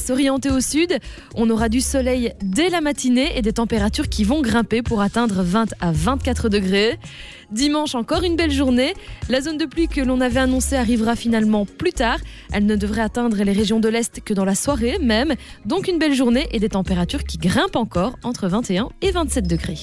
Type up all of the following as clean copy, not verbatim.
s'orienter au sud. On aura du soleil dès la matinée et des températures qui vont grimper pour atteindre 20 à 24 degrés. Dimanche, encore une belle journée. La zone de pluie que l'on avait annoncée arrivera finalement plus tard. Elle ne devrait atteindre les régions de l'Est que dans la soirée même. Donc une belle journée et des températures qui grimpent encore entre 21 et 27 degrés.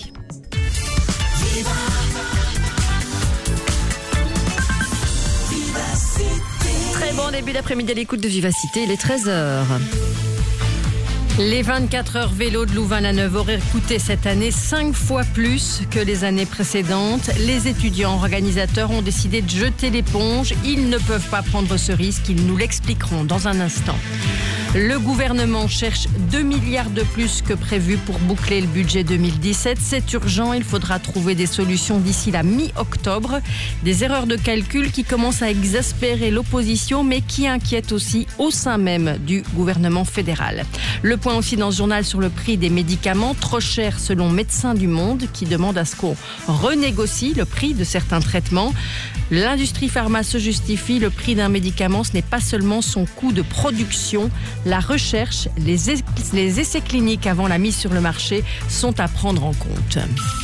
Très bon début d'après-midi à l'écoute de Vivacité, il est 13h. Les 24 heures vélo de Louvain-la-Neuve auraient coûté cette année 5 fois plus que les années précédentes. Les étudiants organisateurs ont décidé de jeter l'éponge. Ils ne peuvent pas prendre ce risque, ils nous l'expliqueront dans un instant. Le gouvernement cherche 2 milliards de plus que prévu pour boucler le budget 2017. C'est urgent, il faudra trouver des solutions d'ici la mi-octobre. Des erreurs de calcul qui commencent à exaspérer l'opposition, mais qui inquiètent aussi au sein même du gouvernement fédéral. Le point aussi dans ce journal sur le prix des médicaments, trop cher selon Médecins du Monde, qui demande à ce qu'on renégocie le prix de certains traitements. L'industrie pharma se justifie, le prix d'un médicament, ce n'est pas seulement son coût de production. La recherche, les essais cliniques avant la mise sur le marché sont à prendre en compte.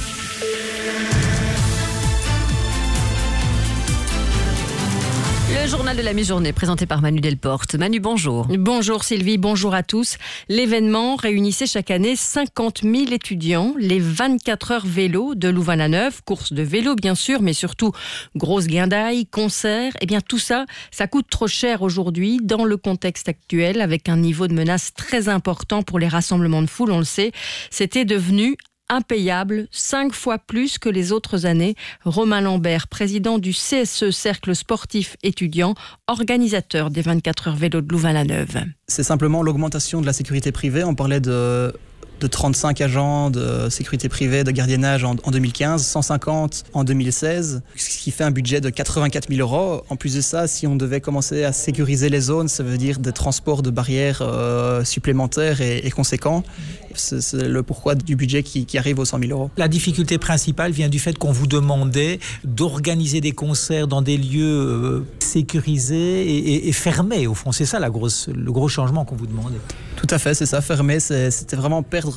Le journal de la mi-journée présenté par Manu Delporte. Manu, bonjour. Bonjour Sylvie, bonjour à tous. L'événement réunissait chaque année 50 000 étudiants. Les 24 heures vélo de Louvain-la-Neuve, course de vélo bien sûr, mais surtout grosse guindaille, concerts. Eh bien tout ça, ça coûte trop cher aujourd'hui dans le contexte actuel avec un niveau de menace très important pour les rassemblements de foule, on le sait. C'était devenu impayable, 5 fois plus que les autres années. Romain Lambert, président du CSE, Cercle Sportif Étudiant, organisateur des 24 heures vélo de Louvain-la-Neuve. C'est simplement l'augmentation de la sécurité privée. On parlait de 35 agents de sécurité privée, de gardiennage en 2015, 150 en 2016, ce qui fait un budget de 84 000 €. En plus de ça, si on devait commencer à sécuriser les zones, ça veut dire des transports de barrières supplémentaires et conséquents. C'est le pourquoi du budget qui arrive aux 100 000 €. La difficulté principale vient du fait qu'on vous demandait d'organiser des concerts dans des lieux sécurisés et fermés. Au fond, c'est ça le gros changement qu'on vous demandait. Tout à fait, c'est ça. Fermé, c'était vraiment perdre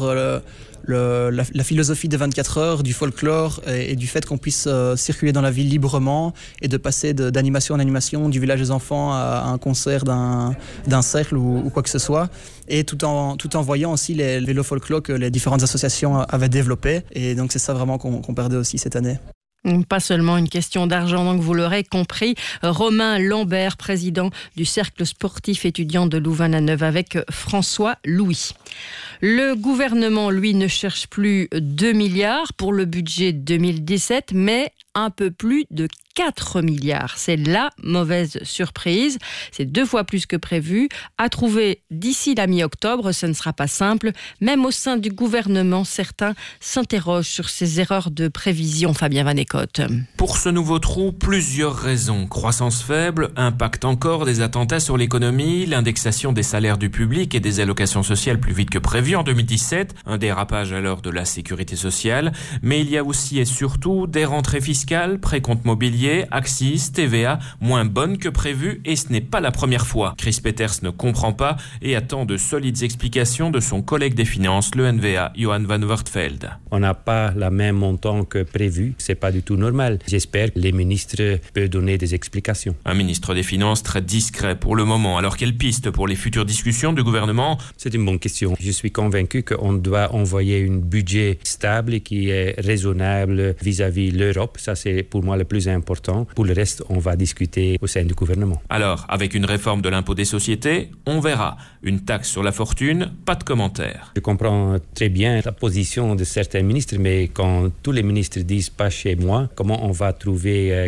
la philosophie des 24 heures, du folklore et du fait qu'on puisse circuler dans la ville librement et de passer d'animation en animation, du village des enfants à un concert d'un cercle ou quoi que ce soit. Et tout en voyant aussi les vélos folklore que les différentes associations avaient développés. Et donc c'est ça vraiment qu'on perdait aussi cette année. Pas seulement une question d'argent, donc vous l'aurez compris. Romain Lambert, président du Cercle Sportif Étudiant de Louvain-la-Neuve avec François Louis. Le gouvernement, lui, ne cherche plus 2 milliards pour le budget 2017, mais un peu plus de 4 milliards. C'est la mauvaise surprise. C'est 2 fois plus que prévu. À trouver d'ici la mi-octobre, ce ne sera pas simple. Même au sein du gouvernement, certains s'interrogent sur ces erreurs de prévision. Fabien Vanécotte. Pour ce nouveau trou, plusieurs raisons. Croissance faible, impact encore des attentats sur l'économie, l'indexation des salaires du public et des allocations sociales plus vite que prévu en 2017, un dérapage à l'heure de la sécurité sociale. Mais il y a aussi et surtout des rentrées fiscales, précompte mobilier, Axis, TVA, moins bonnes que prévu et ce n'est pas la première fois. Chris Peters ne comprend pas et attend de solides explications de son collègue des finances, le NVA, Johan van Wertveld. On n'a pas le même montant que prévu, c'est pas du tout normal. J'espère que les ministres peuvent donner des explications. Un ministre des Finances très discret pour le moment. Alors quelle piste pour les futures discussions du gouvernement ? C'est une bonne question. Je suis convaincu qu'on doit envoyer un budget stable qui est raisonnable vis-à-vis de l'Europe. Ça, c'est pour moi le plus important. Pour le reste, on va discuter au sein du gouvernement. Alors, avec une réforme de l'impôt des sociétés, on verra. Une taxe sur la fortune, pas de commentaire. Je comprends très bien la position de certains ministres, mais quand tous les ministres disent pas chez moi, comment on va trouver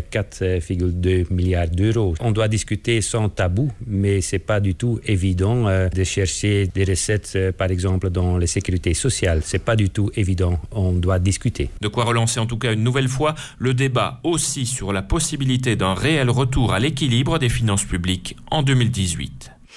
4,2 milliards d'euros ? On doit discuter sans tabou, mais c'est pas du tout évident de chercher des recettes, par exemple, dans les sécurités sociales. C'est pas du tout évident. On doit discuter. De quoi relancer en tout cas une nouvelle fois le débat aussi sur la possibilité d'un réel retour à l'équilibre des finances publiques en 2018.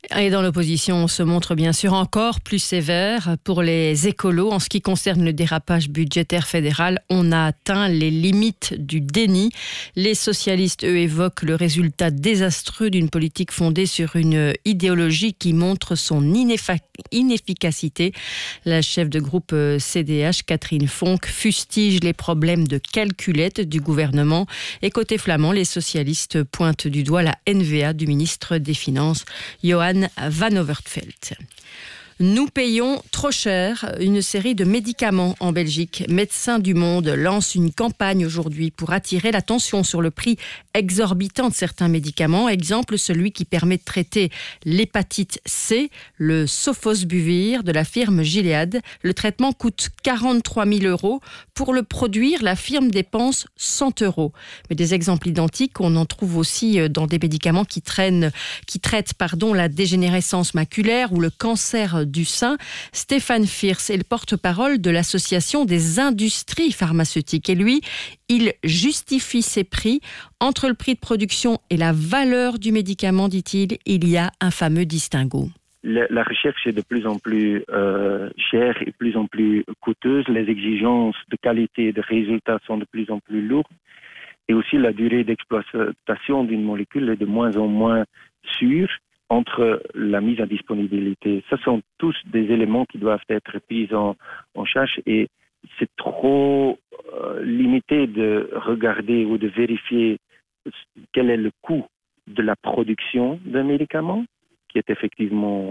Et dans l'opposition, on se montre bien sûr encore plus sévère pour les écolos. En ce qui concerne le dérapage budgétaire fédéral, on a atteint les limites du déni. Les socialistes, eux, évoquent le résultat désastreux d'une politique fondée sur une idéologie qui montre son inefficacité. La chef de groupe CDH, Catherine Fonck, fustige les problèmes de calculette du gouvernement. Et côté flamand, les socialistes pointent du doigt la NVA du ministre des Finances, Johan Van Overtveld. Nous payons trop cher une série de médicaments en Belgique. Médecins du Monde lance une campagne aujourd'hui pour attirer l'attention sur le prix exorbitant de certains médicaments. Exemple, celui qui permet de traiter l'hépatite C, le Sofosbuvir de la firme Gilead. Le traitement coûte 43 000 €. Pour le produire, la firme dépense 100 €. Mais des exemples identiques, on en trouve aussi dans des médicaments qui traitent la dégénérescence maculaire ou le cancer du sein. Stéphane Fierce est le porte-parole de l'Association des industries pharmaceutiques. Et lui, il justifie ses prix. Entre le prix de production et la valeur du médicament, dit-il, il y a un fameux distinguo. La recherche est de plus en plus chère et de plus en plus coûteuse. Les exigences de qualité et de résultats sont de plus en plus lourdes. Et aussi la durée d'exploitation d'une molécule est de moins en moins sûre entre la mise à disponibilité. Ce sont tous des éléments qui doivent être pris en charge et c'est trop limité de regarder ou de vérifier quel est le coût de la production d'un médicament, qui est effectivement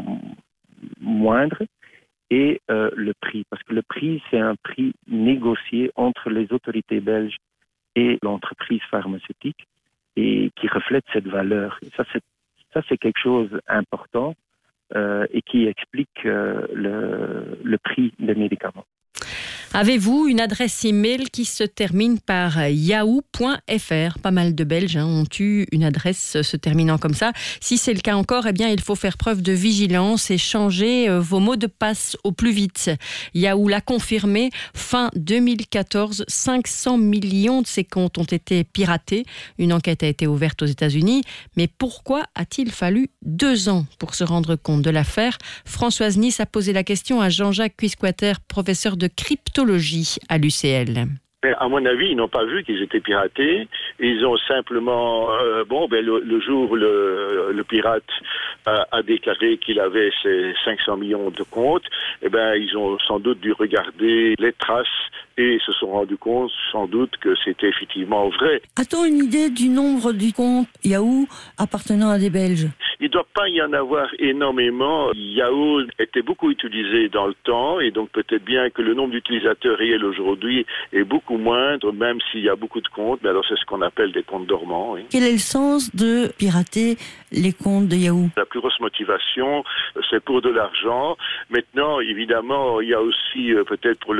moindre, et le prix. Parce que le prix, c'est un prix négocié entre les autorités belges et l'entreprise pharmaceutique et qui reflète cette valeur. Et ça, c'est quelque chose d'important et qui explique le prix des médicaments. Avez-vous une adresse email qui se termine par yahoo.fr? Pas mal de Belges ont eu une adresse se terminant comme ça. Si c'est le cas encore, eh bien, il faut faire preuve de vigilance et changer vos mots de passe au plus vite. Yahoo l'a confirmé. Fin 2014, 500 millions de ces comptes ont été piratés. Une enquête a été ouverte aux États-Unis. Mais pourquoi a-t-il fallu 2 ans pour se rendre compte de l'affaire? Françoise Nice a posé la question à Jean-Jacques Cuisquater, professeur de cryptologie à l'UCL. À mon avis, ils n'ont pas vu qu'ils étaient piratés. Ils ont simplement, le jour où le pirate a déclaré qu'il avait ses 500 millions de comptes, ils ont sans doute dû regarder les traces et se sont rendus compte sans doute que c'était effectivement vrai. A-t-on une idée du nombre du compte Yahoo appartenant à des Belges? Il ne doit pas y en avoir énormément. Yahoo était beaucoup utilisé dans le temps et donc peut-être bien que le nombre d'utilisateurs réels aujourd'hui est beaucoup moindre, même s'il y a beaucoup de comptes. Mais alors c'est ce qu'on appelle des comptes dormants. Oui. Quel est le sens de pirater les comptes de Yahoo? La plus grosse motivation, c'est pour de l'argent. Maintenant, évidemment, il y a aussi peut-être pour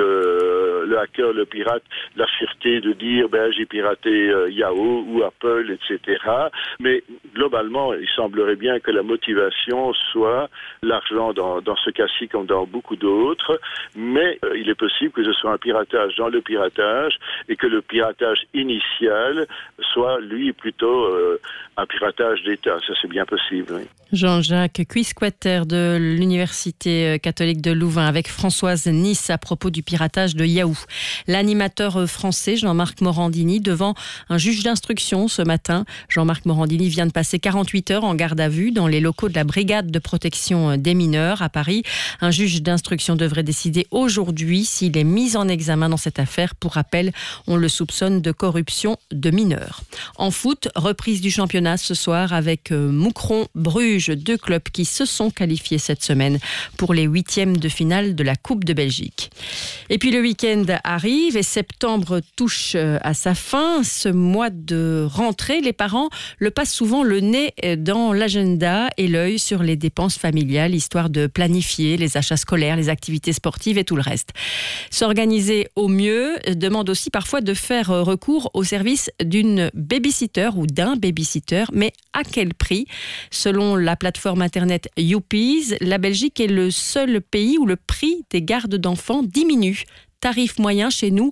le hacker, le pirate, la fierté de dire j'ai piraté Yahoo ou Apple, etc. Mais globalement, il semblerait bien que la motivation soit l'argent dans ce cas-ci comme dans beaucoup d'autres. Mais il est possible que ce soit un piratage dans le piratage et que le piratage initial soit, lui, plutôt un piratage d'État. Ça, c'est bien possible, oui. Jean-Jacques Cuisquater de l'Université catholique de Louvain avec Françoise Nice à propos du piratage de Yahoo. L'animateur français Jean-Marc Morandini devant un juge d'instruction ce matin. Jean-Marc Morandini vient de passer 48 heures en garde à vue dans les locaux de la brigade de protection des mineurs à Paris. Un juge d'instruction devrait décider aujourd'hui s'il est mis en examen dans cette affaire. Pour rappel, on le soupçonne de corruption de mineurs. En foot, reprise du championnat ce soir avec Moucron-Bruges, 2 clubs qui se sont qualifiés cette semaine pour les 8e de finale de la Coupe de Belgique. Et puis le week-end arrive et septembre touche à sa fin. Ce mois de rentrée, les parents le passent souvent le nez dans l'agenda et l'œil sur les dépenses familiales, histoire de planifier les achats scolaires, les activités sportives et tout le reste. S'organiser au mieux demande aussi parfois de faire recours au service d'une babysitter ou d'un babysitter, mais à quel prix? Selon la plateforme internet Youpies, la Belgique est le seul pays où le prix des gardes d'enfants diminue. Tarif moyen chez nous,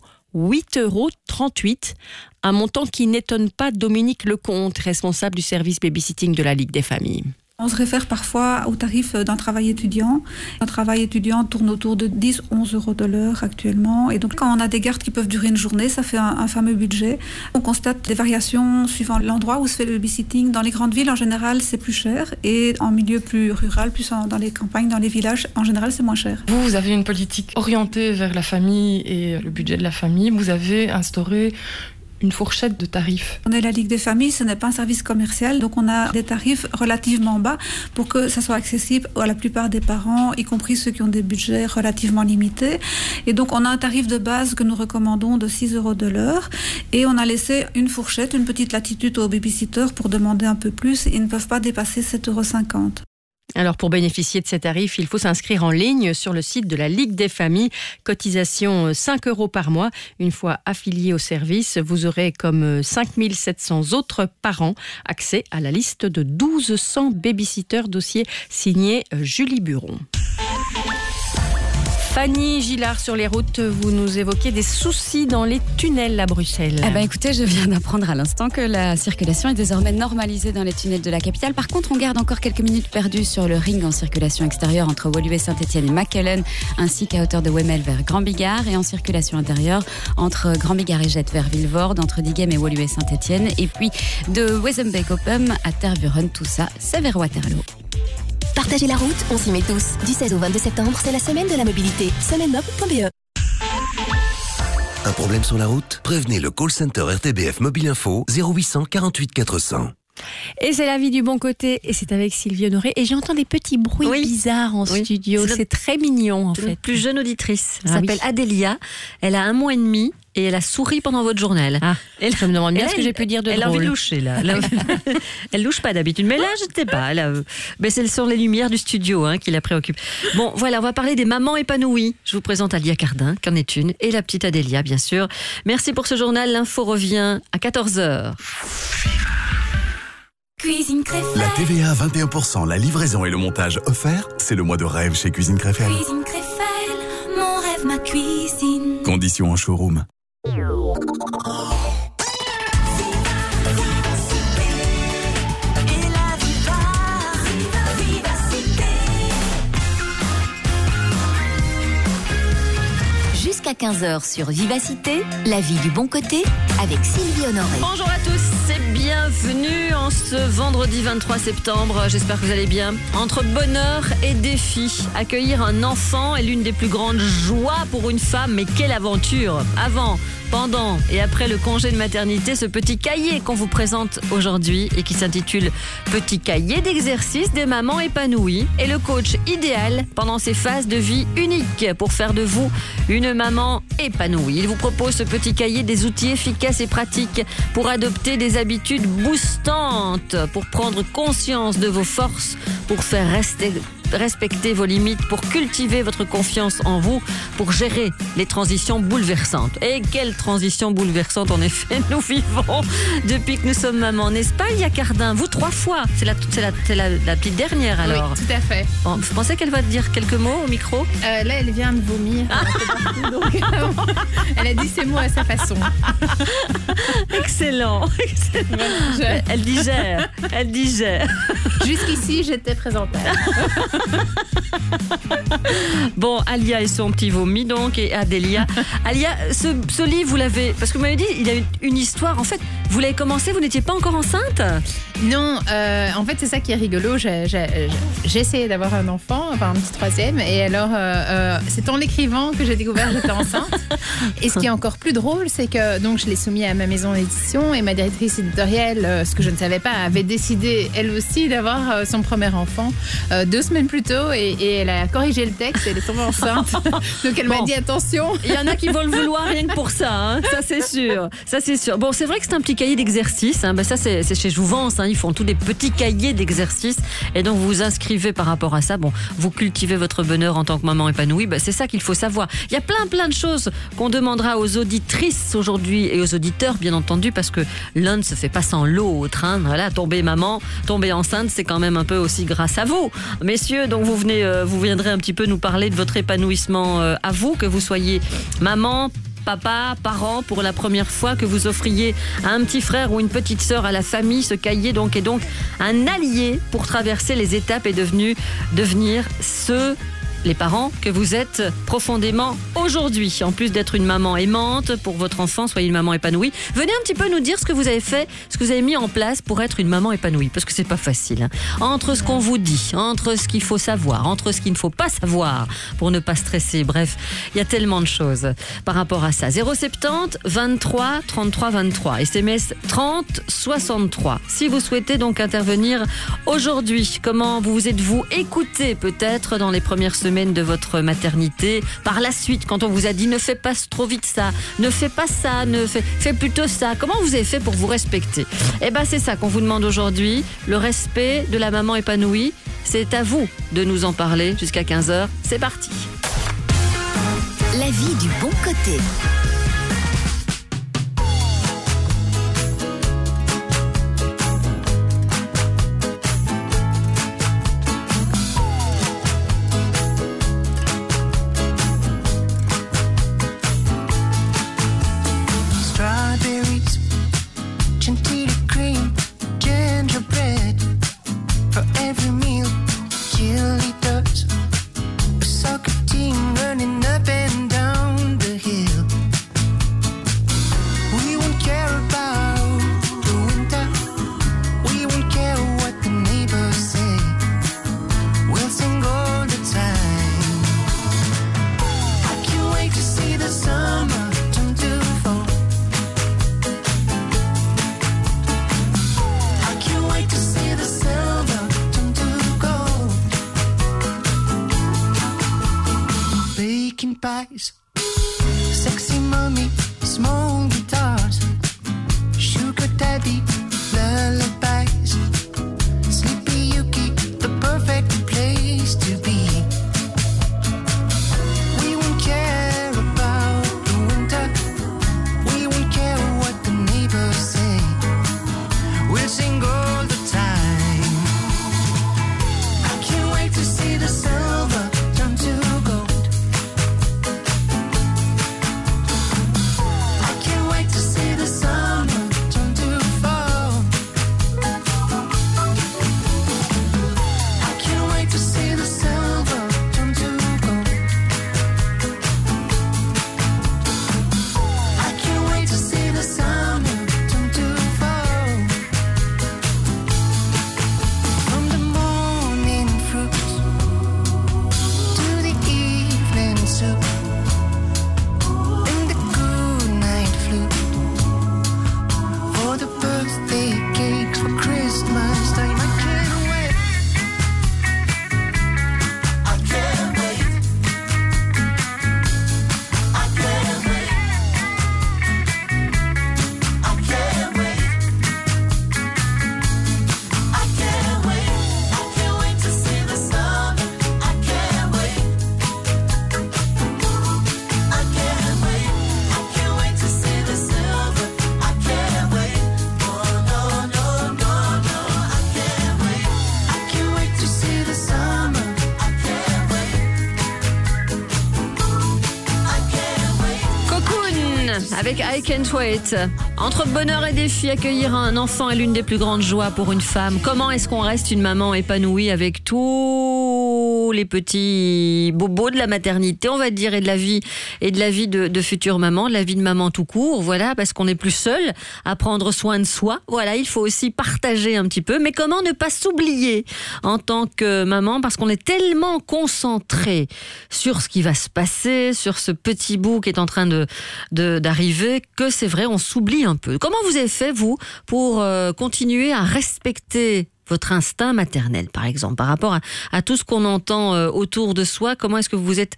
8,38 €, un montant qui n'étonne pas Dominique Lecomte, responsable du service babysitting de la Ligue des familles. On se réfère parfois au tarif d'un travail étudiant. Un travail étudiant tourne autour de 10-11 euros de l'heure actuellement. Et donc, quand on a des gardes qui peuvent durer une journée, ça fait un fameux budget. On constate des variations suivant l'endroit où se fait le babysitting. Dans les grandes villes, en général, c'est plus cher. Et en milieu plus rural, plus dans les campagnes, dans les villages, en général, c'est moins cher. Vous avez une politique orientée vers la famille et le budget de la famille. Vous avez instauré une fourchette de tarifs. On est la Ligue des familles, ce n'est pas un service commercial, donc on a des tarifs relativement bas pour que ça soit accessible à la plupart des parents, y compris ceux qui ont des budgets relativement limités. Et donc on a un tarif de base que nous recommandons de 6 euros de l'heure et on a laissé une fourchette, une petite latitude aux babysitters pour demander un peu plus. Ils ne peuvent pas dépasser 7,50 euros. Alors pour bénéficier de ces tarifs, il faut s'inscrire en ligne sur le site de la Ligue des familles. Cotisation 5 euros par mois. Une fois affilié au service, vous aurez comme 5700 autres parents accès à la liste de 1200 babysitters, dossier signé Julie Buron. Fanny Gillard, sur les routes, vous nous évoquez des soucis dans les tunnels à Bruxelles. Écoutez, je viens d'apprendre à l'instant que la circulation est désormais normalisée dans les tunnels de la capitale. Par contre, on garde encore quelques minutes perdues sur le ring en circulation extérieure entre Woluwe Saint-Etienne et Mackellen, ainsi qu'à hauteur de Wemmel vers Grand-Bigard, et en circulation intérieure entre Grand-Bigard et Jette vers Vilvoorde, entre Diegem et Woluwe Saint-Etienne, et puis de Wezenbeek-Oppum à Tervuren. Tout ça, c'est vers Waterloo. Partagez la route, on s'y met tous. Du 16 au 22 septembre, c'est la semaine de la mobilité. Semainemob.be. Un problème sur la route? Prévenez le call center RTBF Mobile Info 0800 48 400. Et c'est la vie du bon côté, et c'est avec Sylvie Honoré. Et j'entends des petits bruits bizarres en studio. C'est très mignon en fait. Une plus jeune auditrice, elle Ah s'appelle oui. Adélia. Elle a 1 mois et demi. Et elle a souri pendant votre journal. Je me demande bien ce que j'ai pu dire de drôle. Elle a envie de loucher, là. Elle louche pas d'habitude. Mais là, je ne sais pas. Mais ce sont les lumières du studio qui la préoccupent. Bon, voilà, on va parler des mamans épanouies. Je vous présente Alia Cardin, qu'en est une, et la petite Adélia, bien sûr. Merci pour ce journal. L'info revient à 14h. Cuisine Créfelle. La TVA à 21%, la livraison et le montage offerts, c'est le mois de rêve chez Cuisine Créfelle. Cuisine Créfelle, mon rêve, ma cuisine. Conditions en showroom. Jusqu'à 15h sur Vivacité, la vie du bon côté avec Sylvie Honoré. Bonjour à tous et bienvenue en ce vendredi 23 septembre. J'espère que vous allez bien. Entre bonheur et défi, accueillir un enfant est l'une des plus grandes joies pour une femme. Mais quelle aventure! Avant, pendant et après le congé de maternité, ce petit cahier qu'on vous présente aujourd'hui et qui s'intitule Petit cahier d'exercice des mamans épanouies est le coach idéal pendant ces phases de vie uniques pour faire de vous une maman épanouie. Il vous propose ce petit cahier des outils efficaces et pratiques pour adopter des habitudes boostantes, pour prendre conscience de vos forces, pour faire respecter vos limites, pour cultiver votre confiance en vous, pour gérer les transitions bouleversantes. Et quelle transition bouleversante en effet nous vivons depuis que nous sommes mamans, n'est-ce pas Alia Cardin? Vous 3 fois, c'est la petite dernière alors. Oui, tout à fait. Bon, vous pensez qu'elle va dire quelques mots au micro? Là, elle vient de vomir. Donc, elle a dit ces mots à sa façon. Excellent. Elle digère. Jusqu'ici, j'étais présentable. Bon, Alia et son petit vomi donc, et Adélia. Alia, ce livre, vous l'avez... Parce que vous m'avez dit, il a une histoire. En fait, vous l'avez commencé, vous n'étiez pas encore enceinte? Non, en fait, c'est ça qui est rigolo. J'ai essayé d'avoir un enfant, enfin un petit troisième. Et alors, c'est en l'écrivant que j'ai découvert que j'étais enceinte. Et ce qui est encore plus drôle, c'est que donc, je l'ai soumis à ma maison d'édition et ma directrice éditoriale, ce que je ne savais pas, avait décidé, elle aussi, d'avoir son premier enfant 2 semaines plus tôt. Et elle a corrigé le texte et elle est tombée enceinte. Donc, elle m'a dit attention. Il y en a qui vont le vouloir rien que pour ça, ça c'est sûr. Bon, c'est vrai que c'est un petit cahier d'exercices. Ça, c'est chez Jouvence. Ils font tous des petits cahiers d'exercices. Et donc, vous vous inscrivez par rapport à ça. Bon, vous cultivez votre bonheur en tant que maman épanouie. C'est ça qu'il faut savoir. Il y a plein de choses qu'on demandera aux auditrices aujourd'hui et aux auditeurs, bien entendu, parce que l'un ne se fait pas sans l'autre. Voilà, tomber maman, tomber enceinte, c'est quand même un peu aussi grâce à vous. Messieurs, donc vous viendrez un petit peu nous parler de votre épanouissement à vous, que vous soyez maman, papa, parent, pour la première fois, que vous offriez à un petit frère ou une petite sœur à la famille. Ce cahier est donc un allié pour traverser les étapes et devenir les parents que vous êtes profondément aujourd'hui. En plus d'être une maman aimante pour votre enfant, soyez une maman épanouie. Venez un petit peu nous dire ce que vous avez fait, ce que vous avez mis en place pour être une maman épanouie, parce que c'est pas facile. Entre ce qu'on vous dit, entre ce qu'il faut savoir, entre ce qu'il ne faut pas savoir pour ne pas stresser. Bref, il y a tellement de choses par rapport à ça. 070 23 33 23, SMS 30 63. Si vous souhaitez donc intervenir aujourd'hui, comment vous êtes-vous écouté peut-être dans les premières semaines de votre maternité, par la suite quand on vous a dit ne fais pas trop vite ça, ne fais pas ça, fais plutôt ça, comment vous avez fait pour vous respecter? Eh ben c'est ça qu'on vous demande aujourd'hui, le respect de la maman épanouie. C'est à vous de nous en parler jusqu'à 15h, c'est parti. La vie du bon côté. Running up and down the hill. pies, sexy mommy, small guitars, sugar daddy, lullabies, Sleepy Yuki, the perfect place to be. We won't care about the winter, we won't care what the neighbors say, we'll sing all the time. I can't wait to see the silver turn to gold. I can't wait to see the summer turn to fall. I can't wait to see the silver turn to gold. I can't wait to see the summer turn to fall. From the morning fruits to the evening soup and the good night flute, for the birthday cakes for Christmas time. I can't wait. I can't wait. I can't wait. I can't wait. I can't wait. I can't wait to see the summer. I can't wait. I can't wait. I can't wait to see the silver. I can't wait. No, no, no, no, no. I can't wait. I can't wait to see the summer. I can't wait. I can't wait. Cocoon avec I Can't Wait. Entre bonheur et défi, accueillir un enfant est l'une des plus grandes joies pour une femme. Comment est-ce qu'on reste une maman épanouie avec tous les petits bobos de la maternité, on va dire, et de la vie de future maman, de la vie de maman tout court, voilà, parce qu'on n'est plus seul à prendre soin de soi. Voilà, il faut aussi partager un petit peu, mais comment ne pas s'oublier en tant que maman, parce qu'on est tellement concentré sur ce qui va se passer, sur ce petit bout qui est en train d'arriver, que c'est vrai, on s'oublie un peu. Comment vous avez fait, vous, pour continuer à respecter votre instinct maternel, par exemple, par rapport à tout ce qu'on entend autour de soi? Comment est-ce que vous êtes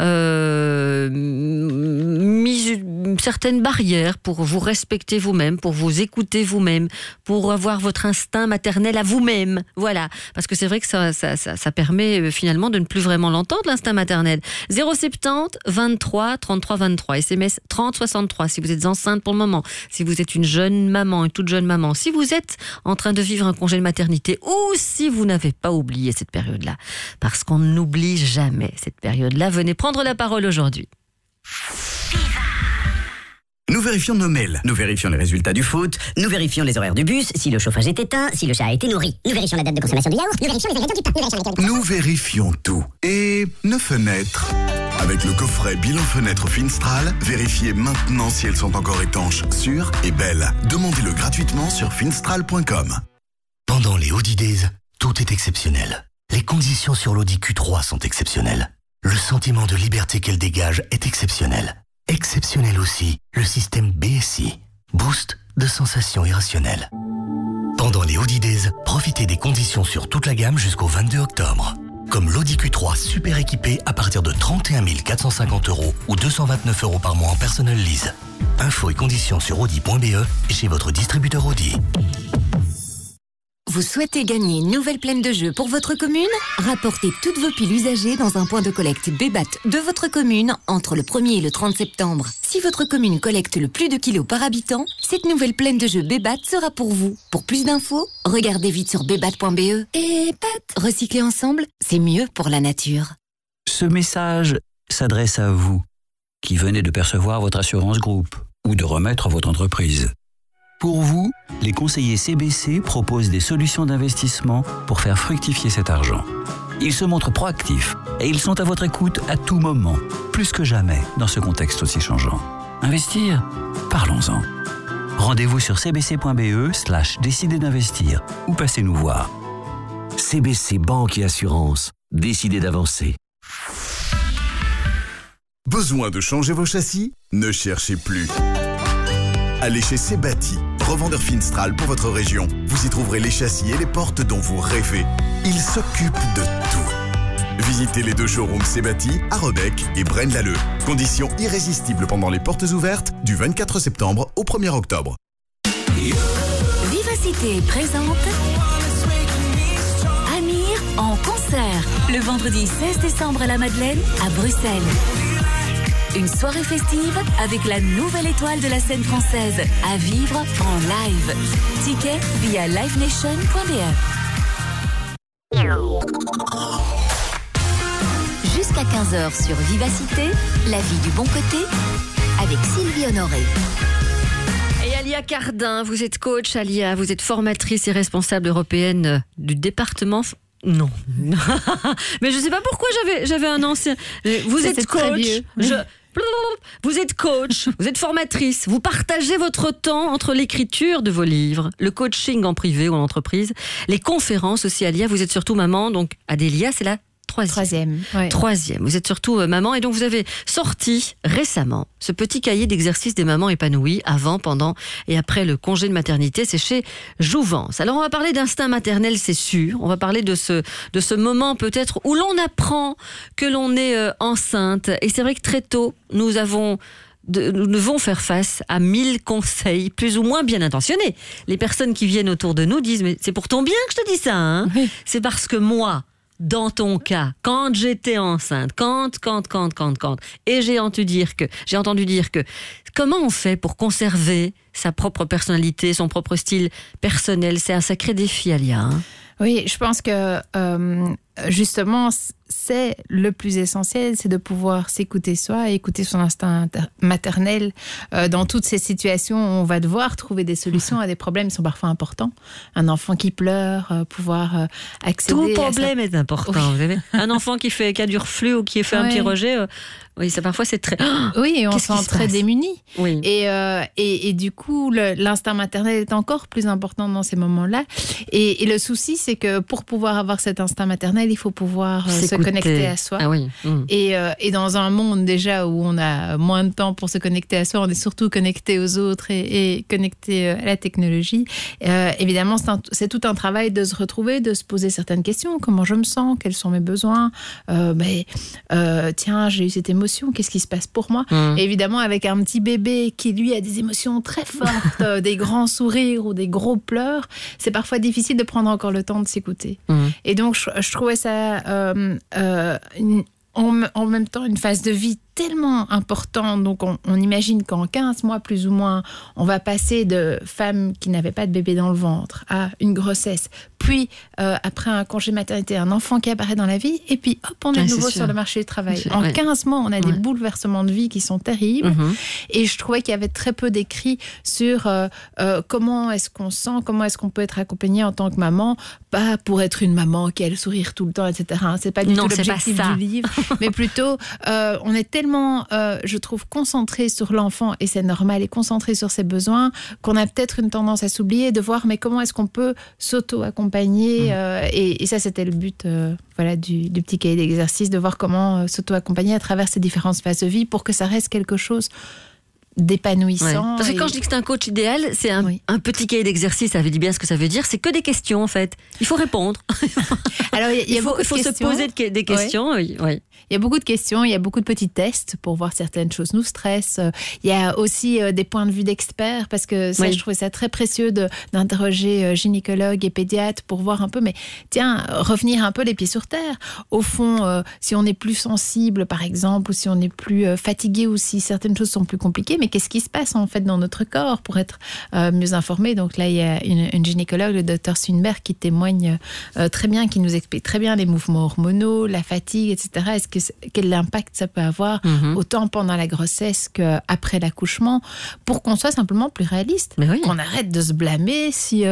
mis certaines barrières pour vous respecter vous-même, pour vous écouter vous-même, pour avoir votre instinct maternel à vous-même? Voilà, parce que c'est vrai que ça permet finalement de ne plus vraiment l'entendre, l'instinct maternel. 070 23 33 23, SMS 30 63, si vous êtes enceinte pour le moment, si vous êtes une jeune maman, une toute jeune maman, si vous êtes en train de vivre un congé de maternité, ou si vous n'avez pas oublié cette période-là, parce qu'on n'oublie jamais cette période-là. Venez prendre la parole aujourd'hui. Nous vérifions nos mails. Nous vérifions les résultats du foot. Nous vérifions les horaires du bus, si le chauffage est éteint, si le chat a été nourri. Nous vérifions la date de consommation du yaourt. Nous vérifions les ingrédients du pain. Nous vérifions tout. Et nos fenêtres. Avec le coffret bilan fenêtre Finstral, vérifiez maintenant si elles sont encore étanches, sûres et belles. Demandez-le gratuitement sur finstral.com. Pendant les Audi Days, tout est exceptionnel. Les conditions sur l'Audi Q3 sont exceptionnelles. Le sentiment de liberté qu'elle dégage est exceptionnel. Exceptionnel aussi, le système BSI, Boost de sensations irrationnelles. Pendant les Audi Days, profitez des conditions sur toute la gamme jusqu'au 22 octobre. Comme l'Audi Q3 super équipé à partir de 31 450 € ou 229 € par mois en personnel lease. Infos et conditions sur audi.be et chez votre distributeur Audi. Vous souhaitez gagner une nouvelle plaine de jeu pour votre commune? Rapportez toutes vos piles usagées dans un point de collecte Bébat de votre commune entre le 1er et le 30 septembre. Si votre commune collecte le plus de kilos par habitant, cette nouvelle plaine de jeu Bébat sera pour vous. Pour plus d'infos, regardez vite sur bébat.be. Et recycler ensemble, c'est mieux pour la nature. Ce message s'adresse à vous, qui venez de percevoir votre assurance groupe ou de remettre votre entreprise. Pour vous, les conseillers CBC proposent des solutions d'investissement pour faire fructifier cet argent. Ils se montrent proactifs et ils sont à votre écoute à tout moment, plus que jamais dans ce contexte aussi changeant. Investir? Parlons-en. Rendez-vous sur cbc.be/décider d'investir ou passez nous voir. CBC Banque et Assurance. Décidez d'avancer. Besoin de changer vos châssis? Ne cherchez plus. Allez chez Sebati, revendeur Finstral pour votre région. Vous y trouverez les châssis et les portes dont vous rêvez. Ils s'occupent de tout. Visitez les 2 showrooms Sebati à Rebec et Braine-l'Alleud. Conditions irrésistibles pendant les portes ouvertes du 24 septembre au 1er octobre. Vivacité présente Amir en concert le vendredi 16 décembre à la Madeleine à Bruxelles. Une soirée festive avec la nouvelle étoile de la scène française à vivre en live. Ticket via livenation.be. Jusqu'à 15h sur Vivacité, la vie du bon côté avec Sylvie Honoré. Et Alia Cardin, vous êtes coach, Alia, vous êtes formatrice et responsable européenne du département... Non. Mais je ne sais pas pourquoi j'avais un ancien... Vous êtes coach, vous êtes coach, vous êtes formatrice, vous partagez votre temps entre l'écriture de vos livres, le coaching en privé ou en entreprise, les conférences aussi, Alia, vous êtes surtout maman, donc Adélia, c'est la troisième. Ouais. Troisième. Vous êtes surtout maman et donc vous avez sorti récemment ce petit cahier d'exercices des mamans épanouies avant, pendant et après le congé de maternité. C'est chez Jouvence. Alors on va parler d'instinct maternel, c'est sûr. On va parler de ce moment peut-être où l'on apprend que l'on est enceinte. Et c'est vrai que très tôt, nous devons faire face à 1000 conseils plus ou moins bien intentionnés. Les personnes qui viennent autour de nous disent « mais c'est pour ton bien que je te dis ça, hein oui. C'est parce que moi... » Dans ton cas, quand j'étais enceinte, et j'ai entendu dire que comment on fait pour conserver sa propre personnalité, son propre style personnel? C'est un sacré défi, Alia. Hein. Oui, je pense que justement, c'est le plus essentiel, c'est de pouvoir s'écouter soi et écouter son instinct maternel dans toutes ces situations où on va devoir trouver des solutions à des problèmes qui sont parfois importants. Un enfant qui pleure, pouvoir accéder Tout problème est important. Oui. Vous savez. Un enfant qui a du reflux ou qui a fait un petit rejet, oui, ça parfois c'est très... Oui, et on se sent très démuni. Oui. Et du coup, l'instinct maternel est encore plus important dans ces moments-là. Et le souci, c'est que pour pouvoir avoir cet instinct maternel, il faut pouvoir se connecter à soi. Ah oui. Et dans un monde déjà où on a moins de temps pour se connecter à soi, on est surtout connecté aux autres et connecté à la technologie. Évidemment, c'est tout un travail de se retrouver, de se poser certaines questions. Comment je me sens? Quels sont mes besoins? Tiens, j'ai eu cette émotion. Qu'est-ce qui se passe pour moi? Et évidemment, avec un petit bébé qui, lui, a des émotions très fortes, des grands sourires ou des gros pleurs, c'est parfois difficile de prendre encore le temps de s'écouter. Et donc, je trouvais ça en même temps une phase de vie tellement important. Donc, on imagine qu'en 15 mois, plus ou moins, on va passer de femmes qui n'avaient pas de bébé dans le ventre à une grossesse, puis après un congé maternité, un enfant qui apparaît dans la vie, et puis hop, on est de nouveau sur le marché du travail. En 15 mois, on a des bouleversements de vie qui sont terribles. Et je trouvais qu'il y avait très peu d'écrits sur comment est-ce qu'on sent, comment est-ce qu'on peut être accompagné en tant que maman, pas pour être une maman qui a le sourire tout le temps, etc. C'est pas du tout l'objectif du livre, mais plutôt on est tellement, je trouve, concentré sur l'enfant, et c'est normal, et concentré sur ses besoins, qu'on a peut-être une tendance à s'oublier, de voir mais comment est-ce qu'on peut s'auto-accompagner, et ça c'était le but du petit cahier d'exercice, de voir comment s'auto-accompagner à travers ces différentes phases de vie pour que ça reste quelque chose d'épanouissant. Parce que quand je dis que c'est un coach idéal, c'est un petit cahier d'exercice, ça veut dire bien ce que ça veut dire, c'est que des questions en fait. Il faut répondre. Alors il faut se poser des questions. Oui. Il y a beaucoup de questions, il y a beaucoup de petits tests pour voir certaines choses nous stressent. Il y a aussi des points de vue d'experts, parce que ça, je trouvais ça très précieux d'interroger gynécologues et pédiatres pour voir un peu, mais tiens, revenir un peu les pieds sur terre. Au fond, si on est plus sensible, par exemple, ou si on est plus fatigué, ou si certaines choses sont plus compliquées, mais qu'est-ce qui se passe en fait dans notre corps pour être mieux informé? Donc là, il y a une gynécologue, le docteur Swinberg, qui témoigne très bien, qui nous explique très bien les mouvements hormonaux, la fatigue, etc. Quel impact ça peut avoir autant pendant la grossesse qu'après l'accouchement, pour qu'on soit simplement plus réaliste, qu'on arrête de se blâmer si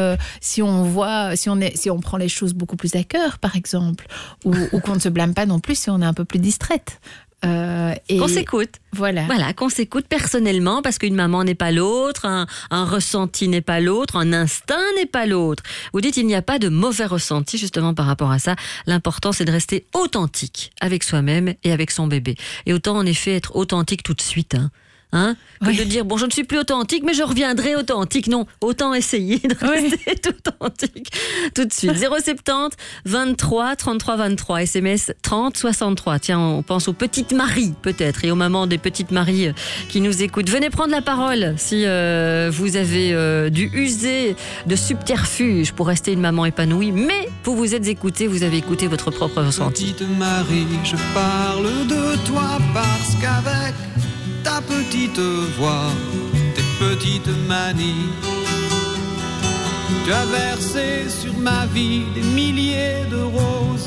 on prend les choses beaucoup plus à cœur, par exemple, ou qu'on ne se blâme pas non plus si on est un peu plus distraite. Qu'on s'écoute. Voilà, qu'on s'écoute personnellement, parce qu'une maman n'est pas l'autre, un ressenti n'est pas l'autre, un instinct n'est pas l'autre. Vous dites, il n'y a pas de mauvais ressenti justement par rapport à ça. L'important, c'est de rester authentique avec soi-même et avec son bébé. Et autant en effet être authentique tout de suite, que de dire, bon, je ne suis plus authentique, mais je reviendrai authentique. Non, autant essayer de rester authentique tout de suite. 070 23 33 23, SMS 30 63. Tiens, on pense aux petites Maries, peut-être, et aux mamans des petites Maries qui nous écoutent. Venez prendre la parole si vous avez dû user de subterfuges pour rester une maman épanouie, mais vous êtes écouté, vous avez écouté votre propre ressenti. Petite Marie, je parle de toi parce qu'avec ta petite voix, tes petites manies, tu as versé sur ma vie des milliers de roses.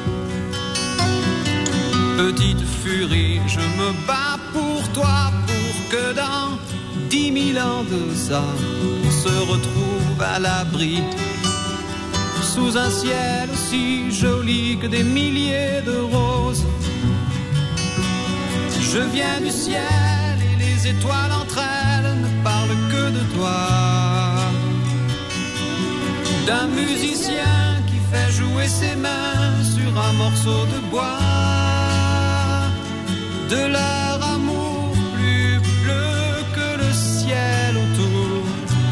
Petite furie, je me bats pour toi, pour que dans 10 000 ans de ça, on se retrouve à l'abri, sous un ciel aussi joli que des milliers de roses. Je viens du ciel et les étoiles entre elles ne parlent que de toi. D'un musicien qui fait jouer ses mains sur un morceau de bois. De leur amour plus bleu que le ciel autour.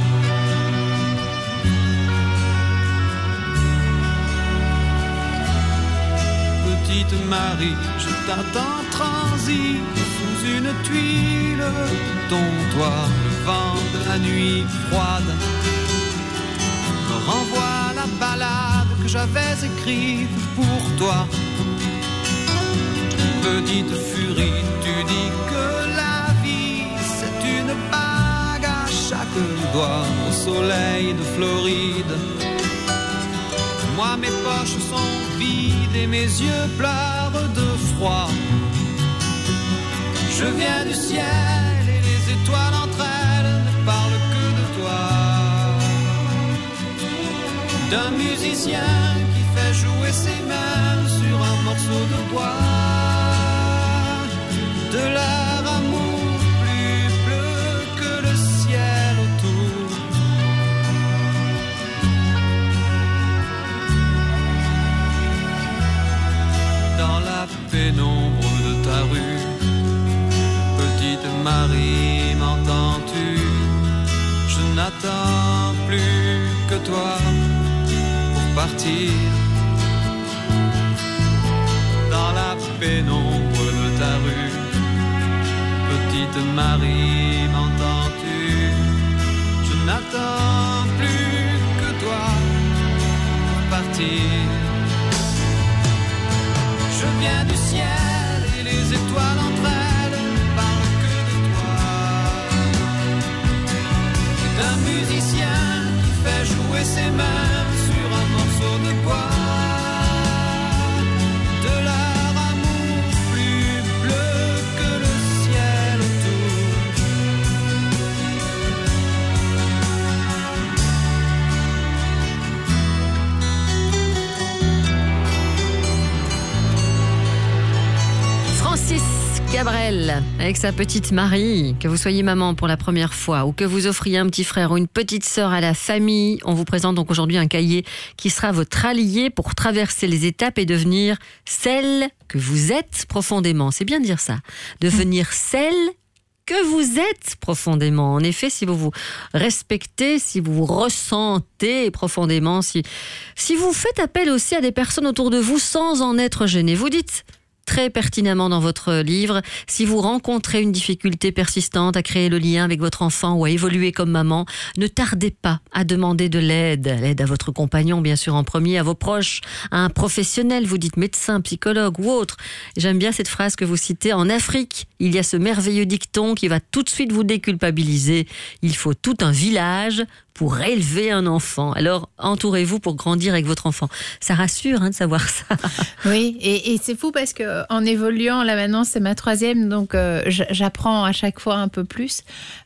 Petite Marie, je t'attends transi sous une tuile de ton toit. Le vent de la nuit froide me renvoie la ballade que j'avais écrite pour toi. Petite furie, tu dis que la vie c'est une bague à chaque doigt au soleil de Floride. Moi mes poches sont vides et mes yeux pleurent de froid. Je viens du ciel et les étoiles entre elles ne parlent que de toi. D'un musicien qui fait jouer ses mains sur un morceau de bois. De leur amour plus bleu que le ciel autour. Dans la pénombre de ta rue, petite Marie, m'entends-tu? Je n'attends plus que toi pour partir. Dans la pénombre de ta rue, petite Marie, m'entends-tu? Je n'attends plus que toi pour partir. Je viens du ciel et les étoiles entre elles musicien qui fait jouer ses mains sur un morceau de bois. De leur amour plus bleu que le ciel autour. Francis Cabrel avec sa petite Marie. Que vous soyez maman pour la première fois ou que vous offriez un petit frère ou une petite sœur à la famille, on vous présente donc aujourd'hui un cahier qui sera votre allié pour traverser les étapes et devenir celle que vous êtes profondément. C'est bien de dire ça. Devenir celle que vous êtes profondément. En effet, si vous vous respectez, si vous vous ressentez profondément, si vous faites appel aussi à des personnes autour de vous sans en être gêné, vous dites très pertinemment dans votre livre, si vous rencontrez une difficulté persistante à créer le lien avec votre enfant ou à évoluer comme maman, ne tardez pas à demander de l'aide à votre compagnon, bien sûr en premier, à vos proches, à un professionnel, vous dites médecin, psychologue ou autre. J'aime bien cette phrase que vous citez, en Afrique, il y a ce merveilleux dicton qui va tout de suite vous déculpabiliser. Il faut tout un village pour élever un enfant. Alors, entourez-vous pour grandir avec votre enfant. Ça rassure de savoir ça. Oui, et c'est fou parce que en évoluant, là maintenant c'est ma 3e, donc j'apprends à chaque fois un peu plus.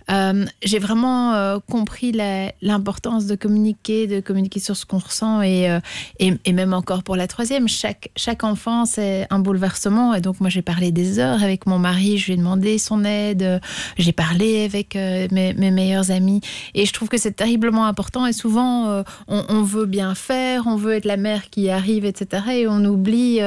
J'ai vraiment compris l'importance de communiquer sur ce qu'on ressent et même encore pour la 3e, chaque enfant c'est un bouleversement et donc moi j'ai parlé des heures avec mon mari, je lui ai demandé son aide, j'ai parlé avec mes meilleurs amis et je trouve que c'est terriblement important et souvent on veut bien faire, on veut être la mère qui arrive, etc. et on oublie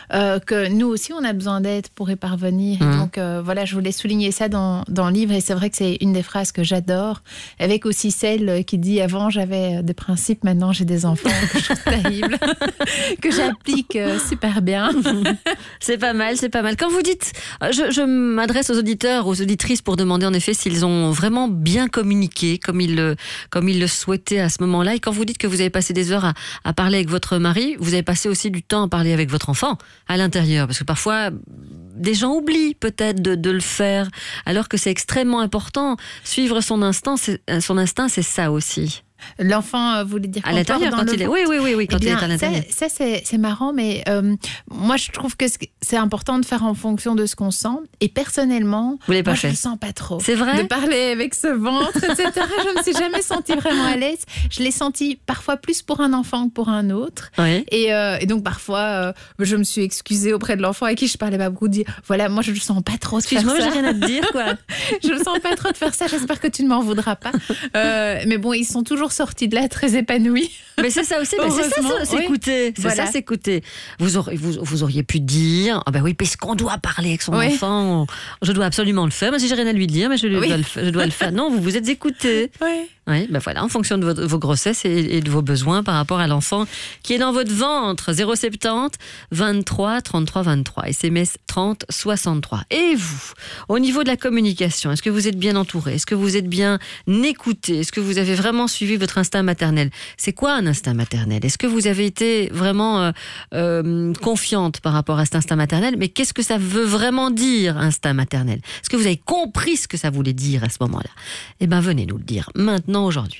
que nous aussi on a besoin d'aide pour y parvenir. Et donc voilà, je voulais souligner ça dans le livre et c'est vrai que c'est une des phrases que j'adore, avec aussi celle qui dit avant j'avais des principes, maintenant j'ai des enfants, que je trouve terrible, que j'applique super bien. C'est pas mal, c'est pas mal. Quand vous dites, je m'adresse aux auditeurs, aux auditrices pour demander en effet s'ils ont vraiment bien communiqué comme ils le souhaitaient à ce moment-là. Et quand vous dites que vous avez passé des heures à parler avec votre mari, vous avez passé aussi du temps à parler avec votre enfant à l'intérieur, parce que parfois des gens oublient peut-être de le faire, alors que c'est extrêmement important. Suivre son instinct, c'est ça aussi. L'enfant, vous voulez dire à l'intérieur quand il est. Oui, quand il est à l'intérieur. Ça c'est marrant, mais moi je trouve que c'est important de faire en fonction de ce qu'on sent. Et personnellement, je le sens pas trop. C'est vrai. De parler avec ce ventre, etc. Je me suis jamais sentie vraiment à l'aise. Je l'ai senti parfois plus pour un enfant que pour un autre. Oui. Et donc parfois, je me suis excusée auprès de l'enfant avec qui je parlais pas beaucoup. Dire voilà, moi je le sens pas trop de faire ça. Excuse-moi, j'ai rien à te dire quoi. Je le sens pas trop de faire ça. J'espère que tu ne m'en voudras pas. Mais bon, ils sont toujours sortis de là très épanouis. Mais c'est ça aussi, c'est ça s'écouter. C'est ça s'écouter. Vous auriez pu dire, ah ben oui, parce qu'on doit parler avec son enfant, je dois absolument le faire. Moi, si j'ai rien à lui dire, mais je dois le faire. Non, vous vous êtes écouté. Oui, ben voilà, en fonction de vos grossesses et de vos besoins par rapport à l'enfant qui est dans votre ventre. 070 23 33 23, SMS 30 63. Et vous, au niveau de la communication, est-ce que vous êtes bien entouré? Est-ce que vous êtes bien écouté? Est-ce que vous avez vraiment suivi votre instinct maternel? C'est quoi un instinct maternel? Est-ce que vous avez été vraiment confiante par rapport à cet instinct maternel? Mais qu'est-ce que ça veut vraiment dire, instinct maternel? Est-ce que vous avez compris ce que ça voulait dire à ce moment-là? Eh bien, venez nous le dire maintenant, aujourd'hui.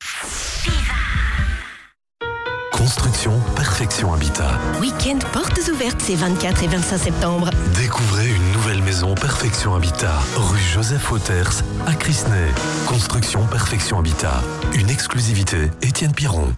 Construction Perfection Habitat. Week-end portes ouvertes ces 24 et 25 septembre. Découvrez une nouvelle maison Perfection Habitat, rue Joseph Wauters à Crisnay. Construction Perfection Habitat. Une exclusivité Étienne Piron.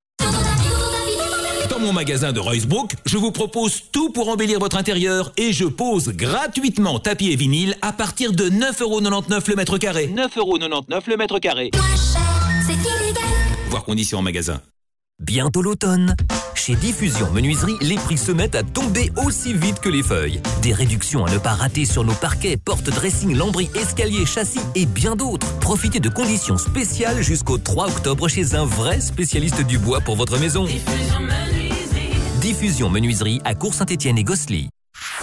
Dans mon magasin de Roycebrook, je vous propose tout pour embellir votre intérieur et je pose gratuitement tapis et vinyle à partir de 9,99€ le mètre carré. 9,99€ le mètre carré. Moins cher, c'est illégal. Voir conditions en magasin. Bientôt l'automne. Chez Diffusion Menuiserie, les prix se mettent à tomber aussi vite que les feuilles. Des réductions à ne pas rater sur nos parquets, portes, dressing, lambris, escaliers, châssis et bien d'autres. Profitez de conditions spéciales jusqu'au 3 octobre chez un vrai spécialiste du bois pour votre maison. Diffusion Menuiserie à Cours-Saint-Étienne et Gosselies.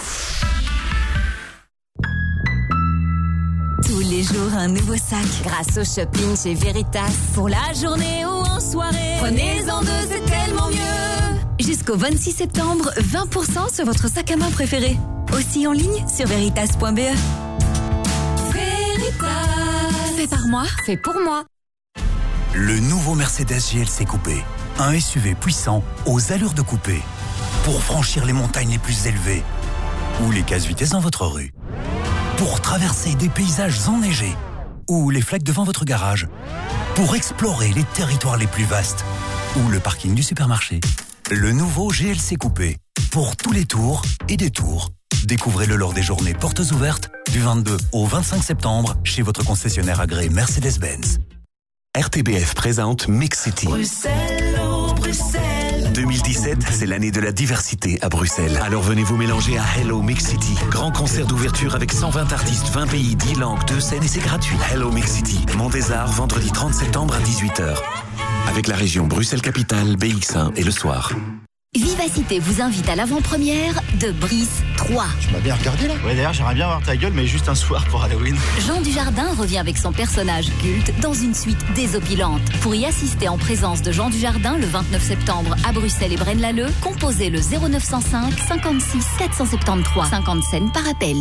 Tous les jours, un nouveau sac. Grâce au shopping chez Veritas. Pour la journée ou en soirée. Prenez-en deux, c'est tellement mieux. Jusqu'au 26 septembre, 20% sur votre sac à main préféré. Aussi en ligne sur veritas.be. Veritas. Fait par moi, fait pour moi. Le nouveau Mercedes GLC Coupé. Un SUV puissant aux allures de coupé. Pour franchir les montagnes les plus élevées. Ou les casse-vitesses dans votre rue. Pour traverser des paysages enneigés. Ou les flaques devant votre garage. Pour explorer les territoires les plus vastes. Ou le parking du supermarché. Le nouveau GLC Coupé. Pour tous les tours et détours. Découvrez-le lors des journées portes ouvertes du 22 au 25 septembre chez votre concessionnaire agréé Mercedes-Benz. RTBF présente Mix City. Bruxelles, oh Bruxelles. 2017, c'est l'année de la diversité à Bruxelles. Alors venez vous mélanger à Hello Mix City. Grand concert d'ouverture avec 120 artistes, 20 pays, 10 langues, 2 scènes et c'est gratuit. Hello Mix City, Mont des Arts, vendredi 30 septembre à 18h. Avec la région Bruxelles-Capitale, BX1 et le soir. Vivacité vous invite à l'avant-première de Brice 3. Tu m'as bien regardé là? Ouais, d'ailleurs, j'aimerais bien voir ta gueule, mais juste un soir pour Halloween. Jean Dujardin revient avec son personnage culte dans une suite désopilante. Pour y assister en présence de Jean Dujardin le 29 septembre à Bruxelles et Braine-l'Alleud, composez le 0905 56 473. 50 cents par appel.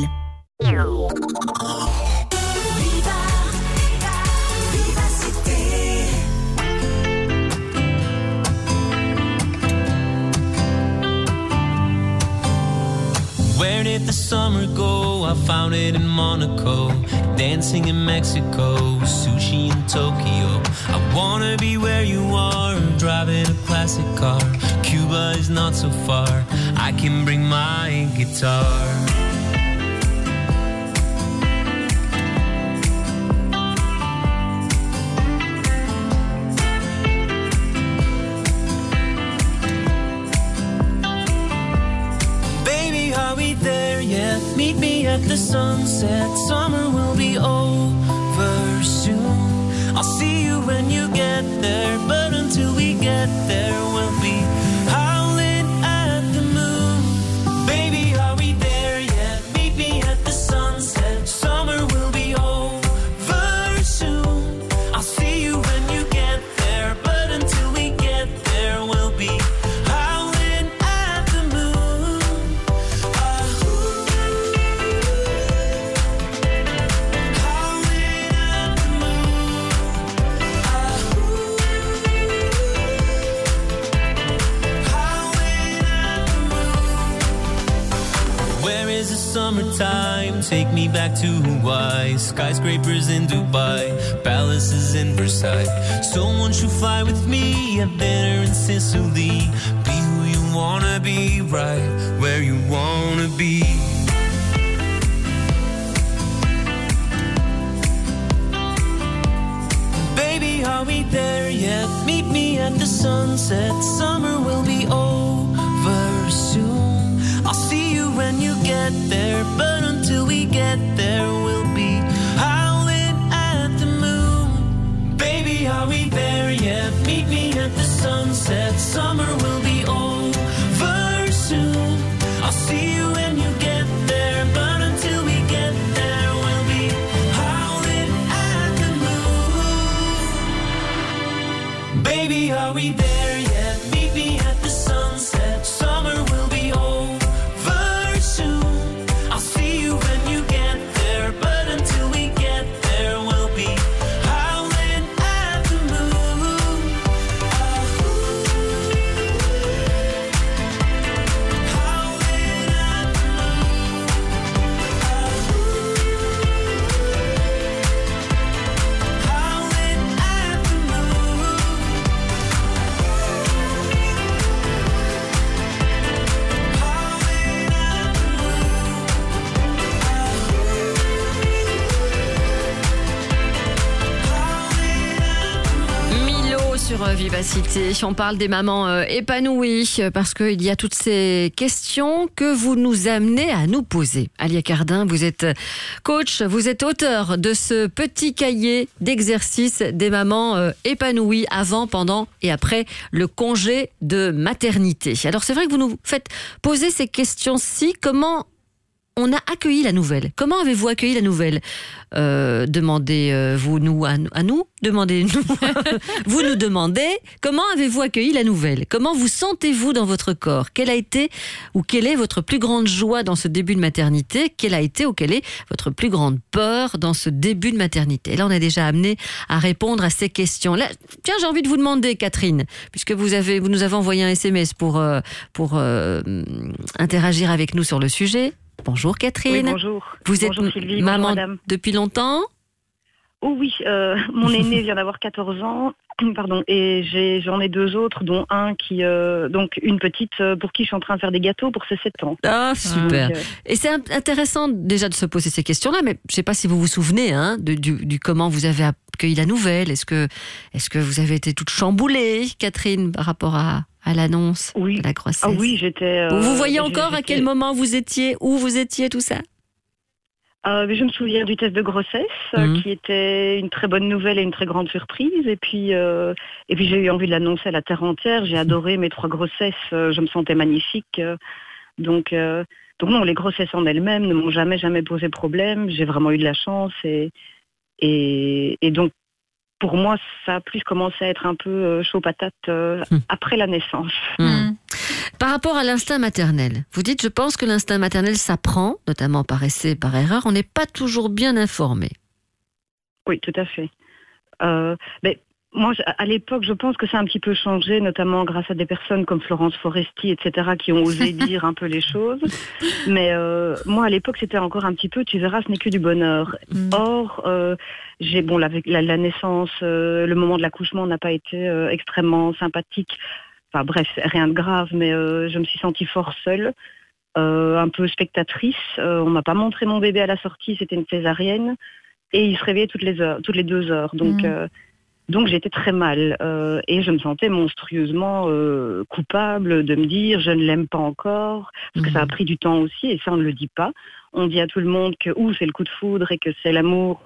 Where did the summer go? I found it in Monaco, dancing in Mexico, sushi in Tokyo. I wanna be where you are, driving a classic car. Cuba is not so far, I can bring my guitar. Meet me at the sunset, summer will be over soon. I'll see you when you get there, but until we get there, we'll be howling at the moon. Baby, are we there yet? Meet me at the sunset, summer will be over soon. I'll see you when you get there, but until we get there, we'll be howling at the moon. Summertime, take me back to Hawaii. Skyscrapers in Dubai, palaces in Versailles. So won't you fly with me, have dinner in Sicily? Be who you wanna be, right where you wanna be. Baby, are we there yet? Meet me at the sunset, summer will be over soon. I'll see you when you get there, but until we get there, we'll be howling at the moon. Baby, are we there yet? Meet me at the sunset, summer will be over soon. I'll see you when you get there, but until we get there, we'll be howling at the moon. Baby, are we there yet? Meet me at the sunset, summer will be over. I'll see you when you get there, but until we get there, we'll be howling at the moon. Howling at the moon. Howling at the moon. Sur Vivacité, on parle des mamans épanouies parce qu'il y a toutes ces questions que vous nous amenez à nous poser. Alia Cardin, vous êtes coach, vous êtes auteur de ce petit cahier d'exercices des mamans épanouies avant, pendant et après le congé de maternité. Alors c'est vrai que vous nous faites poser ces questions-ci. Comment on a accueilli la nouvelle. Comment avez-vous accueilli la nouvelle ? Demandez-vous à nous, demandez-nous. Vous nous demandez comment avez-vous accueilli la nouvelle ? Comment vous sentez-vous dans votre corps ? Quelle est votre plus grande joie dans ce début de maternité ? Quelle est votre plus grande peur dans ce début de maternité ? Et là, on est déjà amené à répondre à ces questions. Là, tiens, j'ai envie de vous demander, Catherine, puisque vous nous avez envoyé un SMS pour interagir avec nous sur le sujet. Bonjour Oui, Catherine. bonjour. Vous êtes Sylvie, maman madame. depuis longtemps ? Oh oui, mon aîné vient d'avoir 14 ans, pardon, et j'en ai 2 autres, dont un qui, donc une petite pour qui je suis en train de faire des gâteaux pour ses 7 ans. Ah, super. Donc, Et c'est intéressant déjà de se poser ces questions-là, mais je ne sais pas si vous vous souvenez du comment vous avez accueilli la nouvelle. Est-ce que vous avez été toute chamboulée, Catherine, par rapport à l'annonce de la grossesse ? Ah oui, j'étais... vous voyez encore à quel moment vous étiez, où vous étiez, tout ça ? Je me souviens du test de grossesse, qui était une très bonne nouvelle et une très grande surprise. Et puis j'ai eu envie de l'annoncer à la terre entière. J'ai adoré mes 3 grossesses. Je me sentais magnifique. Donc non, les grossesses en elles-mêmes ne m'ont jamais posé problème. J'ai vraiment eu de la chance. Et donc, pour moi, ça a plus commencé à être un peu chaud patate après la naissance. Par rapport à l'instinct maternel, vous dites, je pense que l'instinct maternel s'apprend, notamment par essai, par erreur. On n'est pas toujours bien informé. Oui, tout à fait. Mais moi, à l'époque, je pense que ça a un petit peu changé, notamment grâce à des personnes comme Florence Foresti, etc., qui ont osé dire un peu les choses. Mais moi, à l'époque, c'était encore un petit peu, tu verras, ce n'est que du bonheur. Or, avec la naissance, le moment de l'accouchement n'a pas été extrêmement sympathique. Enfin bref, rien de grave, mais je me suis sentie fort seule, un peu spectatrice. On m'a pas montré mon bébé à la sortie, c'était une césarienne, et il se réveillait toutes les 2 heures. Donc j'étais très mal, et je me sentais monstrueusement coupable de me dire je ne l'aime pas encore, parce que ça a pris du temps aussi, et ça on ne le dit pas. On dit à tout le monde que c'est le coup de foudre et que c'est l'amour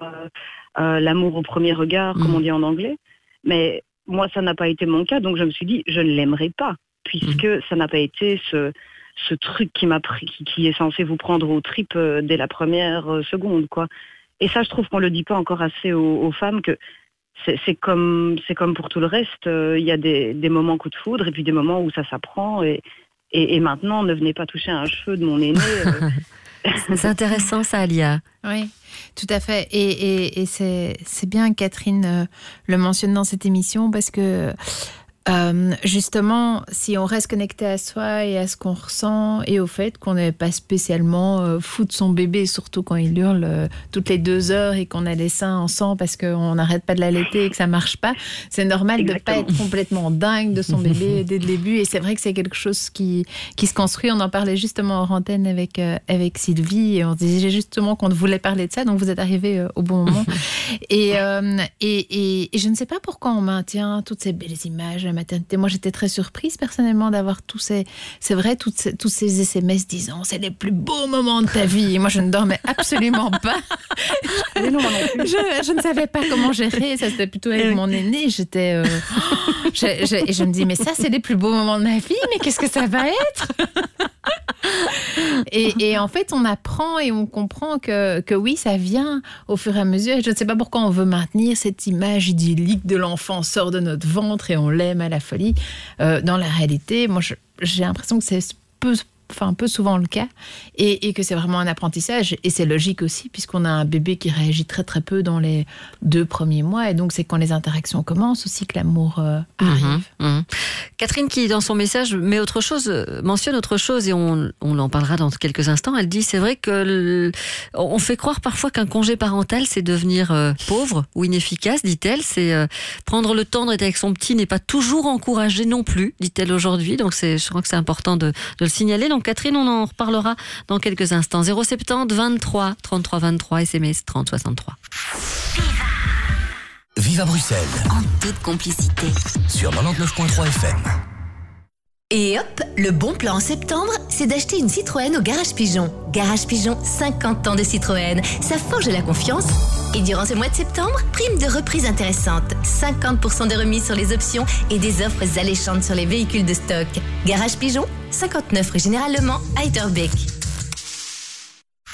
au premier regard, comme on dit en anglais, mais moi, ça n'a pas été mon cas, donc je me suis dit, je ne l'aimerai pas, puisque ça n'a pas été ce truc qui est censé vous prendre aux tripes dès la première seconde, quoi. Et ça, je trouve qu'on le dit pas encore assez aux femmes, que c'est comme pour tout le reste. Il y a des moments coup de foudre et puis des moments où ça s'apprend. Et maintenant, ne venez pas toucher un cheveu de mon aîné. C'est intéressant ça, Alia. Oui, tout à fait. Et c'est bien, Catherine le mentionne dans cette émission, parce que justement, si on reste connecté à soi et à ce qu'on ressent et au fait qu'on n'est pas spécialement fou de son bébé, surtout quand il hurle toutes les 2 heures et qu'on a les seins en sang parce qu'on n'arrête pas de l'allaiter et que ça marche pas, c'est normal de ne pas être complètement dingue de son bébé dès le début. Et c'est vrai que c'est quelque chose qui se construit. On en parlait justement en antenne avec Sylvie, et on disait justement qu'on voulait parler de ça, donc vous êtes arrivés au bon moment. Et je ne sais pas pourquoi on maintient toutes ces belles images de la maternité. Moi, j'étais très surprise personnellement d'avoir tous ces SMS disant c'est les plus beaux moments de ta vie. Moi, je ne dormais absolument pas. Je ne savais pas comment gérer. Ça, c'était plutôt avec mon aîné. J'étais, et je me dis, mais ça, c'est les plus beaux moments de ma vie. Mais qu'est-ce que ça va être? Et en fait, on apprend et on comprend que oui, ça vient au fur et à mesure. Et je ne sais pas pourquoi on veut maintenir cette image idyllique de l'enfant sort de notre ventre et on l'aime à la folie. Dans la réalité, moi, j'ai l'impression que c'est peu souvent le cas, et que c'est vraiment un apprentissage, et c'est logique aussi puisqu'on a un bébé qui réagit très très peu dans les 2 premiers mois, et donc c'est quand les interactions commencent aussi que l'amour arrive. Catherine, qui dans son message mentionne autre chose, et on en parlera dans quelques instants. Elle dit, c'est vrai que on fait croire parfois qu'un congé parental c'est devenir pauvre ou inefficace, dit-elle. C'est prendre le temps d'être avec son petit n'est pas toujours encouragé non plus, dit-elle aujourd'hui. Donc je crois que c'est important de le signaler. Donc Catherine, on en reparlera dans quelques instants. 070 23 33 23, SMS 30 63. Viva Bruxelles. En toute complicité. Sur 99.3 FM. Et hop, le bon plan en septembre, c'est d'acheter une Citroën au Garage Pigeon. Garage Pigeon, 50 ans de Citroën. Ça forge la confiance. Et durant ce mois de septembre, prime de reprise intéressante. 50% de remise sur les options et des offres alléchantes sur les véhicules de stock. Garage Pigeon, 59 rue Général Le Mans à Etterbeek.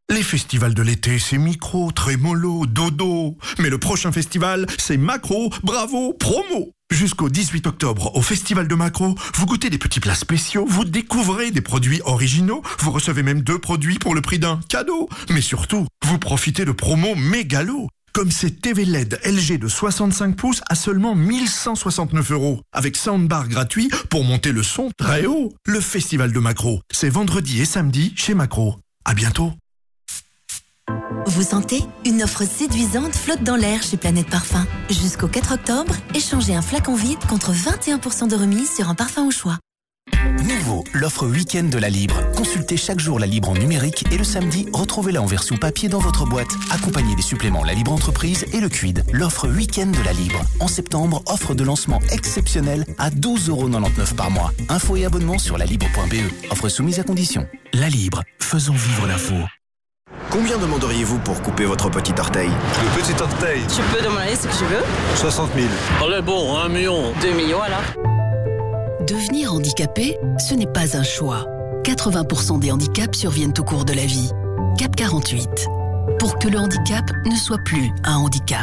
Les festivals de l'été, c'est micro, trémolo, dodo. Mais le prochain festival, c'est macro, bravo, promo. Jusqu'au 18 octobre, au Festival de Macro, vous goûtez des petits plats spéciaux, vous découvrez des produits originaux, vous recevez même 2 produits pour le prix d'un cadeau. Mais surtout, vous profitez de promos mégalos. Comme ces TV LED LG de 65 pouces à seulement 1169 €, avec soundbar gratuit pour monter le son très haut. Le Festival de Macro, c'est vendredi et samedi chez Macro. À bientôt. Vous sentez? Une offre séduisante flotte dans l'air chez Planète Parfum. Jusqu'au 4 octobre, échangez un flacon vide contre 21% de remise sur un parfum au choix. Nouveau, l'offre week-end de la Libre. Consultez chaque jour la Libre en numérique et le samedi, retrouvez-la en version papier dans votre boîte. Accompagné des suppléments La Libre Entreprise et le Quid. L'offre week-end de la Libre. En septembre, offre de lancement exceptionnelle à 12,99 € par mois. Infos et abonnements sur lalibre.be. Offre soumise à condition. La Libre, faisons vivre l'info. Combien demanderiez-vous pour couper votre petit orteil? Le petit orteil. Tu peux demander ce que tu veux. 60 000. Allez bon, 1 million. 2 millions alors. Devenir handicapé, ce n'est pas un choix. 80% des handicaps surviennent au cours de la vie. Cap 48. Pour que le handicap ne soit plus un handicap.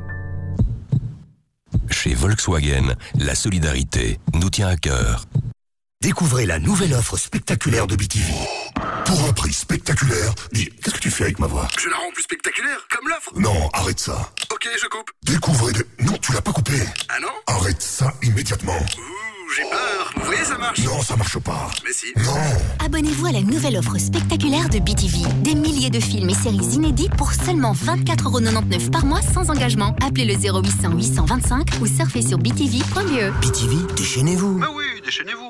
Chez Volkswagen, la solidarité nous tient à cœur. Découvrez la nouvelle offre spectaculaire de BTV. Pour un prix spectaculaire, dis, qu'est-ce que tu fais avec ma voix? Je la rends plus spectaculaire, comme l'offre. Non, arrête ça. Ok, je coupe. Découvrez des... Non, tu l'as pas coupé. Ah non? Arrête ça immédiatement. J'ai peur. Vous voyez, ça marche. Non, ça marche pas. Mais si. Non. Abonnez-vous à la nouvelle offre spectaculaire de BTV. Des milliers de films et séries inédits pour seulement 24,99 € par mois sans engagement. Appelez le 0800 825 ou surfez sur btv.be. BTV, déchaînez-vous. Bah oui, déchaînez-vous.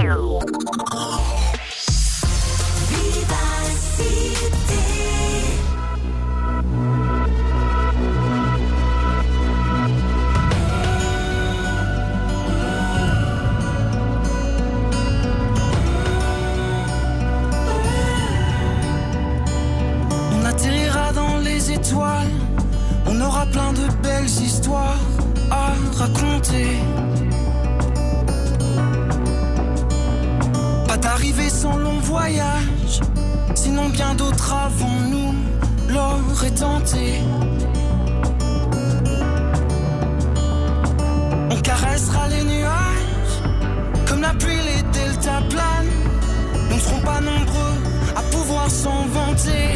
On atterrira dans les étoiles, on aura plein de belles histoires à raconter. Pas d'arrivée sans long voyage, sinon bien d'autres avant nous l'auraient tenté. On caressera les nuages, comme la pluie les deltaplanes. Nous ne serons pas nombreux à pouvoir s'en vanter.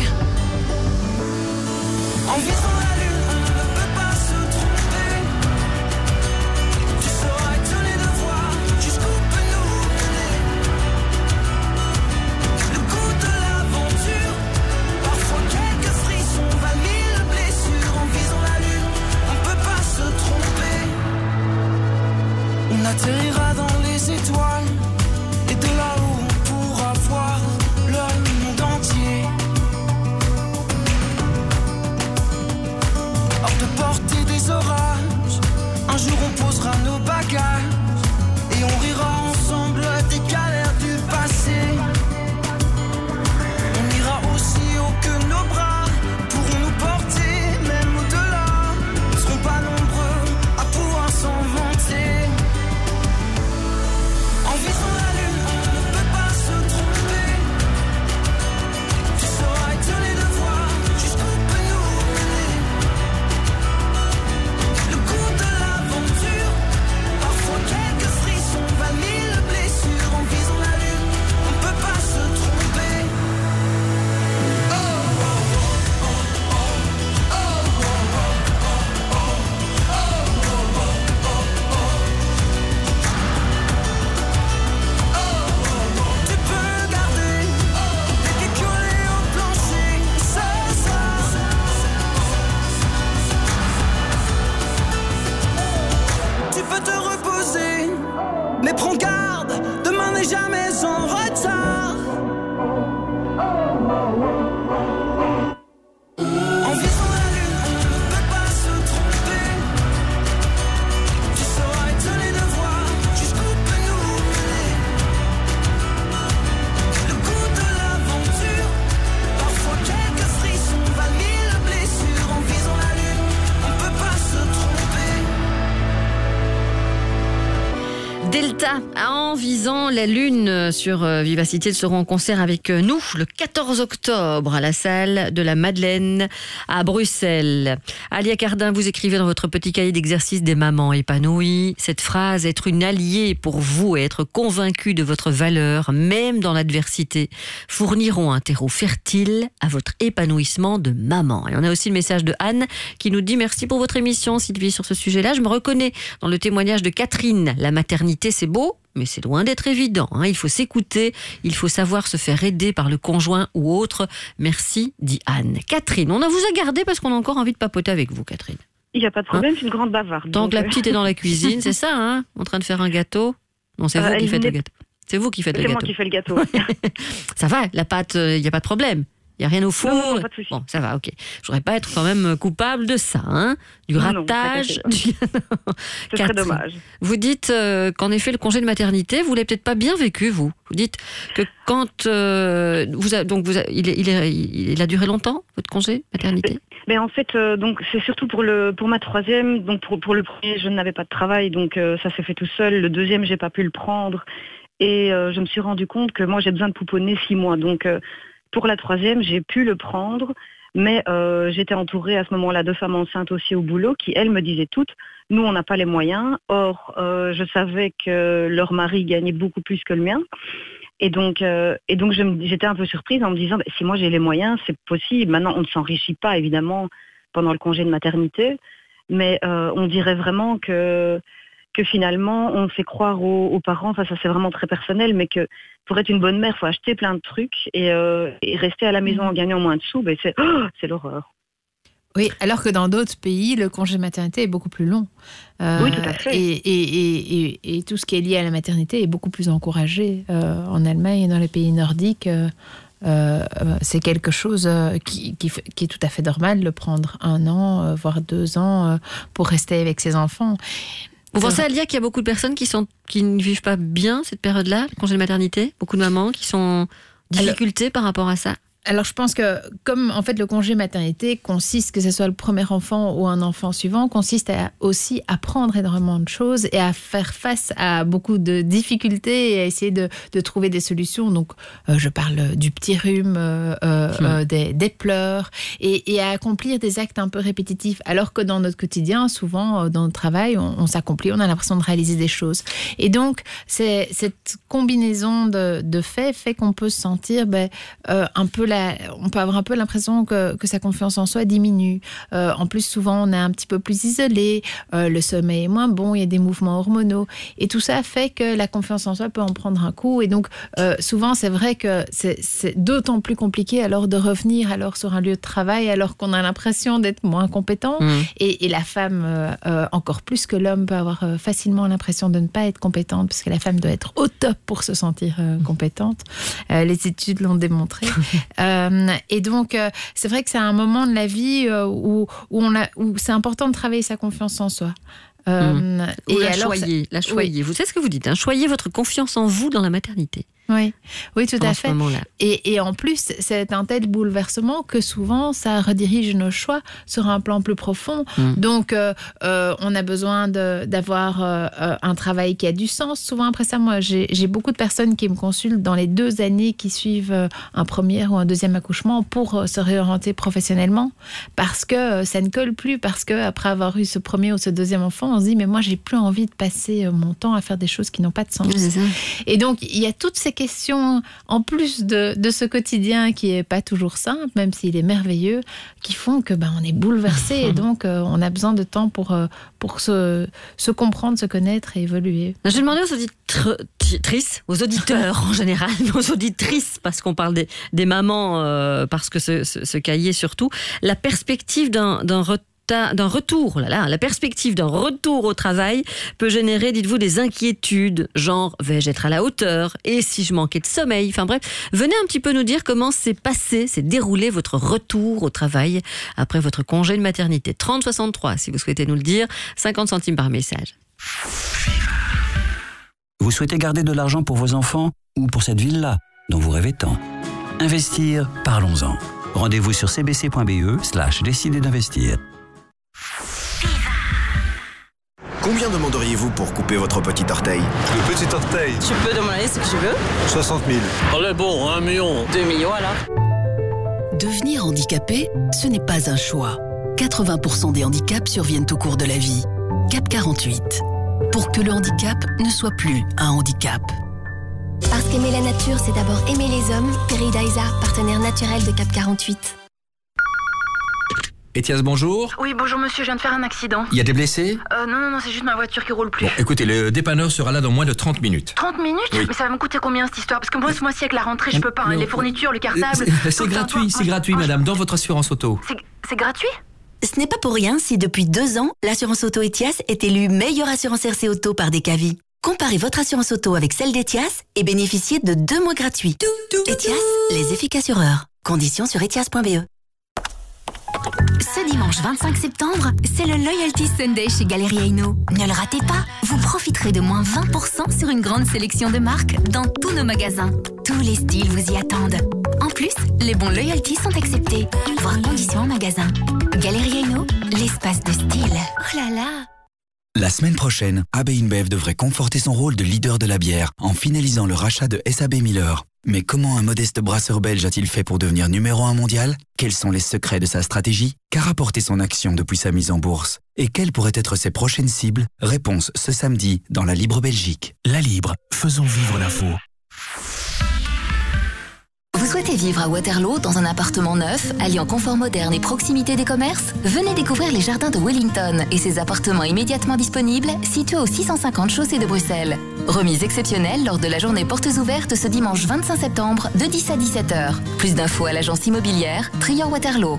En visant la lune, on ne peut pas se tromper. Tu seras étonné de voir jusqu'où peut nous mener le goût de l'aventure. Parfois quelques frissons valent 1000 blessures. En visant la lune, on ne peut pas se tromper. On atterrira dans les étoiles et de là-haut on pourra voir leur En visant la lune sur Vivacité seront en concert avec nous le 14 octobre à la salle de la Madeleine à Bruxelles. Alia Cardin, vous écrivez dans votre petit cahier d'exercice des mamans épanouies cette phrase: être une alliée pour vous et être convaincue de votre valeur, même dans l'adversité, fourniront un terreau fertile à votre épanouissement de maman. Et on a aussi le message de Anne qui nous dit: merci pour votre émission, Sylvie, sur ce sujet-là. Je me reconnais dans le témoignage de Catherine. La maternité, c'est beau, mais c'est loin d'être évident. Il faut s'écouter, il faut savoir se faire aider par le conjoint ou autre. Merci, dit Anne. Catherine, on vous a gardé parce qu'on a encore envie de papoter avec vous, Catherine. Il n'y a pas de problème, c'est une grande bavarde. Tant que la petite est dans la cuisine, c'est ça, en train de faire un gâteau. Non, c'est vous qui faites le gâteau. C'est vous qui faites le gâteau. C'est moi qui fais le gâteau. Ça va, la pâte, il n'y a pas de problème. Il n'y a rien au four. Non, pas de souci. Bon, ça va, ok. Je voudrais pas être quand même coupable de ça, du ratage. Ce serait dommage. Vous dites qu'en effet, le congé de maternité, vous l'avez peut-être pas bien vécu, vous. Vous dites que quand il a duré longtemps, votre congé de maternité. Mais en fait, donc c'est surtout pour ma troisième. Donc pour le premier, je n'avais pas de travail, donc ça s'est fait tout seul. Le deuxième, j'ai pas pu le prendre, et je me suis rendu compte que moi j'ai besoin de pouponner 6 mois, donc. Pour la troisième, j'ai pu le prendre, mais j'étais entourée à ce moment-là de femmes enceintes aussi au boulot qui, elles, me disaient toutes, nous, on n'a pas les moyens. Or, je savais que leur mari gagnait beaucoup plus que le mien. Et donc j'étais un peu surprise en me disant, si moi j'ai les moyens, c'est possible. Maintenant, on ne s'enrichit pas, évidemment, pendant le congé de maternité, mais on dirait vraiment que finalement, on fait croire aux parents, enfin ça c'est vraiment très personnel, mais que pour être une bonne mère, il faut acheter plein de trucs et rester à la maison en gagnant moins de sous, c'est l'horreur. Oui, alors que dans d'autres pays, le congé de maternité est beaucoup plus long. Oui, tout à fait. Et tout ce qui est lié à la maternité est beaucoup plus encouragé. En Allemagne et dans les pays nordiques, c'est quelque chose qui est tout à fait normal de prendre 1 an, voire 2 ans pour rester avec ses enfants. Vous pensez, Alia, qu'il y a beaucoup de personnes qui ne vivent pas bien cette période-là, le congé de maternité? Beaucoup de mamans qui sont en difficulté par rapport à ça? Alors, je pense que comme en fait le congé maternité consiste, que ce soit le premier enfant ou un enfant suivant, consiste à aussi apprendre énormément de choses et à faire face à beaucoup de difficultés et à essayer de trouver des solutions. Donc, je parle du petit rhume, des pleurs et à accomplir des actes un peu répétitifs. Alors que dans notre quotidien, souvent dans notre travail, on s'accomplit, on a l'impression de réaliser des choses. Et donc, cette combinaison de faits fait qu'on peut se sentir un peu on peut avoir un peu l'impression que sa confiance en soi diminue. En plus, souvent, on est un petit peu plus isolé, le sommeil est moins bon, il y a des mouvements hormonaux. Et tout ça fait que la confiance en soi peut en prendre un coup. Et donc, souvent, c'est vrai que c'est d'autant plus compliqué alors de revenir sur un lieu de travail alors qu'on a l'impression d'être moins compétent. Et la femme, encore plus que l'homme, peut avoir facilement l'impression de ne pas être compétente parce que la femme doit être au top pour se sentir compétente. Les études l'ont démontré. Et donc, c'est vrai que c'est un moment de la vie où c'est important de travailler sa confiance en soi. Et la choyer. Oui. Vous savez ce que vous dites, choyez votre confiance en vous dans la maternité. Oui, tout à fait. Et en plus, c'est un tel bouleversement que souvent, ça redirige nos choix sur un plan plus profond. Donc, on a besoin d'avoir un travail qui a du sens. Souvent, après ça, moi, j'ai beaucoup de personnes qui me consultent dans les 2 années qui suivent un premier ou un deuxième accouchement pour se réorienter professionnellement parce que ça ne colle plus, parce qu'après avoir eu ce premier ou ce deuxième enfant, on se dit, mais moi, j'ai plus envie de passer mon temps à faire des choses qui n'ont pas de sens. Et donc, il y a toutes ces questions, en plus de ce quotidien qui n'est pas toujours simple, même s'il est merveilleux, qui font que on est bouleversé et donc on a besoin de temps pour se comprendre, se connaître et évoluer. Je demandais aux auditrices, aux auditeurs en général, aux auditrices, parce qu'on parle des mamans, parce que ce cahier surtout, la perspective d'un retour, la perspective d'un retour au travail peut générer, dites-vous, des inquiétudes, genre vais-je être à la hauteur, et si je manquais de sommeil, enfin bref, venez un petit peu nous dire comment s'est déroulé votre retour au travail après votre congé de maternité. 3063 si vous souhaitez nous le dire, 50 centimes par message. Vous souhaitez garder de l'argent pour vos enfants ou pour cette ville-là dont vous rêvez tant? Investir, parlons-en. Rendez-vous sur cbc.be/décider d'investir. Combien demanderiez-vous pour couper votre petit orteil? Le petit orteil. Tu peux demander ce que je veux. 60 000. Allez bon, 1 million. 2 millions alors. Devenir handicapé, ce n'est pas un choix. 80% des handicaps surviennent au cours de la vie. CAP 48. Pour que le handicap ne soit plus un handicap. Parce qu'aimer la nature, c'est d'abord aimer les hommes. Perry Daïsa, partenaire naturel de CAP 48. Ethias, bonjour. Oui, bonjour monsieur, je viens de faire un accident. Il y a des blessés? Non, c'est juste ma voiture qui roule plus. Bon, écoutez, le dépanneur sera là dans moins de 30 minutes. 30 minutes? Oui. Mais ça va me coûter combien cette histoire? Parce que moi, ce mois-ci, avec la rentrée, je peux pas. Les fournitures, le cartable... C'est gratuit, madame, dans votre assurance auto. C'est gratuit? Ce n'est pas pour rien si depuis 2 ans, l'assurance auto Ethias est élue meilleure assurance RC auto par Descavi. Comparez votre assurance auto avec celle d'Ethias et bénéficiez de 2 mois gratuits. Ethias, les efficacureurs. Conditions sur ethias.be. Ce dimanche 25 septembre, c'est le Loyalty Sunday chez Galeries Hainaut. Ne le ratez pas, vous profiterez de moins 20% sur une grande sélection de marques dans tous nos magasins. Tous les styles vous y attendent. En plus, les bons Loyalty sont acceptés. Voir conditions en magasin. Galeries Hainaut, l'espace de style. Oh là là! La semaine prochaine, AB InBev devrait conforter son rôle de leader de la bière en finalisant le rachat de SAB Miller. Mais comment un modeste brasseur belge a-t-il fait pour devenir numéro 1 mondial? Quels sont les secrets de sa stratégie? Qu'a rapporté son action depuis sa mise en bourse? Et quelles pourraient être ses prochaines cibles? Réponse ce samedi dans La Libre Belgique. La Libre, faisons vivre l'info. Vous souhaitez vivre à Waterloo dans un appartement neuf, alliant confort moderne et proximité des commerces? Venez découvrir les jardins de Wellington et ses appartements immédiatement disponibles, situés au 650 chaussée de Bruxelles. Remise exceptionnelle lors de la journée portes ouvertes ce dimanche 25 septembre de 10 à 17h. Plus d'infos à l'agence immobilière Trior Waterloo.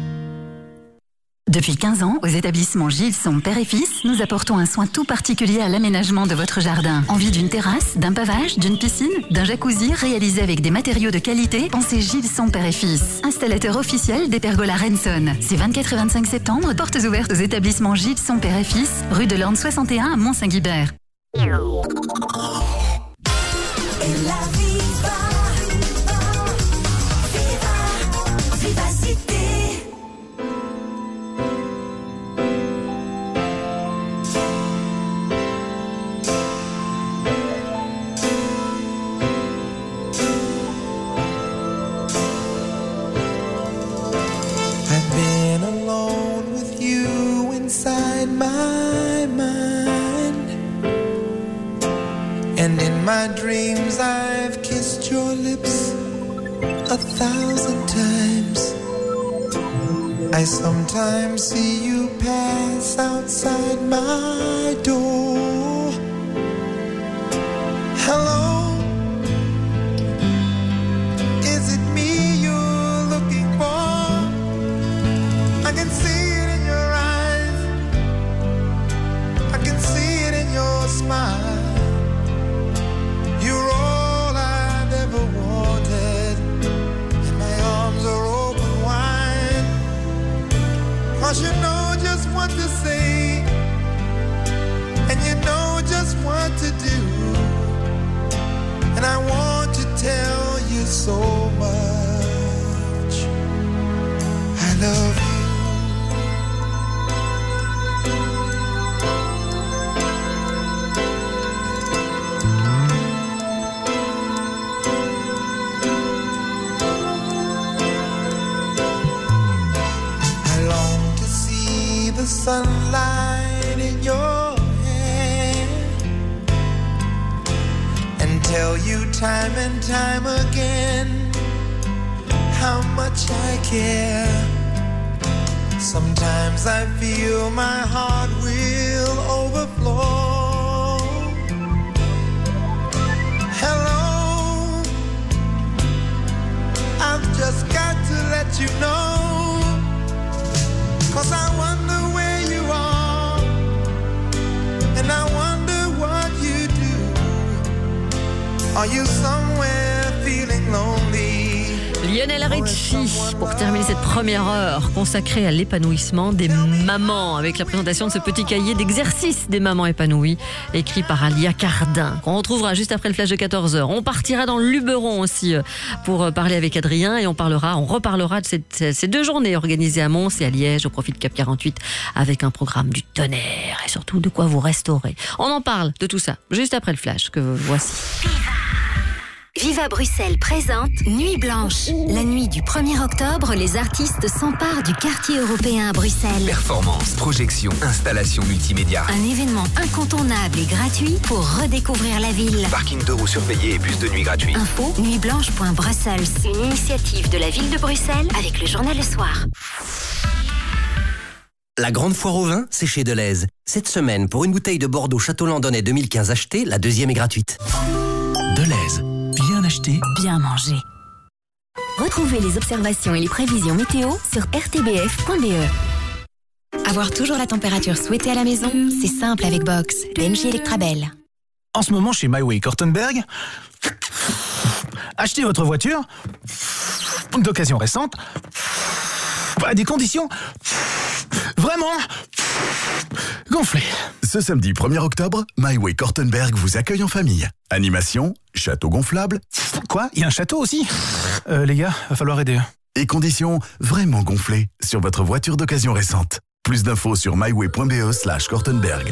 Depuis 15 ans, aux établissements Gilson Père et Fils, nous apportons un soin tout particulier à l'aménagement de votre jardin. Envie d'une terrasse, d'un pavage, d'une piscine, d'un jacuzzi réalisé avec des matériaux de qualité? Pensez Gilson Père et Fils. Installateur officiel des pergolas Renson. Ces 24 et 25 septembre, portes ouvertes aux établissements Gilson Père et Fils, rue de l'Orne 61 à Mont-Saint-Guibert. And in my dreams I've kissed your lips 1,000 times. I sometimes see you pass outside my door. Hello, is it me you're looking for? I can see it in your eyes, I can see it in your smile. You're all I've ever wanted, and my arms are open wide. 'Cause you know just what to say, and you know just what to do. And I want to tell you so much. I love you. Sunlight in your hair, and tell you time and time again how much I care. Sometimes I feel my heart will overflow. Hello, I've just got to let you know, 'cause I wonder where you are, and I wonder what you do. Are you somewhere feeling lonely? Lionel Richie, pour terminer cette première heure consacrée à l'épanouissement des mamans, avec la présentation de ce petit cahier d'exercices des mamans épanouies, écrit par Alia Cardin, qu'on retrouvera juste après le flash de 14h. On partira dans le Luberon aussi pour parler avec Adrien, et on reparlera de ces 2 journées organisées à Mons et à Liège au profit de Cap 48, avec un programme du tonnerre et surtout de quoi vous restaurer. On en parle de tout ça juste après le flash que voici. Viva Bruxelles présente Nuit Blanche. La nuit du 1er octobre, les artistes s'emparent du quartier européen à Bruxelles. Performance, projection, installation multimédia. Un événement incontournable et gratuit pour redécouvrir la ville. Parking 2 roues surveillés et bus de nuit gratuits. Info nuitblanche.brussels. Une initiative de la ville de Bruxelles avec le journal Le Soir. La grande foire au vin, c'est chez Deleuze. Cette semaine, pour une bouteille de Bordeaux Château Landonnais 2015 achetée, la deuxième est gratuite. Deleuze. Bien acheté, bien mangé. Retrouvez les observations et les prévisions météo sur rtbf.be. Avoir toujours la température souhaitée à la maison, c'est simple avec Box, de MJ Electrabel. En ce moment, chez MyWay Kortenberg, achetez votre voiture d'occasion récente à des conditions vraiment gonflées. Ce samedi 1er octobre, MyWay Kortenberg vous accueille en famille. Animation, château gonflable. Quoi ? Il y a un château aussi ? Les gars, va falloir aider. Et conditions vraiment gonflées sur votre voiture d'occasion récente. Plus d'infos sur myway.be/Kortenberg.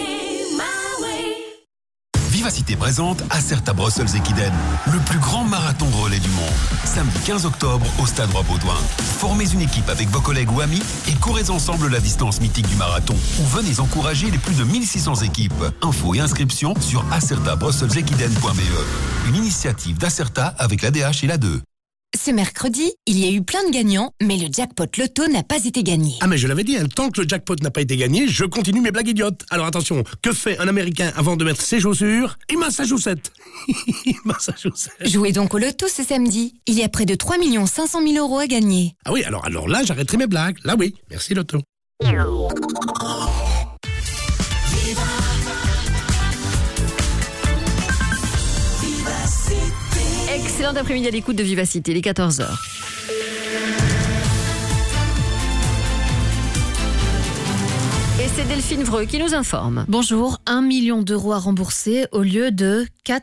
Vivacité présente Acerta Brussels Equiden, le plus grand marathon relais du monde. Samedi 15 octobre au Stade Roi-Baudouin. Formez une équipe avec vos collègues ou amis et courez ensemble la distance mythique du marathon. Ou venez encourager les plus de 1600 équipes. Infos et inscriptions sur acertabrussels-equiden.be. Une initiative d'Acerta avec l'ADH et l'A2. Ce mercredi, il y a eu plein de gagnants, mais le jackpot loto n'a pas été gagné. Ah mais je l'avais dit, tant que le jackpot n'a pas été gagné, je continue mes blagues idiotes. Alors attention, que fait un Américain avant de mettre ses chaussures ? Il Massachusetts. Massachusetts. Jouez donc au loto ce samedi. Il y a près de 3 500 000 euros à gagner. Ah oui, alors là, j'arrêterai mes blagues. Là oui, merci loto. Excellent après-midi à l'écoute de Vivacité, les 14h. Et c'est Delphine Vreux qui nous informe. Bonjour, 1 million d'euros à rembourser au lieu de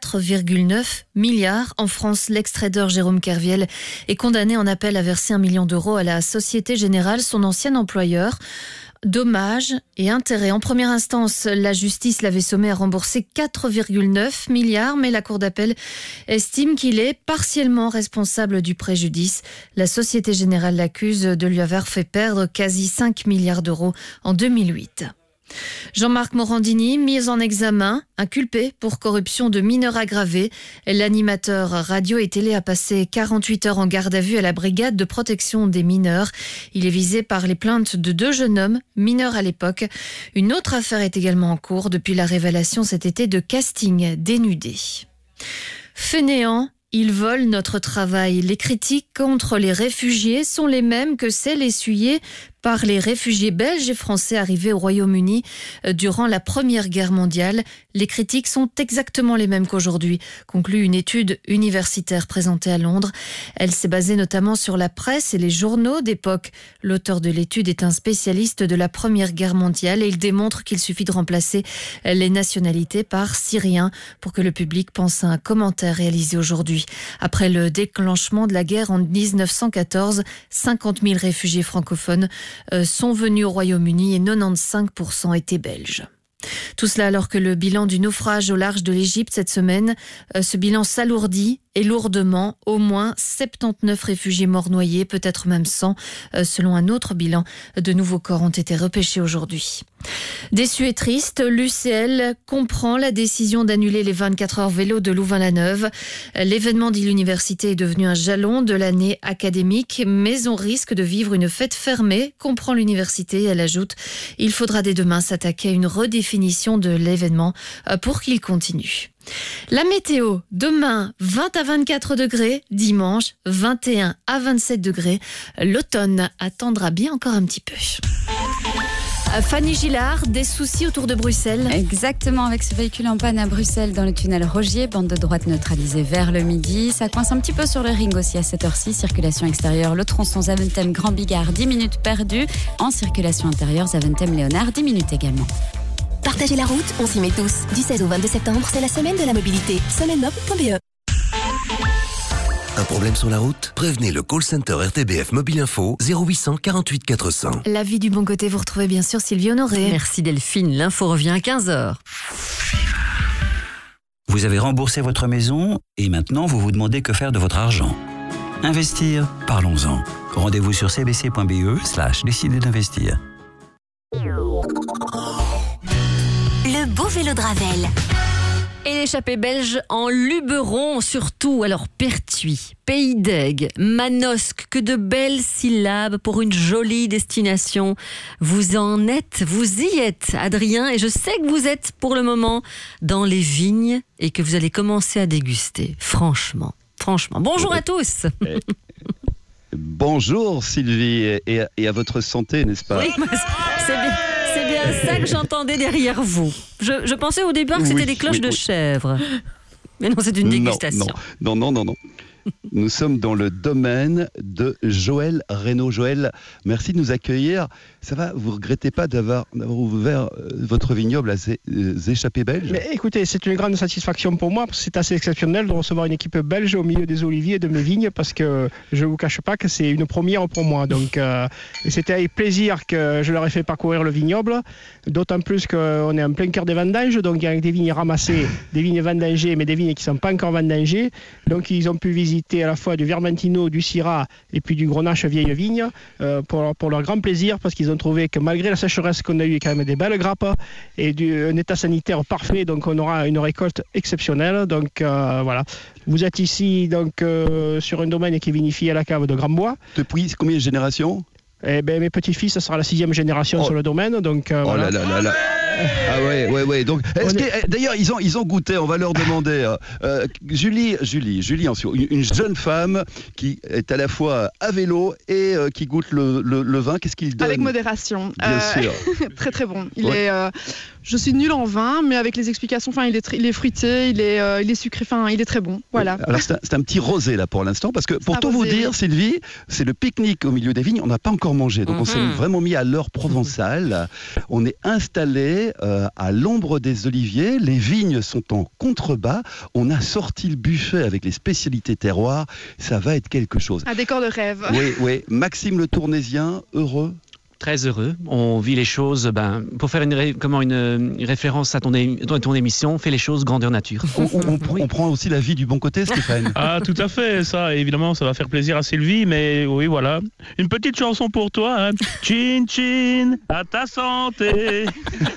4,9 milliards. En France, l'ex-trader Jérôme Kerviel est condamné en appel à verser 1 million d'euros à la Société Générale, son ancien employeur. Dommages et intérêts. En première instance, la justice l'avait sommé à rembourser 4,9 milliards, mais la Cour d'appel estime qu'il est partiellement responsable du préjudice. La Société Générale l'accuse de lui avoir fait perdre quasi 5 milliards d'euros en 2008. Jean-Marc Morandini, mis en examen, inculpé pour corruption de mineurs aggravée. L'animateur radio et télé a passé 48 heures en garde à vue à la brigade de protection des mineurs. Il est visé par les plaintes de 2 jeunes hommes, mineurs à l'époque. Une autre affaire est également en cours depuis la révélation cet été de casting dénudé. Fainéant. Ils volent notre travail. Les critiques contre les réfugiés sont les mêmes que celles essuyées par les réfugiés belges et français arrivés au Royaume-Uni durant la Première Guerre mondiale. Les critiques sont exactement les mêmes qu'aujourd'hui, conclut une étude universitaire présentée à Londres. Elle s'est basée notamment sur la presse et les journaux d'époque. L'auteur de l'étude est un spécialiste de la Première Guerre mondiale et il démontre qu'il suffit de remplacer les nationalités par Syriens pour que le public pense à un commentaire réalisé aujourd'hui. Après le déclenchement de la guerre en 1914, 50 000 réfugiés francophones sont venus au Royaume-Uni et 95% étaient belges. Tout cela alors que le bilan du naufrage au large de l'Égypte cette semaine, ce bilan s'alourdit et lourdement. Au moins 79 réfugiés morts noyés, peut-être même 100, selon un autre bilan. De nouveaux corps ont été repêchés aujourd'hui. Déçu et triste, l'UCL comprend la décision d'annuler les 24 heures vélo de Louvain-la-Neuve. L'événement, dit l'université, est devenu un jalon de l'année académique, mais on risque de vivre une fête fermée, comprend l'université. Elle ajoute, il faudra dès demain s'attaquer à une redéfinition de l'événement pour qu'il continue. La météo, demain 20 à 24 degrés, dimanche 21 à 27 degrés. L'automne attendra bien encore un petit peu. Fanny Gillard, des soucis autour de Bruxelles. Exactement, avec ce véhicule en panne à Bruxelles dans le tunnel Rogier, bande de droite neutralisée vers le midi. Ça coince un petit peu sur le ring aussi à cette heure-ci. Circulation extérieure, le tronçon Zaventem Grand Bigard, 10 minutes perdues. En circulation intérieure, Zaventem Léonard, 10 minutes également. Partagez la route, on s'y met tous. Du 16 au 22 septembre, c'est la semaine de la mobilité. Sommelmob.be. Un problème sur la route? Prévenez le call center RTBF Mobile Info 0800 48 400. La vie du bon côté, vous retrouvez bien sûr Sylvie Honoré. Merci Delphine, l'info revient à 15h. Vous avez remboursé votre maison et maintenant vous vous demandez que faire de votre argent. Investir, parlons-en. Rendez-vous sur cbc.be/décider d'investir. Le beau vélo de Ravel. Et l'échappée belge en Luberon surtout, alors Pertuis, Pays d'Aigue, Manosque, que de belles syllabes pour une jolie destination. Vous y êtes Adrien, et je sais que vous êtes pour le moment dans les vignes et que vous allez commencer à déguster, franchement. Bonjour à tous. Bonjour Sylvie, et à votre santé, n'est-ce pas? Oui, c'est bien ça que j'entendais derrière vous. Je pensais au départ que c'était des cloches de chèvre. Mais non, c'est une dégustation. Non. Nous sommes dans le domaine de Joël Reynaud. Joël, merci de nous accueillir. Ça va, vous ne regrettez pas d'avoir ouvert votre vignoble à ces échappées belges? Mais écoutez, c'est une grande satisfaction pour moi, parce que c'est assez exceptionnel de recevoir une équipe belge au milieu des oliviers et de mes vignes, parce que je ne vous cache pas que c'est une première pour moi. Donc, c'était avec plaisir que je leur ai fait parcourir le vignoble, d'autant plus qu'on est en plein cœur des vendanges, donc il y a des vignes ramassées, des vignes vendangées, mais des vignes qui ne sont pas encore vendangées. Donc, ils ont pu visiter à la fois du Vermentino, du Syrah et puis du Grenache vieille vigne pour leur grand plaisir, parce qu'ils ont trouvé que malgré la sécheresse qu'on a eu, il y a quand même des belles grappes et un état sanitaire parfait, donc on aura une récolte exceptionnelle. Donc voilà, vous êtes ici donc sur un domaine qui est vinifié à la cave de Grandbois. Depuis combien de générations? Eh ben, mes petits-fils, ça sera la 6e génération sur le domaine, donc voilà. Là. Ah ouais. Donc, d'ailleurs, ils ont goûté. On va leur demander. Julie, une jeune femme qui est à la fois à vélo et qui goûte le vin. Qu'est-ce qu'il donne? Avec modération. Bien sûr. Très très bon. Je suis nulle en vin, mais avec les explications, il est fruité, il est sucré, il est très bon. Voilà. Alors c'est un petit rosé là pour l'instant, parce que pour tout vous dire, Sylvie, c'est le pique-nique au milieu des vignes. On n'a pas encore mangé, donc on s'est vraiment mis à l'heure provençale. On est installé à l'ombre des oliviers. Les vignes sont en contrebas. On a sorti le buffet avec les spécialités terroirs. Ça va être quelque chose. Un décor de rêve. Oui. Maxime Le Tournésien, heureux? Très heureux. On vit les choses, pour faire une référence à ton émission, fais les choses grandeur nature. On prend aussi la vie du bon côté, Stéphane. Ah, tout à fait, ça, évidemment, ça va faire plaisir à Sylvie, mais oui, voilà. Une petite chanson pour toi, hein. Chin chin, à ta santé.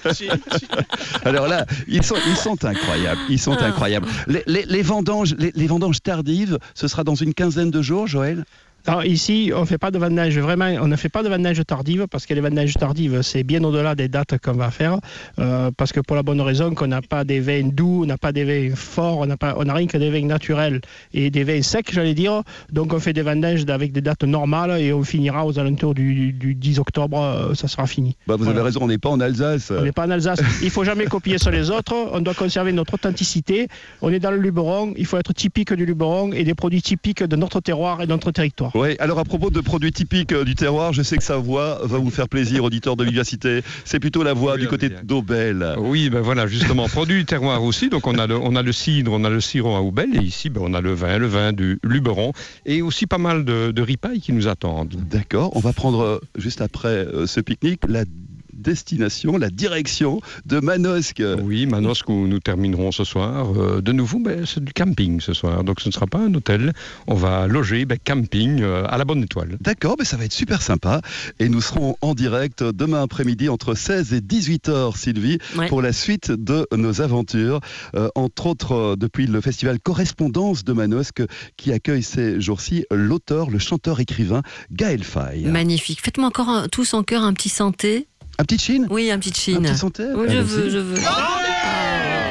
Alors là, ils sont incroyables. Incroyables. Les vendanges tardives, ce sera dans une quinzaine de jours, Joël? Alors ici, on ne fait pas de vendange, vraiment, on ne fait pas de vendange tardive, parce que les vendanges tardives, c'est bien au-delà des dates qu'on va faire, parce que pour la bonne raison qu'on n'a pas des vins doux, on n'a pas des vins forts, on n'a rien que des vins naturels et des vins secs, j'allais dire. Donc on fait des vendanges avec des dates normales et on finira aux alentours du 10 octobre, ça sera fini. Vous avez raison, on n'est pas en Alsace. On n'est pas en Alsace. Il ne faut jamais copier sur les autres, on doit conserver notre authenticité. On est dans le Luberon, il faut être typique du Luberon et des produits typiques de notre terroir et de notre territoire. Oui, alors à propos de produits typiques du terroir, je sais que sa voix va vous faire plaisir, auditeur de Vivacité. C'est plutôt la voix du côté d'Aubel. Oui, voilà, justement, produits du terroir aussi. Donc on a le cidre, on a le sirop à Aubel, et ici on a le vin du Luberon, et aussi pas mal de ripailles qui nous attendent. D'accord, on va prendre juste après ce pique-nique la direction de Manosque. Oui, Manosque, où nous terminerons ce soir. De nouveau, c'est du camping ce soir. Donc ce ne sera pas un hôtel. On va loger camping à la Bonne Étoile. D'accord, ça va être super sympa. Et nous serons en direct demain après-midi entre 16 et 18h, Sylvie, pour la suite de nos aventures. Entre autres, depuis le festival Correspondance de Manosque, qui accueille ces jours-ci l'auteur, le chanteur-écrivain Gaël Faye. Magnifique. Faites-moi encore tous en chœur un petit santé. Un petit chine? Oui, un petit chine. Un petit santé? Oui, je veux.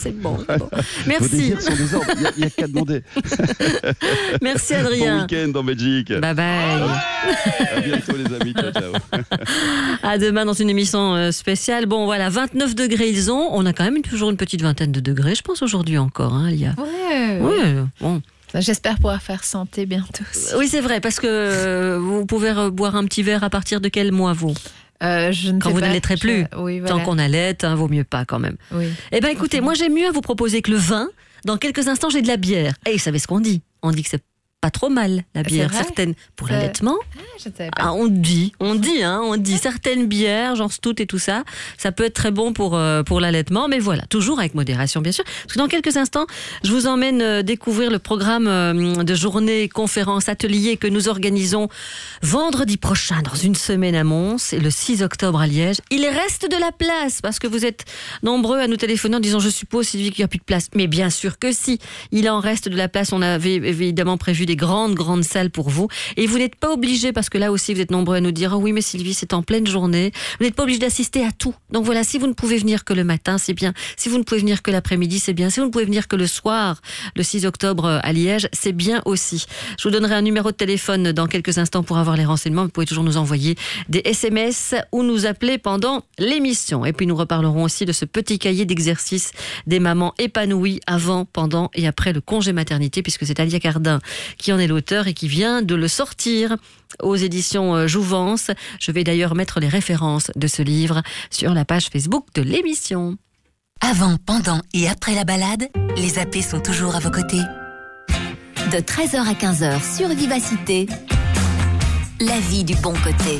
c'est bon. Vos Merci. désirs sont des ordres, il n'y a qu'à demander. Merci Adrien. Bon week-end en Belgique. Bye bye. À bientôt les amis, ciao. À demain dans une émission spéciale. Bon voilà, 29 degrés ils ont. On a quand même toujours une petite vingtaine de degrés, je pense aujourd'hui encore, hein, Lia. Ouais, bon. J'espère pouvoir faire santé bientôt aussi. Oui, c'est vrai, parce que vous pouvez boire un petit verre à partir de quel mois, vous je ne Quand sais vous pas. n'allaiterez plus. Oui, voilà. Tant qu'on allaite, vaut mieux pas quand même. Oui. Eh bien écoutez, moi j'ai mieux à vous proposer que le vin. Dans quelques instants, j'ai de la bière. Et vous savez ce qu'on dit ? On dit que c'est pas trop mal, la bière, vrai certaines pour l'allaitement. Je ne savais pas. On dit certaines bières, genre stout et tout ça, ça peut être très bon pour l'allaitement, mais voilà, toujours avec modération bien sûr. Parce que dans quelques instants, je vous emmène découvrir le programme de journée, conférence, atelier que nous organisons vendredi prochain, dans une semaine à Mons, et le 6 octobre à Liège. Il reste de la place, parce que vous êtes nombreux à nous téléphoner en disant, je suppose Sylvie qu'il n'y a plus de place. Mais bien sûr que si, il en reste de la place. On avait évidemment prévu des grandes salles pour vous. Et vous n'êtes pas obligés, parce que là aussi vous êtes nombreux à nous dire, oh oui mais Sylvie c'est en pleine journée, vous n'êtes pas obligés d'assister à tout. Donc voilà, si vous ne pouvez venir que le matin, c'est bien. Si vous ne pouvez venir que l'après-midi, c'est bien. Si vous ne pouvez venir que le soir, le 6 octobre à Liège, c'est bien aussi. Je vous donnerai un numéro de téléphone dans quelques instants pour avoir les renseignements. Vous pouvez toujours nous envoyer des SMS ou nous appeler pendant l'émission. Et puis nous reparlerons aussi de ce petit cahier d'exercices des mamans épanouies avant, pendant et après le congé maternité, puisque c'est Alia Cardin qui en est l'auteur et qui vient de le sortir aux éditions Jouvence. Je vais d'ailleurs mettre les références de ce livre sur la page Facebook de l'émission. Avant, pendant et après la balade, les AP sont toujours à vos côtés. De 13h à 15h sur Vivacité, la vie du bon côté.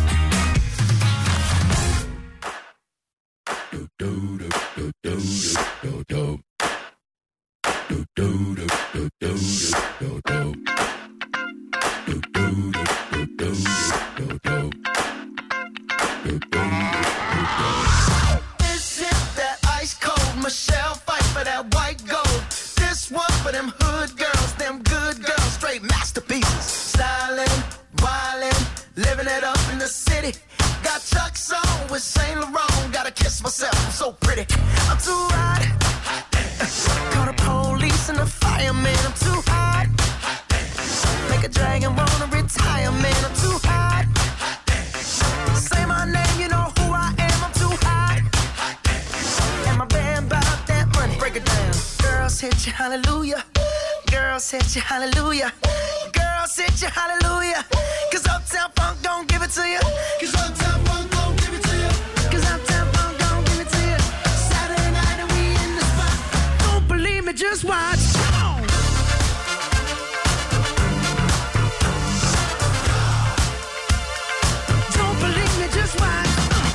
This is that ice cold Michelle fight for that white gold. This one for them hood girls, them good girls, straight masterpieces. Styling, wildin', living it up in the city. Got Chuck's on with Saint Laurent. Gotta kiss myself, I'm so pretty. I'm too hot. Call the police and the fireman. I'm too hot. Make a dragon wanna retire, man. I'm too hot. Say my name, you know who I am. I'm too hot. And my band bought that money. Break it down. Girls hit you, hallelujah. Girls hit you, hallelujah. Girls hit you, hallelujah. Cause Uptown Funk don't give it to you. Cause Uptown Funk don't give it to you. Cause Uptown Funk don't give it to you. Saturday night and we in the spot. Don't believe me, just watch. Come on. Don't believe me, just watch.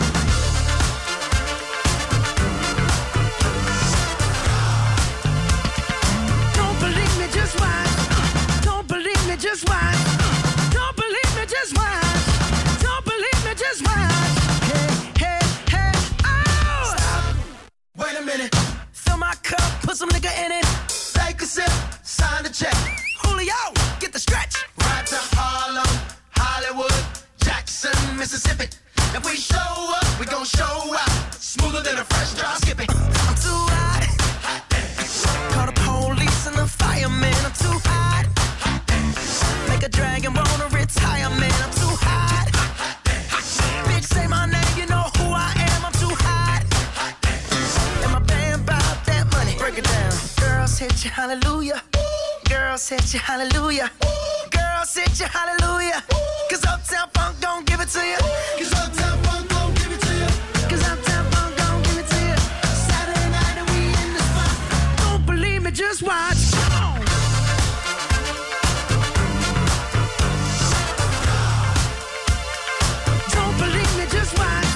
Don't believe me, just watch. Don't believe me, just watch. Don't believe me, just watch. Don't believe me, just watch. Hey, hey, hey, oh! Stop. Wait a minute. Fill my cup, put some nigga in it. Take a sip, sign the check. Julio, get the stretch. Right to Harlem, Hollywood, Jackson, Mississippi. If we show up, we gon' show out. Smoother than a fresh drop. Skip it. I'm too hot. Call the police and the fireman. I'm too hot. Make a dragon wanna retire, man. I'm too hot. Bitch, say my name, you know who I am. I'm too hot. And my band bought that money. Break it down. Girls hit you, hallelujah. Girls hit you, hallelujah. Girls hit you, hallelujah. Cause Uptown Funk don't give it to you. Cause Uptown Funk don't give it to you. Cause Uptown Funk don't give it to you. Saturday night and we in the spot. Don't believe me, just watch. Come on. Don't believe me, just watch.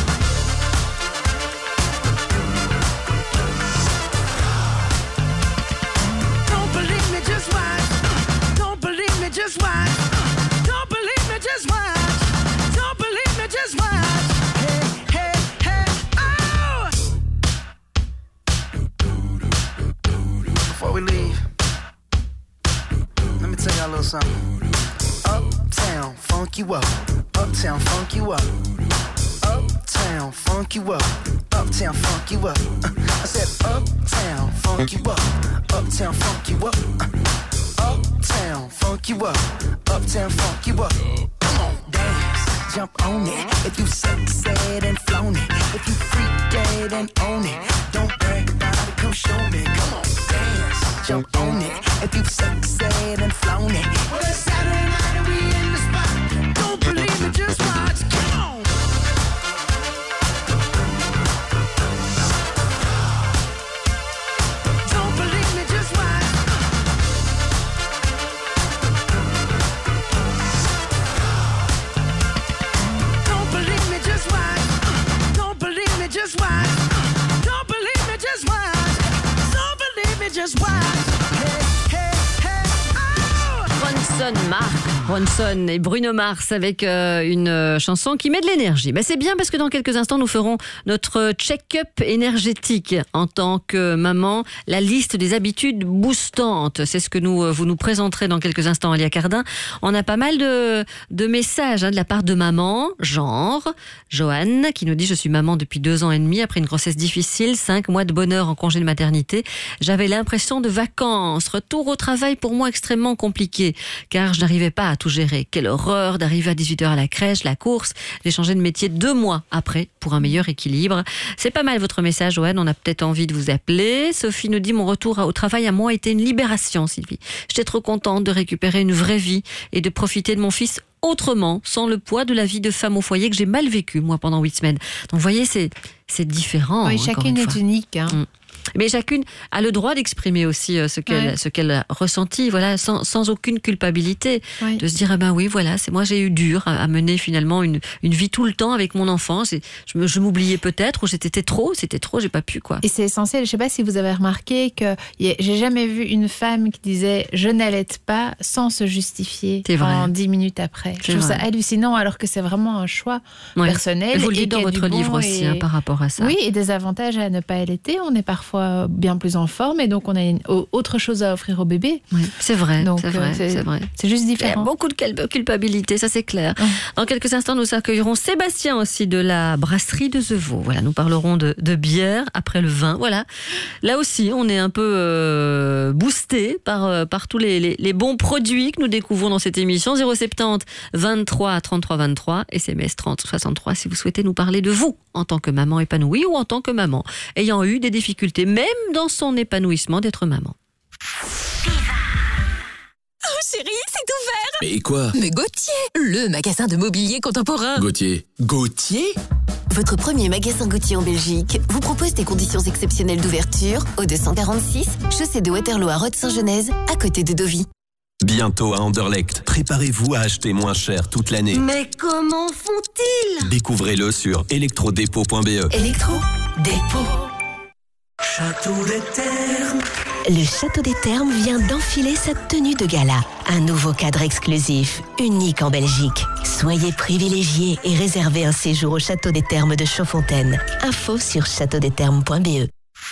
Don't believe me, just watch. Don't believe me, just watch. Don't believe me, just watch. Don't believe me, just watch. Hey, hey, hey, oh! Before we leave, let me tell y'all a little something. Uptown, funk you up. Uptown, funk you up. Uptown, funk you up. Uptown, funk you up. I said uptown, funk you up. Uptown, funk you up. Uptown, funk you up. Uptown, funk you up. Come on, dance, jump on it. If you succeed and flown it. If you freak dead and own it. Don't brag about it, come show me. Come on, dance, jump on it. If you succeed and flown it. Well, it's Saturday night and we in the spot. Don't believe me, just watch. Come on. Ronson et Bruno Mars avec une chanson qui met de l'énergie. Ben c'est bien parce que dans quelques instants, nous ferons notre check-up énergétique en tant que maman, la liste des habitudes boostantes. C'est ce que vous nous présenterez dans quelques instants, Alia Cardin. On a pas mal de messages de la part de maman, genre Joanne qui nous dit « Je suis maman depuis 2 ans et demi après une grossesse difficile, 5 mois de bonheur en congé de maternité. J'avais l'impression de vacances. Retour au travail pour moi extrêmement compliqué car je n'arrivais pas à tout gérer. Quelle horreur d'arriver à 18h à la crèche, la course. J'ai changé de métier 2 mois après pour un meilleur équilibre. » C'est pas mal votre message, Joanne. On a peut-être envie de vous appeler. Sophie nous dit « Mon retour au travail à moi a été une libération, Sylvie. J'étais trop contente de récupérer une vraie vie et de profiter de mon fils autrement, sans le poids de la vie de femme au foyer que j'ai mal vécu, moi, pendant 8 semaines. » Donc, vous voyez, c'est différent. Oui, chacune est unique. Hein. Mais chacune a le droit d'exprimer aussi ce qu'elle a ressenti, voilà, sans aucune culpabilité, de se dire ah ben oui, voilà, moi j'ai eu dur à mener finalement une vie tout le temps avec mon enfant. Je m'oubliais peut-être ou c'était trop, j'ai pas pu quoi. Et c'est essentiel. Je sais pas si vous avez remarqué que j'ai jamais vu une femme qui disait je n'allaite pas sans se justifier en 10 minutes après. Je trouve ça hallucinant alors que c'est vraiment un choix personnel. Et vous le dites dans votre livre aussi par rapport à ça. Oui, et des avantages à ne pas allaiter. On est parfois bien plus en forme et donc on a autre chose à offrir au bébé. Oui, c'est vrai, donc, c'est vrai. C'est juste différent. Il y a beaucoup de culpabilité, ça c'est clair. Dans quelques instants, nous accueillerons Sébastien aussi de la brasserie de The Vaux. Voilà, nous parlerons de bière après le vin. Voilà, là aussi, on est un peu boosté par tous les bons produits que nous découvrons dans cette émission. 070 23 33 23, SMS 30 63 si vous souhaitez nous parler de vous en tant que maman épanouie ou en tant que maman ayant eu des difficultés, même dans son épanouissement d'être maman. Oh chérie, c'est ouvert! Mais quoi? Mais Gauthier, le magasin de mobilier contemporain. Gauthier? Votre premier magasin Gauthier en Belgique vous propose des conditions exceptionnelles d'ouverture au 246, chaussée de Waterloo à Rode-Saint-Genèse, à côté de Deauville. Bientôt à Anderlecht, préparez-vous à acheter moins cher toute l'année. Mais comment font-ils? Découvrez-le sur electrodépôt.be. Electro-dépôt. Château des Thermes. Le Château des Thermes vient d'enfiler sa tenue de gala. Un nouveau cadre exclusif, unique en Belgique. Soyez privilégiés et réservez un séjour au Château des Thermes de Chaudfontaine. Info sur châteaudesthermes.be.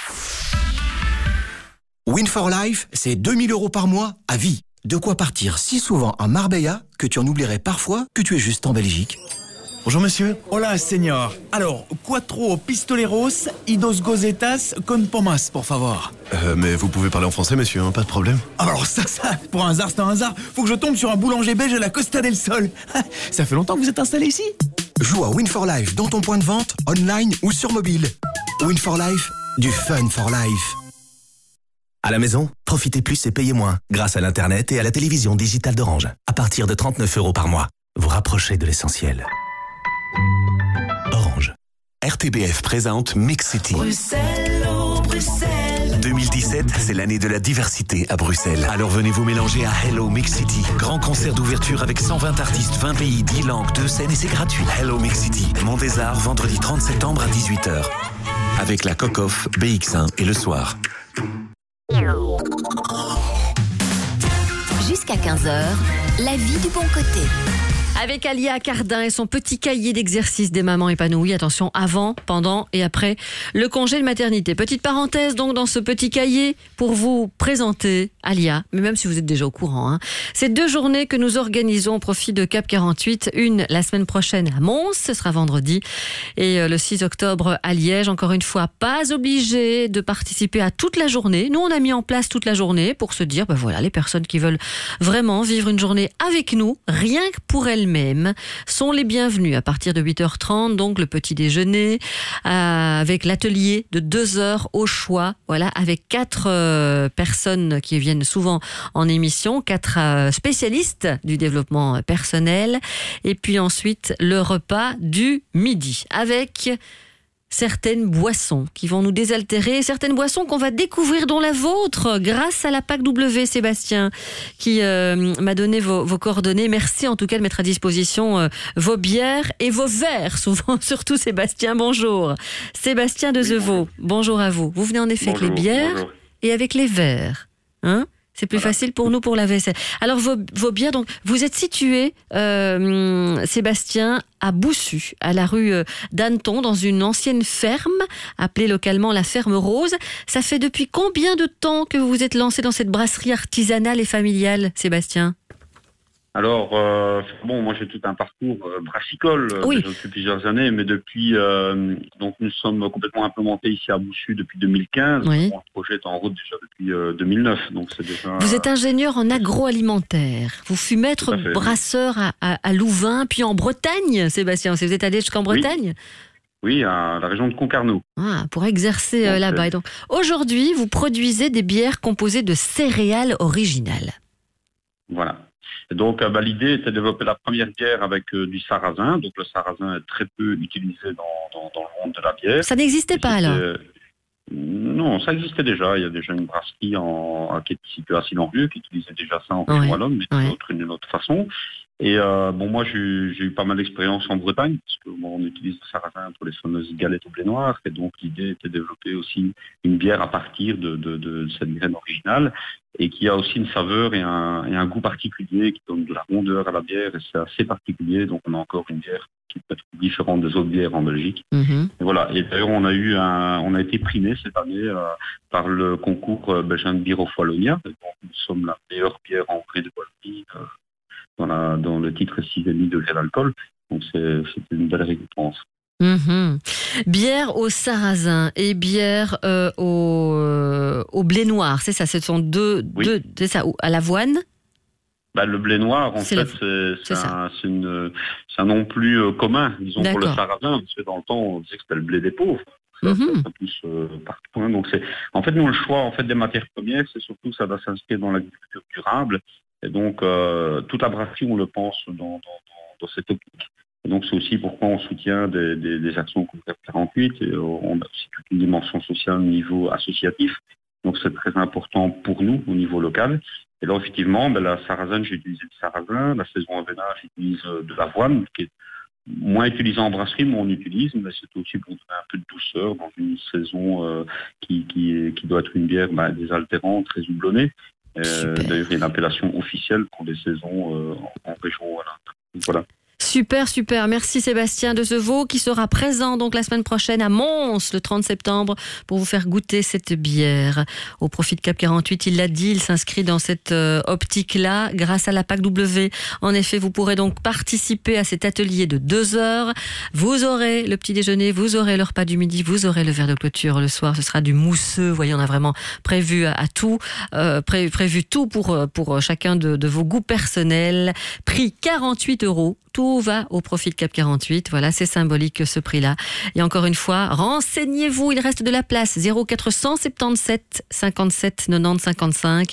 Win for Life, c'est 2000 € par mois à vie. De quoi partir si souvent à Marbella que tu en oublierais parfois que tu es juste en Belgique. Bonjour monsieur. Hola señor. Alors, cuatro pistoleros y dos gozetas con pomas, por favor. Mais vous pouvez parler en français monsieur, hein, pas de problème. Alors ça, pour un hasard c'est un hasard. Faut que je tombe sur un boulanger belge à la Costa del Sol. Ça fait longtemps que vous êtes installé ici? Joue à Win for Life dans ton point de vente, online ou sur mobile. Win for Life, du fun for life. À la maison, profitez plus et payez moins grâce à l'Internet et à la télévision digitale d'Orange. À partir de 39 € par mois, vous rapprochez de l'essentiel. Orange. RTBF présente Mix City. Bruxelles, oh Bruxelles. 2017, c'est l'année de la diversité à Bruxelles. Alors venez vous mélanger à Hello Mix City. Grand concert d'ouverture avec 120 artistes, 20 pays, 10 langues, 2 scènes et c'est gratuit. Hello Mix City, Mont des Arts, vendredi 30 septembre à 18h. Avec la Coq-Off, BX1 et Le Soir. Jusqu'à 15h, la vie du bon côté. Avec Alia Cardin et son petit cahier d'exercices des mamans épanouies. Attention, avant, pendant et après le congé de maternité. Petite parenthèse donc dans ce petit cahier pour vous présenter Alia, mais même si vous êtes déjà au courant. Ces 2 journées que nous organisons au profit de Cap 48. Une la semaine prochaine à Mons, ce sera vendredi. Et le 6 octobre à Liège. Encore une fois, pas obligé de participer à toute la journée. Nous, on a mis en place toute la journée pour se dire, voilà, les personnes qui veulent vraiment vivre une journée avec nous, rien que pour elles-mêmes, sont les bienvenues à partir de 8h30, donc le petit déjeuner, avec l'atelier de 2 heures au choix, voilà, avec 4 personnes qui viennent souvent en émission, 4 spécialistes du développement personnel, et puis ensuite le repas du midi, avec certaines boissons qui vont nous désaltérer, certaines boissons qu'on va découvrir, dont la vôtre, grâce à la PAC W, Sébastien, qui m'a donné vos coordonnées. Merci en tout cas de mettre à disposition vos bières et vos verres, souvent, surtout Sébastien, bonjour. Sébastien de Zevaux, bonjour à vous. Vous venez en effet avec les bières et avec les verres, hein ? C'est plus facile pour nous pour la vaisselle. Alors, vos bières, donc, vous êtes situé, Sébastien, à Boussu, à la rue d'Anneton, dans une ancienne ferme, appelée localement la Ferme Rose. Ça fait depuis combien de temps que vous vous êtes lancé dans cette brasserie artisanale et familiale, Sébastien ? Alors, moi j'ai tout un parcours brassicole depuis plusieurs années, mais depuis, donc nous sommes complètement implémentés ici à Boussu depuis 2015. Oui. Le projet est en route déjà depuis 2009, donc c'est déjà... Vous êtes ingénieur en agroalimentaire. Vous fûtes maître brasseur à Louvain, puis en Bretagne, Sébastien. Vous êtes allé jusqu'en Bretagne ? Oui, à la région de Concarneau. Pour exercer là-bas. Et donc, aujourd'hui, vous produisez des bières composées de céréales originales. Voilà. Et donc, l'idée était de développer la première bière avec du sarrasin. Donc, le sarrasin est très peu utilisé dans le monde de la bière. Ça n'existait pas alors ? Non, ça existait déjà. Il y a déjà une brasserie qui est située à Sillanrieux qui utilisait déjà ça en région wallonne, mais d'une autre façon. Et moi, j'ai eu pas mal d'expérience en Bretagne, parce qu'on utilise le sarrasin pour les fameuses galettes au blé noir. Et donc, l'idée était de développer aussi une bière à partir de cette graine originale, et qui a aussi une saveur et un goût particulier qui donne de la rondeur à la bière, et c'est assez particulier. Donc, on a encore une bière qui peut être différente des autres bières en Belgique. Et voilà. Et d'ailleurs, on a été primé cette année par le concours belge de bière au Wallonia. Donc, nous sommes la meilleure bière en vrai de Wallonie. Dans le titre 6,5 degrés d'alcool. Donc c'est une belle récompense. Bière au sarrasin et bière au blé noir, c'est ça, ce sont deux c'est ça, à l'avoine. Le blé noir, en fait, c'est un nom plus commun, disons, pour le sarrasin, parce que dans le temps, on disait que c'était le blé des pauvres. Ça pousse partout. Donc en fait, nous, le choix des matières premières, c'est surtout ça doit s'inscrire dans l'agriculture durable. Et donc, toute la brasserie, on le pense dans cette optique. Et donc, c'est aussi pourquoi on soutient des actions comme Cap 48. Et on a aussi toute une dimension sociale au niveau associatif. Donc, c'est très important pour nous au niveau local. Et là, effectivement, la sarrasin, j'ai utilisé du sarrasin. La saison avena, j'utilise de l'avoine, qui est moins utilisée en brasserie, mais on utilise. Mais c'est aussi pour donner un peu de douceur dans une saison qui doit être une bière désaltérante, très houblonnée. D'ailleurs, il y a une appellation officielle pour les saisons en région. Voilà. Super. Merci Sébastien de Zevaux qui sera présent donc la semaine prochaine à Mons le 30 septembre pour vous faire goûter cette bière. Au profit de Cap 48, il l'a dit, il s'inscrit dans cette optique-là grâce à la PAC W. En effet, vous pourrez donc participer à cet atelier de 2 heures. Vous aurez le petit déjeuner, vous aurez le repas du midi, vous aurez le verre de clôture le soir. Ce sera du mousseux. Vous voyez, on a vraiment prévu à tout, prévu tout pour chacun de vos goûts personnels. Prix 48 €. Tout va au profit de Cap 48. Voilà, c'est symbolique ce prix-là. Et encore une fois, renseignez-vous, il reste de la place. 0477 57 90 55.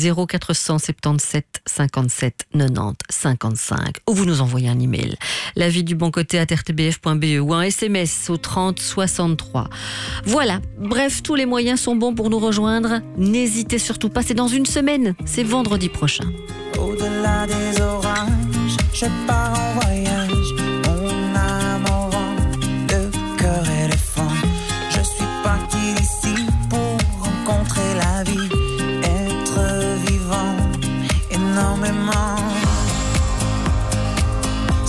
0477 57 90 55. Ou vous nous envoyez un email. L'avis du bon côté @rtbf.be ou un SMS au 30 63. Voilà. Bref, tous les moyens sont bons pour nous rejoindre. N'hésitez surtout pas, c'est dans une semaine. C'est vendredi prochain. Au-delà des orages, je pars en voyage, mon âme au vent, le cœur éléphant. Je suis parti d'ici pour rencontrer la vie, être vivant énormément.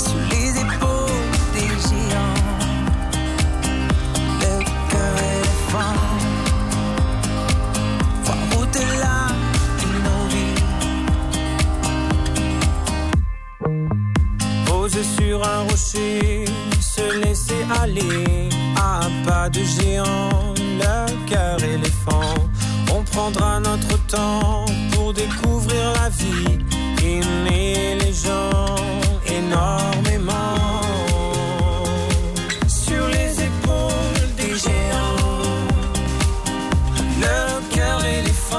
Posé sur un rocher, se laisser aller à pas de géant, le cœur éléphant. On prendra notre temps pour découvrir la vie, aimer les gens énormément. Sur les épaules des géants, le cœur éléphant.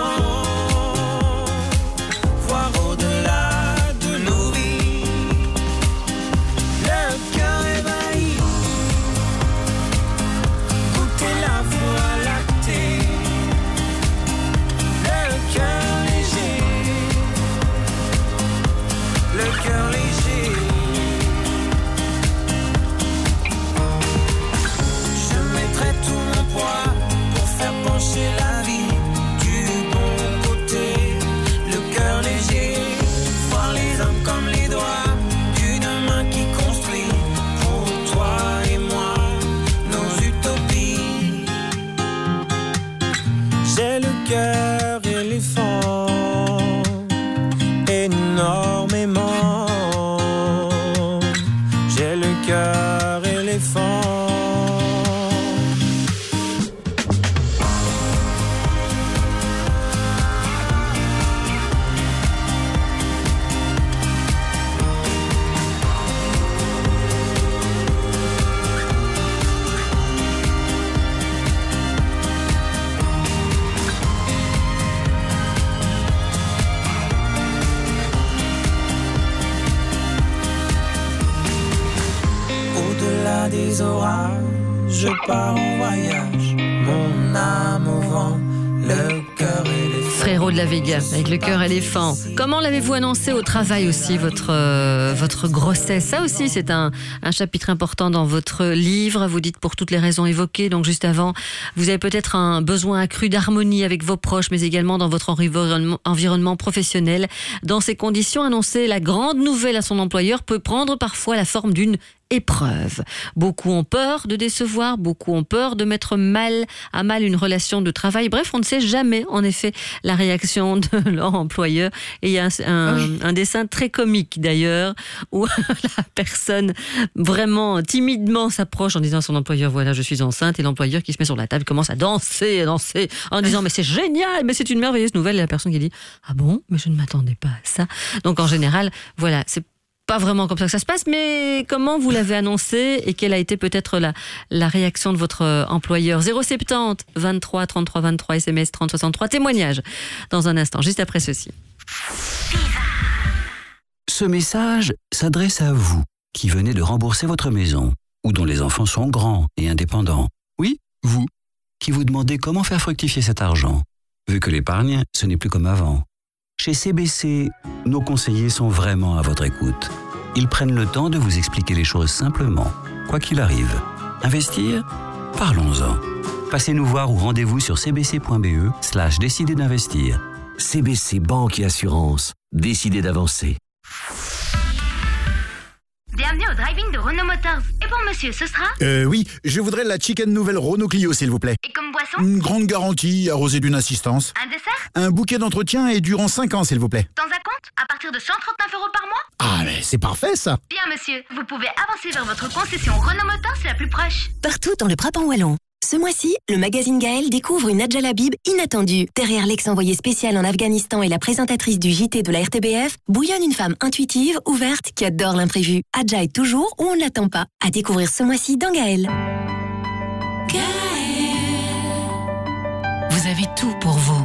Voir au-delà de nos vies, le cœur ébahi. Goûter la voie lactée, le cœur léger, le cœur léger. Je mettrai tout mon poids pour faire pencher la vie du bon côté, le cœur léger. Voir les hommes comme les doigts d'une main qui construit pour toi et moi nos utopies. J'ai le cœur éléphant, énormément. J'ai le cœur éléphant. Au-delà des orages, je pars en voyage, mon âme au vent, le cœur éléphant. Frérot de la Vega, avec le cœur éléphant. Comment l'avez-vous annoncé au travail aussi, votre grossesse? Ça aussi, c'est un chapitre important dans votre livre. Vous dites pour toutes les raisons évoquées. Donc juste avant, vous avez peut-être un besoin accru d'harmonie avec vos proches, mais également dans votre environnement professionnel. Dans ces conditions, annoncer la grande nouvelle à son employeur peut prendre parfois la forme d'une épreuve. Beaucoup ont peur de décevoir, beaucoup ont peur de mettre à mal une relation de travail. Bref, on ne sait jamais, en effet, la réaction de leur employeur. Et il y a un dessin très comique, d'ailleurs, où la personne vraiment timidement s'approche en disant à son employeur, voilà, je suis enceinte, et l'employeur qui se met sur la table commence à danser, en disant, mais c'est génial, mais c'est une merveilleuse nouvelle. Et la personne qui dit, ah bon, mais je ne m'attendais pas à ça. Donc, en général, voilà, c'est pas vraiment comme ça que ça se passe, mais comment vous l'avez annoncé et quelle a été peut-être la réaction de votre employeur? 070 23 33 23 SMS 30 63, témoignage dans un instant, juste après ceci. Ce message s'adresse à vous qui venez de rembourser votre maison ou dont les enfants sont grands et indépendants. Oui, vous, qui vous demandez comment faire fructifier cet argent, vu que l'épargne, ce n'est plus comme avant. Chez CBC, nos conseillers sont vraiment à votre écoute. Ils prennent le temps de vous expliquer les choses simplement, quoi qu'il arrive. Investir? Parlons-en. Passez nous voir ou rendez-vous sur cbc.be/décider d'investir. CBC Banque et Assurance. Décidez d'avancer. Bienvenue au drive-in de Renault Motors. Et pour monsieur, ce sera? Oui, je voudrais la chicken nouvelle Renault Clio, s'il vous plaît. Et comme boisson? Une grande garantie, arrosée d'une assistance. Un dessert? Un bouquet d'entretien et durant 5 ans, s'il vous plaît. Dans un compte? À partir de 139 € par mois? Ah, mais c'est parfait, ça. Bien, monsieur. Vous pouvez avancer vers votre concession Renault Motors la plus proche. Partout dans le Brabant wallon. Ce mois-ci, le magazine Gaël découvre une Adja Labib inattendue. Derrière l'ex-envoyé spécial en Afghanistan et la présentatrice du JT de la RTBF, bouillonne une femme intuitive, ouverte, qui adore l'imprévu. Adja est toujours où on ne l'attend pas. À découvrir ce mois-ci dans Gaël. Vous avez tout pour vous.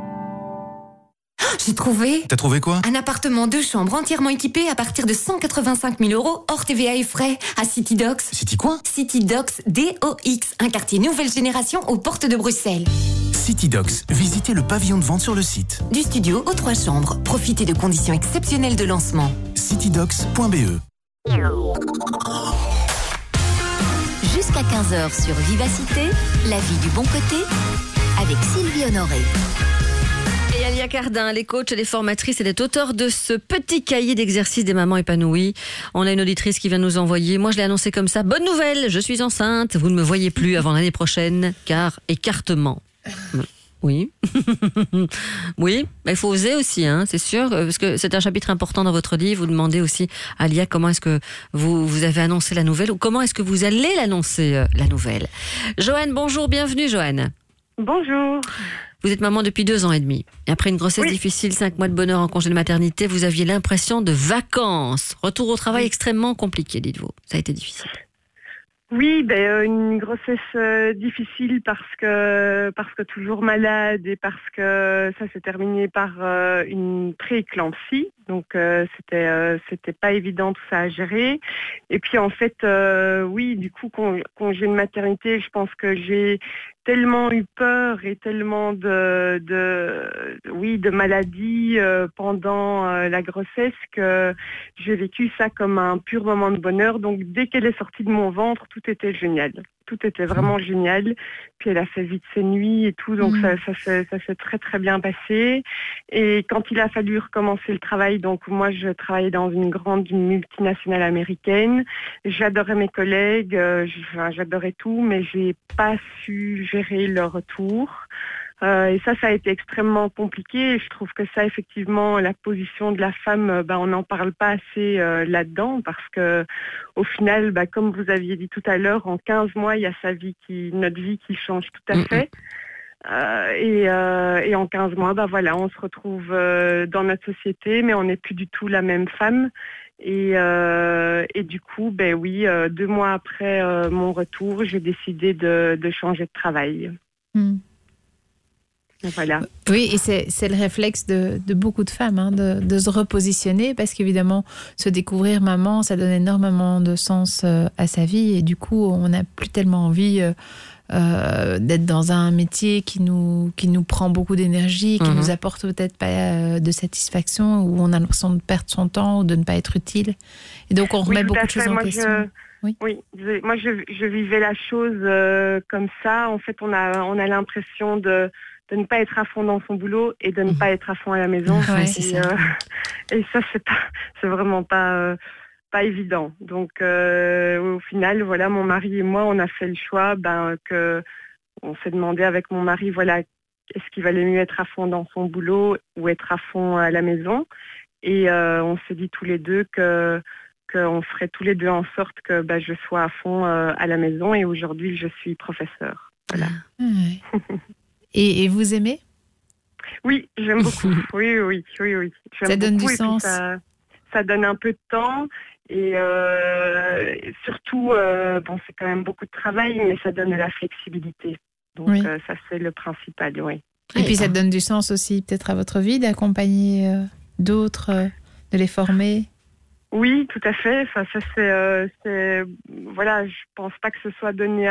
J'ai trouvé. T'as trouvé quoi? Un appartement 2 chambres entièrement équipé à partir de 185 000 € hors TVA et frais à City Docks. City quoi? City Docks DOX, un quartier nouvelle génération aux portes de Bruxelles. City Docks, visitez le pavillon de vente sur le site. Du studio aux 3 chambres, profitez de conditions exceptionnelles de lancement. citydocs.be. Jusqu'à 15h sur Vivacité, la vie du bon côté, avec Sylvie Honoré. Et Alia Cardin, les coachs, les formatrices, elle est auteure de ce petit cahier d'exercices des mamans épanouies. On a une auditrice qui vient nous envoyer. Moi, je l'ai annoncé comme ça. Bonne nouvelle, je suis enceinte. Vous ne me voyez plus avant l'année prochaine, car écartement. Oui. Oui, mais il faut oser aussi, hein, c'est sûr, parce que c'est un chapitre important dans votre livre. Vous demandez aussi à Lia comment est-ce que vous avez annoncé la nouvelle ou comment est-ce que vous allez l'annoncer, la nouvelle. Joanne, bonjour, bienvenue Joanne. Bonjour. Vous êtes maman depuis 2 ans et demi. Et après une grossesse difficile, 5 mois de bonheur en congé de maternité, vous aviez l'impression de vacances. Retour au travail extrêmement compliqué, dites-vous. Ça a été difficile. Oui, une grossesse difficile parce que toujours malade et parce que ça s'est terminé par une pré-éclampsie. Donc c'était pas évident tout ça à gérer. Et puis en fait, du coup, congé de maternité, je pense que j'ai tellement eu peur et tellement de maladies pendant la grossesse que j'ai vécu ça comme un pur moment de bonheur. Donc dès qu'elle est sortie de mon ventre, tout était génial. Tout était vraiment génial. Puis elle a fait vite ses nuits et tout, donc ça s'est très très bien passé. Et quand il a fallu recommencer le travail, donc moi je travaillais dans une multinationale américaine. J'adorais mes collègues, j'adorais tout, mais j'ai pas su gérer le retour. Et ça a été extrêmement compliqué. Et je trouve que ça, effectivement, la position de la femme, on n'en parle pas assez là-dedans parce que, au final, comme vous aviez dit tout à l'heure, en 15 mois, il y a notre vie qui change tout à fait. Et en 15 mois, on se retrouve dans notre société, mais on n'est plus du tout la même femme. Et du coup, 2 mois après mon retour, j'ai décidé de changer de travail. Voilà. Oui, et c'est le réflexe de beaucoup de femmes, de se repositionner, parce qu'évidemment, se découvrir maman, ça donne énormément de sens à sa vie, et du coup, on n'a plus tellement envie d'être dans un métier qui nous prend beaucoup d'énergie, qui nous apporte peut-être pas de satisfaction, où on a l'impression de perdre son temps ou de ne pas être utile. Et donc, on remet beaucoup de choses en question. Oui, moi je vivais la chose comme ça. En fait, on a l'impression de ne pas être à fond dans son boulot et de ne pas être à fond à la maison. Et ça, c'est vraiment pas évident. Donc, au final, voilà, mon mari et moi, on a fait le choix on s'est demandé avec mon mari, voilà, est-ce qu'il valait mieux être à fond dans son boulot ou être à fond à la maison. Et on s'est dit tous les deux qu'on ferait tous les deux en sorte que je sois à fond à la maison. Et aujourd'hui, je suis professeure. Voilà. Et vous aimez ? Oui, j'aime beaucoup. Oui. Ça donne du sens. Ça donne un peu de temps et surtout, c'est quand même beaucoup de travail, mais ça donne de la flexibilité. Donc ça, c'est le principal, oui. Et puis ça donne du sens aussi peut-être à votre vie d'accompagner d'autres, de les former. Oui, tout à fait. Enfin, ça c'est voilà, je pense pas que ce soit donné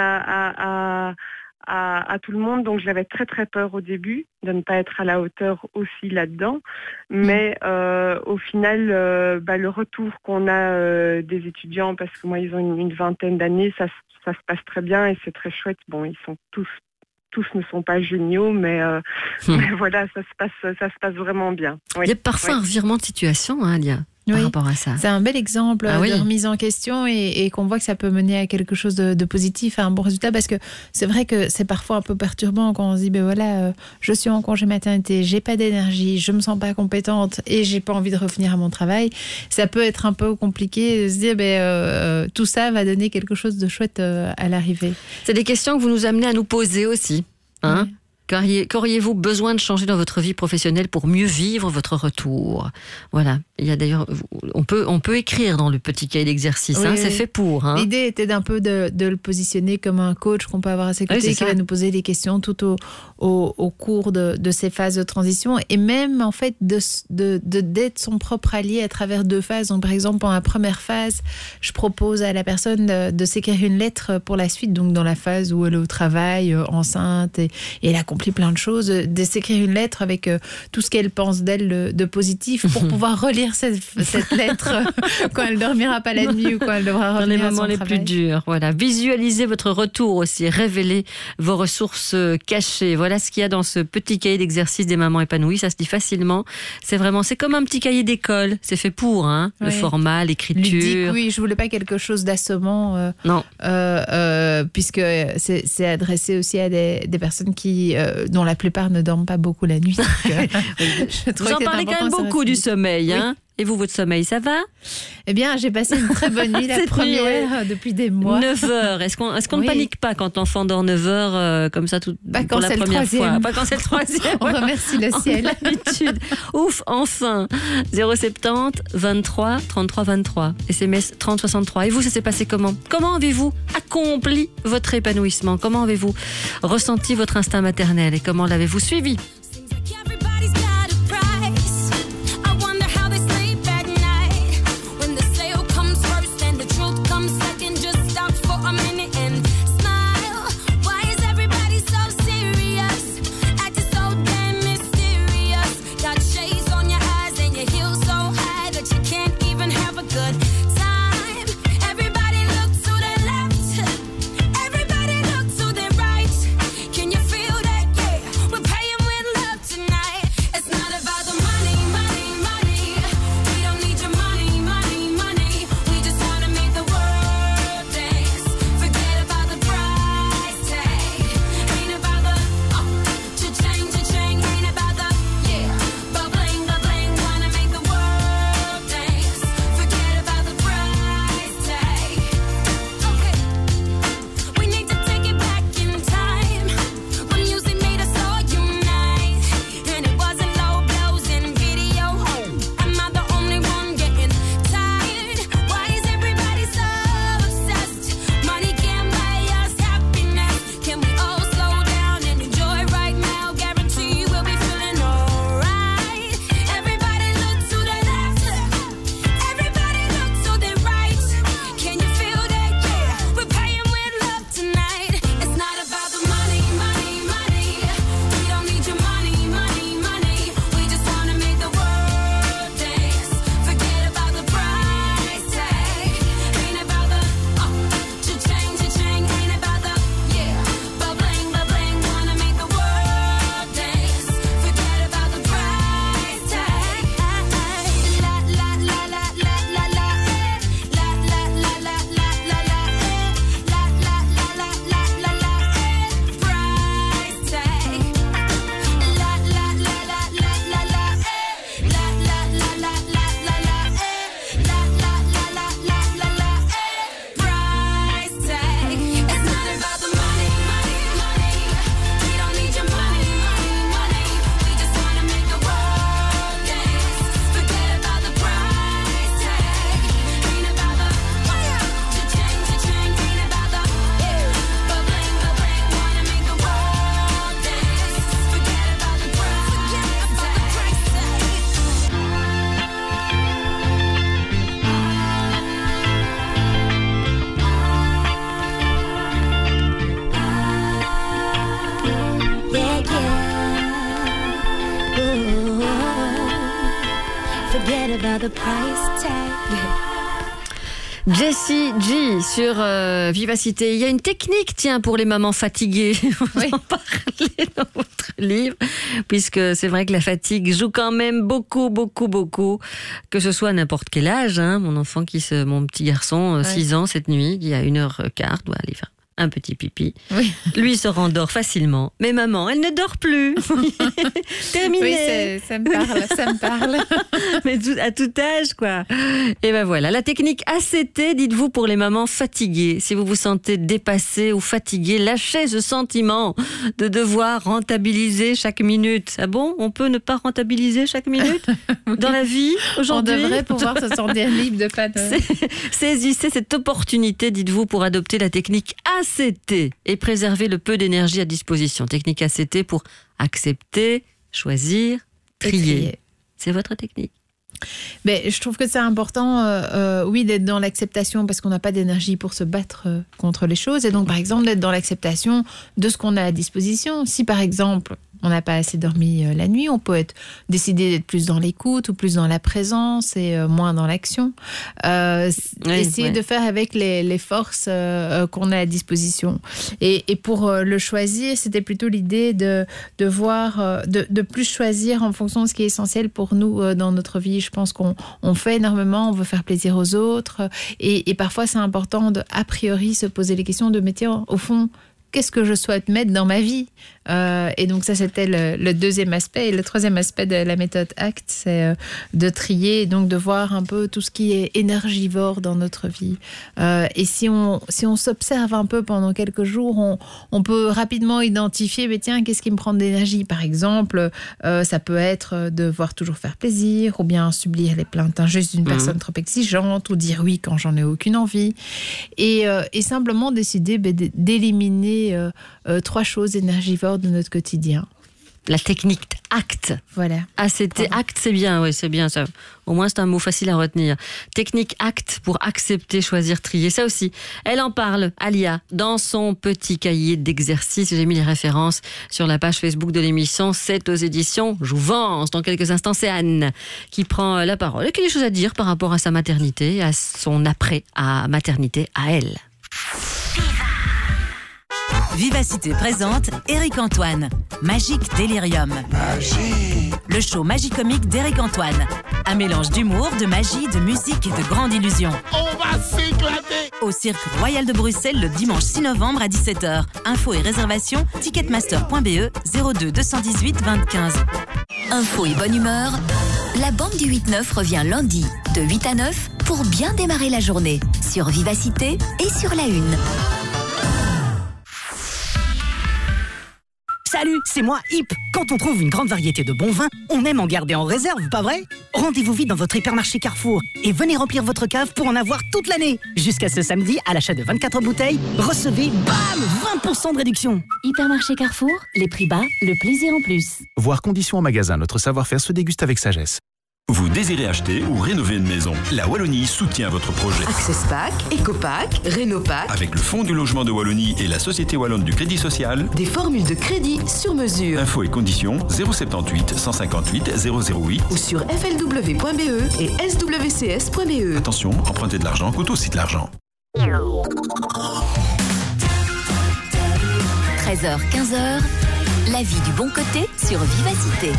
à tout le monde, donc j'avais très très peur au début de ne pas être à la hauteur aussi là-dedans, mais au final le retour qu'on a des étudiants, parce que moi ils ont une vingtaine d'années, ça se passe très bien et c'est très chouette. Bon, ils sont tous ne sont pas géniaux, mais voilà, ça se passe vraiment bien. Il y a parfois un revirement de situation, Lia. Par rapport à ça. C'est un bel exemple de remise en question et qu'on voit que ça peut mener à quelque chose de positif, à un bon résultat, parce que c'est vrai que c'est parfois un peu perturbant quand on se dit je suis en congé maternité, j'ai pas d'énergie, je me sens pas compétente et j'ai pas envie de revenir à mon travail. Ça peut être un peu compliqué de se dire tout ça va donner quelque chose de chouette à l'arrivée. C'est des questions que vous nous amenez à nous poser aussi, hein. Qu'auriez-vous besoin de changer dans votre vie professionnelle pour mieux vivre votre retour ? Voilà. Il y a d'ailleurs, on peut écrire dans le petit cahier d'exercice. C'est fait pour. L'idée était d'un peu de le positionner comme un coach qu'on peut avoir à ses côtés, qui va nous poser des questions tout au cours de ces phases de transition, et même en fait d'être son propre allié à travers 2 phases. Donc par exemple, pendant la première phase, je propose à la personne de s'écrire une lettre pour la suite. Donc dans la phase où elle est au travail, enceinte, et elle accomplit plein de choses, de s'écrire une lettre avec tout ce qu'elle pense d'elle de positif, pour pouvoir relire cette lettre quand elle dormira pas la nuit ou quand elle devra revenir à son travail. Dans les moments les plus durs. Voilà. Visualisez votre retour aussi, révélez vos ressources cachées. Voilà ce qu'il y a dans ce petit cahier d'exercice des mamans épanouies. Ça se dit facilement. C'est comme un petit cahier d'école. C'est fait pour, le format, l'écriture. Ludique, oui, je voulais pas quelque chose d'assommant. Non. Puisque c'est adressé aussi à des personnes qui dont la plupart ne dorment pas beaucoup la nuit. Vous en parlez quand même beaucoup du sommeil, hein? Et vous, votre sommeil, ça va? Eh bien, j'ai passé une très bonne nuit, la première depuis des mois. 9 heures. Est-ce qu'on ne panique pas quand l'enfant dort 9 heures comme ça pour la première fois? Pas quand c'est le troisième. On remercie le ciel. L'habitude. Ouf, enfin. 070 23 33 23. SMS 30 63. Et vous, ça s'est passé comment? Comment avez-vous accompli votre épanouissement? Comment avez-vous ressenti votre instinct maternel? Et comment l'avez-vous suivi? Jessie G sur Vivacité. Il y a une technique, tiens, pour les mamans fatiguées. Vous en parlez dans votre livre, puisque c'est vrai que la fatigue joue quand même beaucoup, que ce soit à n'importe quel âge. Hein. Mon petit garçon, 6 ans cette nuit, qui a 1h15, doit aller faire un petit pipi. Oui. Lui se rendort facilement. Mais maman, elle ne dort plus. Terminé. Oui, ça me parle. Mais à tout âge, quoi. Et ben voilà, la technique ACT, dites-vous, pour les mamans fatiguées. Si vous vous sentez dépassé ou fatigué, lâchez ce sentiment de devoir rentabiliser chaque minute. Ah bon? On peut ne pas rentabiliser chaque minute dans la vie aujourd'hui? On devrait pouvoir se sentir libre de pas de... Saisissez cette opportunité, dites-vous, pour adopter la technique ACT et préserver le peu d'énergie à disposition. Technique ACT pour accepter, choisir, trier. C'est votre technique. Mais je trouve que c'est important, oui, d'être dans l'acceptation parce qu'on n'a pas d'énergie pour se battre contre les choses. Et donc, par exemple, d'être dans l'acceptation de ce qu'on a à disposition. Si, par exemple, on n'a pas assez dormi la nuit, on peut décider d'être plus dans l'écoute ou plus dans la présence et moins dans l'action. Essayer de faire avec les forces qu'on a à disposition. Et pour le choisir, c'était plutôt l'idée de voir, de plus choisir en fonction de ce qui est essentiel pour nous dans notre vie. Je pense qu'on fait énormément, on veut faire plaisir aux autres. Et parfois, c'est important de, a priori, se poser les questions de, mais tiens, au fond, qu'est-ce que je souhaite mettre dans ma vie. Et donc ça, c'était le deuxième aspect. Et le troisième aspect de la méthode ACT, c'est de trier, donc de voir un peu tout ce qui est énergivore dans notre vie. Et si on s'observe un peu pendant quelques jours, on peut rapidement identifier, mais tiens, qu'est-ce qui me prend de l'énergie ? Par exemple, ça peut être devoir toujours faire plaisir, ou bien subir les plaintes injustes d'une personne trop exigeante, ou dire oui quand j'en ai aucune envie. Et simplement décider d'éliminer 3 choses énergivores de notre quotidien. La technique ACT. Voilà. ACT, c'est bien, oui, c'est bien ça. Au moins, c'est un mot facile à retenir. Technique ACT pour accepter, choisir, trier. Ça aussi, elle en parle, Alia, dans son petit cahier d'exercices. J'ai mis les références sur la page Facebook de l'émission. C'est aux éditions Jouvence. Dans quelques instants, c'est Anne qui prend la parole et qui a des choses à dire par rapport à sa maternité, à son après à maternité, à elle. Vivacité présente Éric Antoine, Magique Délirium. Le show Magicomique d'Éric Antoine. Un mélange d'humour, de magie, de musique et de grande illusion. On va s'éclater Au Cirque Royal de Bruxelles le dimanche 6 novembre à 17h. Infos et réservations, ticketmaster.be 02 218 20 15. Info et bonne humeur. La bande du 8-9 revient lundi de 8 à 9 pour bien démarrer la journée sur Vivacité et sur la Une. Salut, c'est moi, Hip. Quand on trouve une grande variété de bons vins, on aime en garder en réserve, pas vrai ? Rendez-vous vite dans votre hypermarché Carrefour et venez remplir votre cave pour en avoir toute l'année. Jusqu'à ce samedi, à l'achat de 24 bouteilles, recevez, bam, 20% de réduction. Hypermarché Carrefour, les prix bas, le plaisir en plus. Voir conditions en magasin, notre savoir-faire se déguste avec sagesse. Vous désirez acheter ou rénover une maison ? La Wallonie soutient votre projet. Accesspack, Ecopack, Rénopack. Avec le Fonds du logement de Wallonie et la Société Wallonne du Crédit Social. Des formules de crédit sur mesure. Infos et conditions 078 158 008 ou sur flw.be et swcs.be. Attention, emprunter de l'argent coûte aussi de l'argent. 13h, 15h, la vie du bon côté sur Vivacité.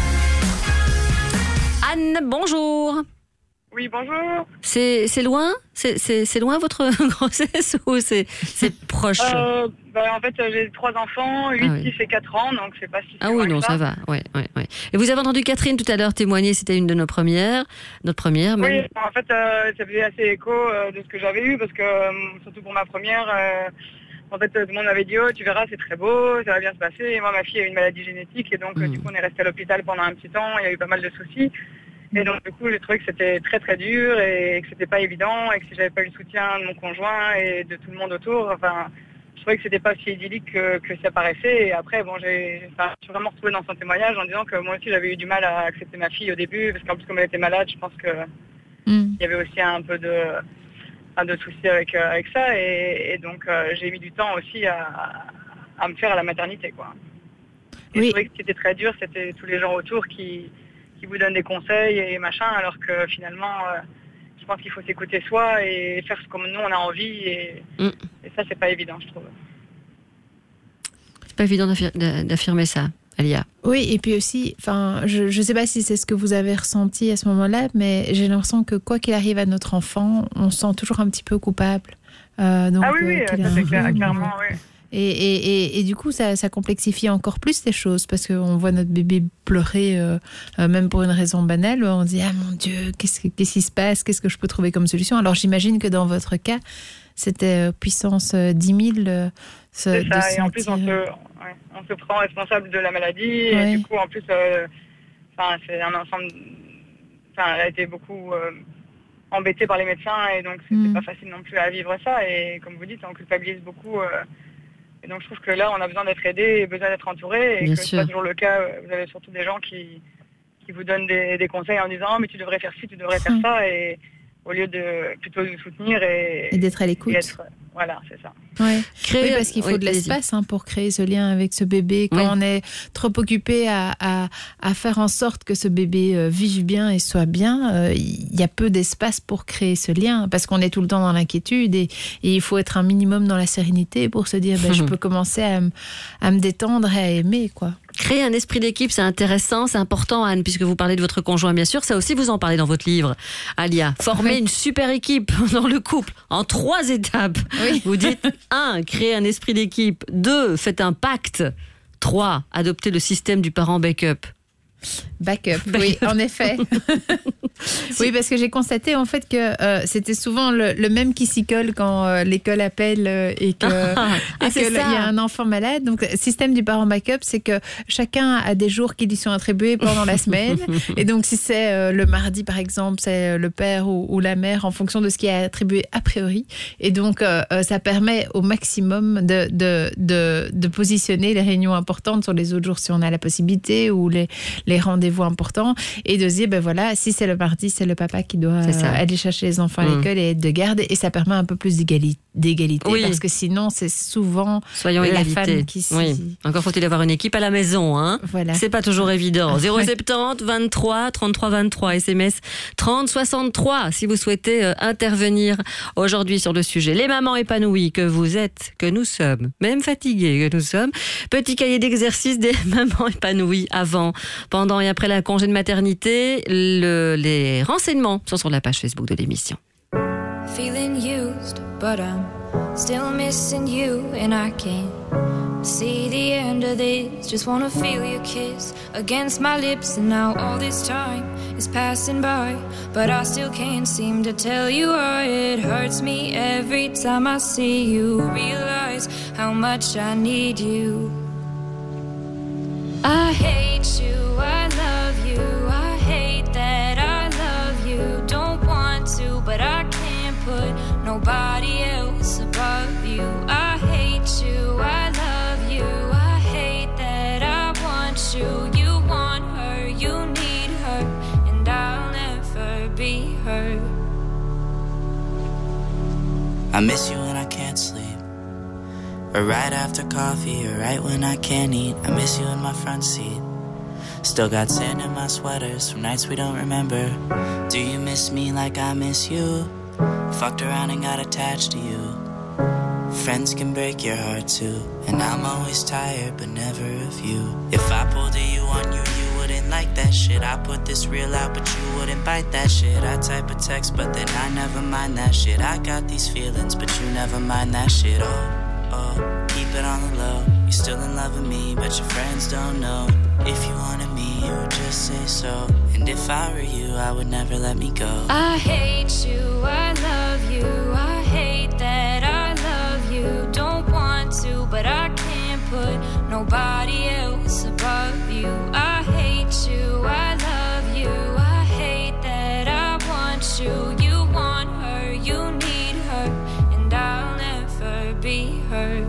Anne, bonjour. Oui, bonjour. C'est loin c'est loin votre grossesse ou c'est proche En fait, j'ai 3 enfants, 8, 6 et 4 ans, donc c'est pas si Ah oui, non, ça va. Ouais. Et vous avez entendu Catherine tout à l'heure témoigner, c'était une de notre première même. Oui, en fait, ça faisait assez écho de ce que j'avais eu, parce que, surtout pour ma première... En fait, tout le monde m'avait dit « Oh, tu verras, c'est très beau, ça va bien se passer ». Et moi, ma fille a une maladie génétique et donc, du coup, on est resté à l'hôpital pendant un petit temps. Il y a eu pas mal de soucis. Et donc, du coup, j'ai trouvé que c'était très, très dur et que c'était pas évident et que si j'avais pas eu le soutien de mon conjoint et de tout le monde autour, enfin, je trouvais que c'était pas si idyllique que ça paraissait. Et après, bon, je suis vraiment retrouvée dans son témoignage en disant que moi aussi, j'avais eu du mal à accepter ma fille au début parce qu'en plus, comme elle était malade, je pense que il y avait aussi un peu de soucis avec ça et donc j'ai mis du temps aussi à me faire à la maternité, quoi. Et je trouvais que ce qui était très dur, c'était tous les gens autour qui vous donnent des conseils et machin, alors que finalement je pense qu'il faut s'écouter soi et faire ce comme nous on a envie et ça c'est pas évident, je trouve. C'est pas évident d'affirmer ça, Alia. Oui, et puis aussi, je ne sais pas si c'est ce que vous avez ressenti à ce moment-là, mais j'ai l'impression que quoi qu'il arrive à notre enfant, on se sent toujours un petit peu coupable. Donc, oui, ça c'est clairement, oui. Et du coup, ça complexifie encore plus les choses, parce qu'on voit notre bébé pleurer, même pour une raison banale, on dit « Ah mon Dieu, qu'est-ce qui se passe ? Qu'est-ce que je peux trouver comme solution ?» Alors j'imagine que dans votre cas, c'était puissance 10 000. C'est ça, et en plus on se prend responsable de la maladie, et du coup en plus, c'est un ensemble... elle a été beaucoup embêtée par les médecins, et donc c'était pas facile non plus à vivre ça, et comme vous dites, on culpabilise beaucoup... Et donc je trouve que là, on a besoin d'être aidé et besoin d'être entouré. Et que c'est pas toujours le cas. Vous avez surtout des gens qui vous donnent des conseils en disant « Oh, mais tu devrais faire ci, tu devrais faire ça ». Et au lieu de plutôt nous soutenir et d'être à l'écoute. Voilà, c'est ça. Oui, parce qu'il faut de l'espace pour créer ce lien avec ce bébé. Quand on est trop occupé à faire en sorte que ce bébé vive bien et soit bien, il y a peu d'espace pour créer ce lien, parce qu'on est tout le temps dans l'inquiétude et il faut être un minimum dans la sérénité pour se dire je peux commencer à me détendre et à aimer, quoi. Créer un esprit d'équipe, c'est intéressant, c'est important, Anne, puisque vous parlez de votre conjoint, bien sûr. Ça aussi, vous en parlez dans votre livre, Alia. Former une super équipe dans le couple en 3 étapes. Oui. Vous dites 1, créer un esprit d'équipe. 2, faites un pacte. 3, adopter le système du parent backup. Backup, oui, en effet. Oui, parce que j'ai constaté en fait que c'était souvent le même qui s'y colle quand l'école appelle et qu'il y a un enfant malade. Donc, système du parent backup, c'est que chacun a des jours qui lui sont attribués pendant la semaine. Et donc, si c'est le mardi, par exemple, c'est le père ou la mère en fonction de ce qui est attribué a priori. Et donc, ça permet au maximum de positionner les réunions importantes sur les autres jours si on a la possibilité ou les rendez-vous importants et de se dire, ben voilà, si c'est le mardi, c'est le papa qui doit aller chercher les enfants à l'école et être de garde, et ça permet un peu plus d'égalité, parce que sinon, c'est souvent la femme qui... Oui. Encore faut-il avoir une équipe à la maison, hein. Voilà. C'est pas toujours évident. 070 23 33 23, SMS 30 63, si vous souhaitez intervenir aujourd'hui sur le sujet. Les mamans épanouies que vous êtes, que nous sommes, même fatiguées que nous sommes. Petit cahier d'exercice des mamans épanouies avant, pendant et après la congé de maternité. Les renseignements sont sur la page Facebook de l'émission. Feeling used, but I'm still missing you, and I can't see the end of this. Just wanna feel your kiss against my lips, and now all this time is passing by, but I still can't seem to tell you why. It hurts me every time I see you, realize how much I need you. I hate you, I love you, I hate that I love you. Don't want to, but I can't put nobody else above you. I hate you, I love you, I hate that I want you. You want her, you need her, and I'll never be her. I miss you when I can't sleep, or right after coffee, or right when I can't eat. I miss you in my front seat. Still got sand in my sweaters from nights we don't remember. Do you miss me like I miss you? Fucked around and got attached to you. Friends can break your heart too, and I'm always tired but never of you. If I pulled a you on you, you wouldn't like that shit. I put this real out but you wouldn't bite that shit. I type a text but then I never mind that shit. I got these feelings but you never mind that shit. Oh, keep it on the low. You're still in love with me, but your friends don't know. If you wanted me, you would just say so. And if I were you, I would never let me go. I hate you, I love you, I hate that I love you. Don't want to, but I can't put nobody else above you. I hate you, I love you, I hate that I want you. You want her, you need her, and I'll never be her.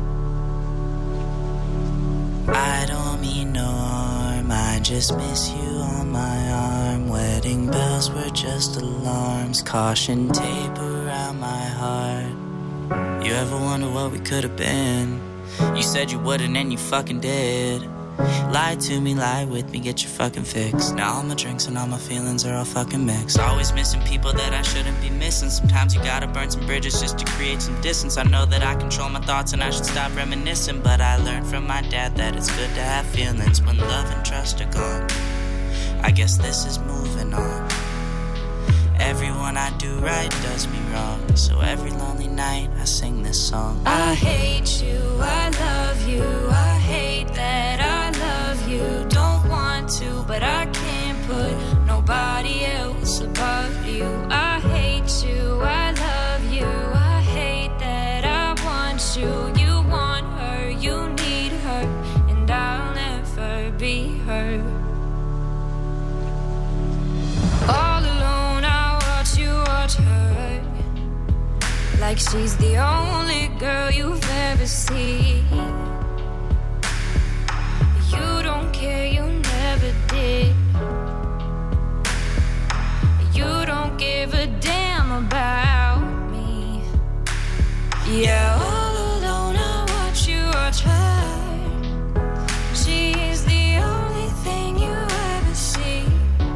I don't mean no harm, I just miss you on my arm. Wedding bells were just alarms, caution tape around my heart. You ever wonder what we could have been? You said you wouldn't and you fucking did. Lie to me, lie with me, get your fucking fix. Now all my drinks and all my feelings are all fucking mixed. Always missing people that I shouldn't be missing. Sometimes you gotta burn some bridges just to create some distance. I know that I control my thoughts and I should stop reminiscing, but I learned from my dad that it's good to have feelings when love and trust are gone. I guess this is moving on. Everyone I do right does me wrong, so every lonely night I sing this song. I hate you, I love you, I hate that I love you. Don't want to, but I can't put nobody else above you. I hate you, I love you, I hate that I want you. You want her, you need her, and I'll never be her. All alone I watch you watch her, like she's the only girl you've ever seen. You don't care, you never did. You don't give a damn about me. Yeah, all alone I watch you watch her. She's the only thing you ever see.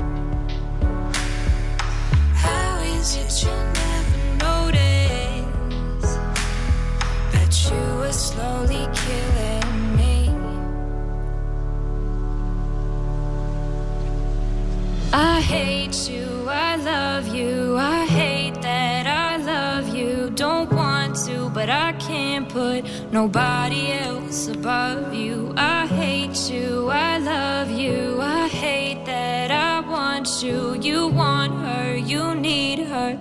How is it you never notice that you were slowly killing me? hate you, I love you. I hate that I love you. Don't want to, but I can't put nobody else above you. I hate you, I love you. I hate that I want you. You want her, you need her.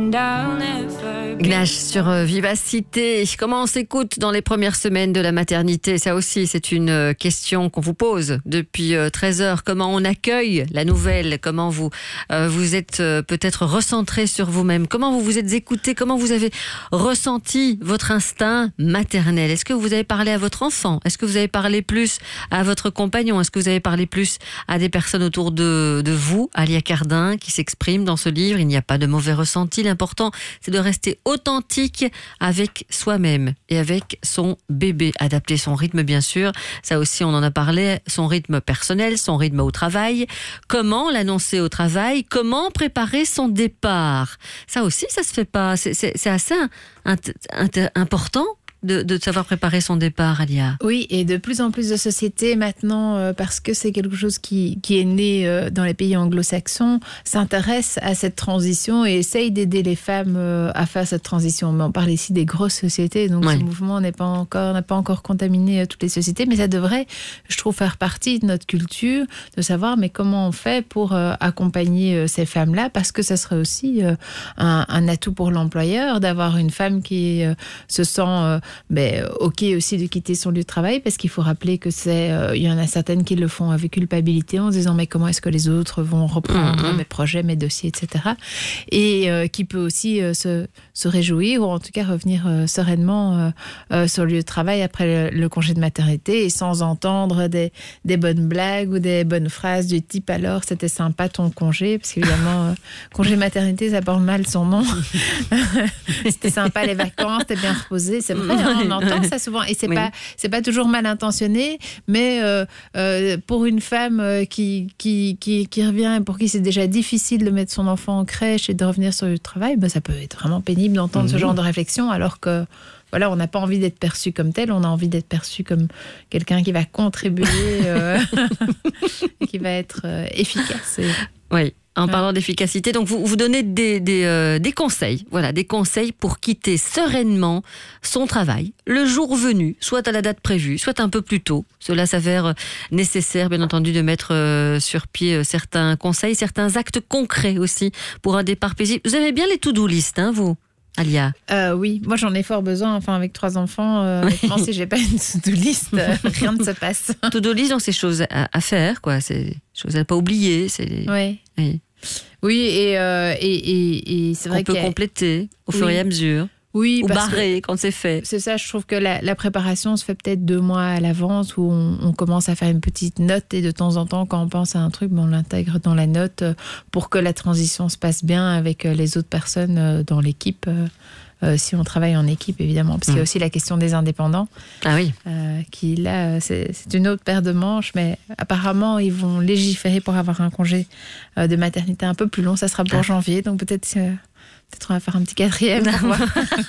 Gnash sur Vivacité. Comment on s'écoute dans les premières semaines de la maternité? Ça aussi, c'est une question qu'on vous pose depuis 13 heures. Comment on accueille la nouvelle? Comment vous êtes peut-être recentré sur vous-même? Comment vous vous êtes écouté? Comment vous avez ressenti votre instinct maternel? Est-ce que vous avez parlé à votre enfant? Est-ce que vous avez parlé plus à votre compagnon? Est-ce que vous avez parlé plus à des personnes autour de vous? Alia Cardin qui s'exprime dans ce livre. Il n'y a pas de mauvais ressenti. L'important, c'est de rester authentique avec soi-même et avec son bébé. Adapter son rythme, bien sûr. Ça aussi, on en a parlé. Son rythme personnel, son rythme au travail. Comment l'annoncer au travail? Comment préparer son départ? Ça aussi, ça se fait pas. C'est assez important de savoir préparer son départ, Alia. Oui, et de plus en plus de sociétés maintenant, parce que c'est quelque chose qui est né dans les pays anglo-saxons, s'intéressent à cette transition et essayent d'aider les femmes à faire cette transition. Mais on parle ici des grosses sociétés, donc ce mouvement n'a pas encore contaminé toutes les sociétés, mais ça devrait, je trouve, faire partie de notre culture, de savoir mais comment on fait pour accompagner ces femmes-là, parce que ça serait aussi un atout pour l'employeur d'avoir une femme qui se sent ok aussi de quitter son lieu de travail, parce qu'il faut rappeler que il y en a certaines qui le font avec culpabilité en se disant mais comment est-ce que les autres vont reprendre mes projets, mes dossiers, etc. Et qui peut aussi se réjouir ou en tout cas revenir sereinement sur le lieu de travail après le congé de maternité et sans entendre des bonnes blagues ou des bonnes phrases du type alors c'était sympa ton congé, parce qu'évidemment congé maternité ça porte mal son nom. C'était sympa les vacances, t'es bien reposé, c'est vrai. On entend ça souvent et c'est pas toujours mal intentionné, mais pour une femme qui revient et pour qui c'est déjà difficile de mettre son enfant en crèche et de revenir sur le travail, ça peut être vraiment pénible d'entendre ce genre de réflexion, alors que voilà, on n'a pas envie d'être perçu comme tel, on a envie d'être perçu comme quelqu'un qui va contribuer et qui va être efficace. Oui. En parlant d'efficacité, donc vous donnez des conseils, voilà, des conseils pour quitter sereinement son travail le jour venu, soit à la date prévue, soit un peu plus tôt. Cela s'avère nécessaire, bien entendu, de mettre sur pied certains conseils, certains actes concrets aussi pour un départ paisible. Vous avez bien les to-do list, hein, vous, Alia? Oui, moi j'en ai fort besoin. Enfin, avec 3 enfants, si j'ai pas une to-do list, rien ne se passe. To-do list, donc c'est choses à faire, quoi. C'est choses à ne pas oublier. Oui, et c'est vrai qu'on peut compléter au fur et à mesure. Oui, ou barrer quand c'est fait. C'est ça, je trouve que la préparation se fait peut-être 2 mois à l'avance, où on commence à faire une petite note et de temps en temps, quand on pense à un truc, on l'intègre dans la note pour que la transition se passe bien avec les autres personnes dans l'équipe. Si on travaille en équipe, évidemment, parce qu'il y a aussi la question des indépendants. Ah oui. Qui, là, c'est une autre paire de manches, mais apparemment, ils vont légiférer pour avoir un congé de maternité un peu plus long. Ça sera pour janvier, donc peut-être on va faire un petit 4e.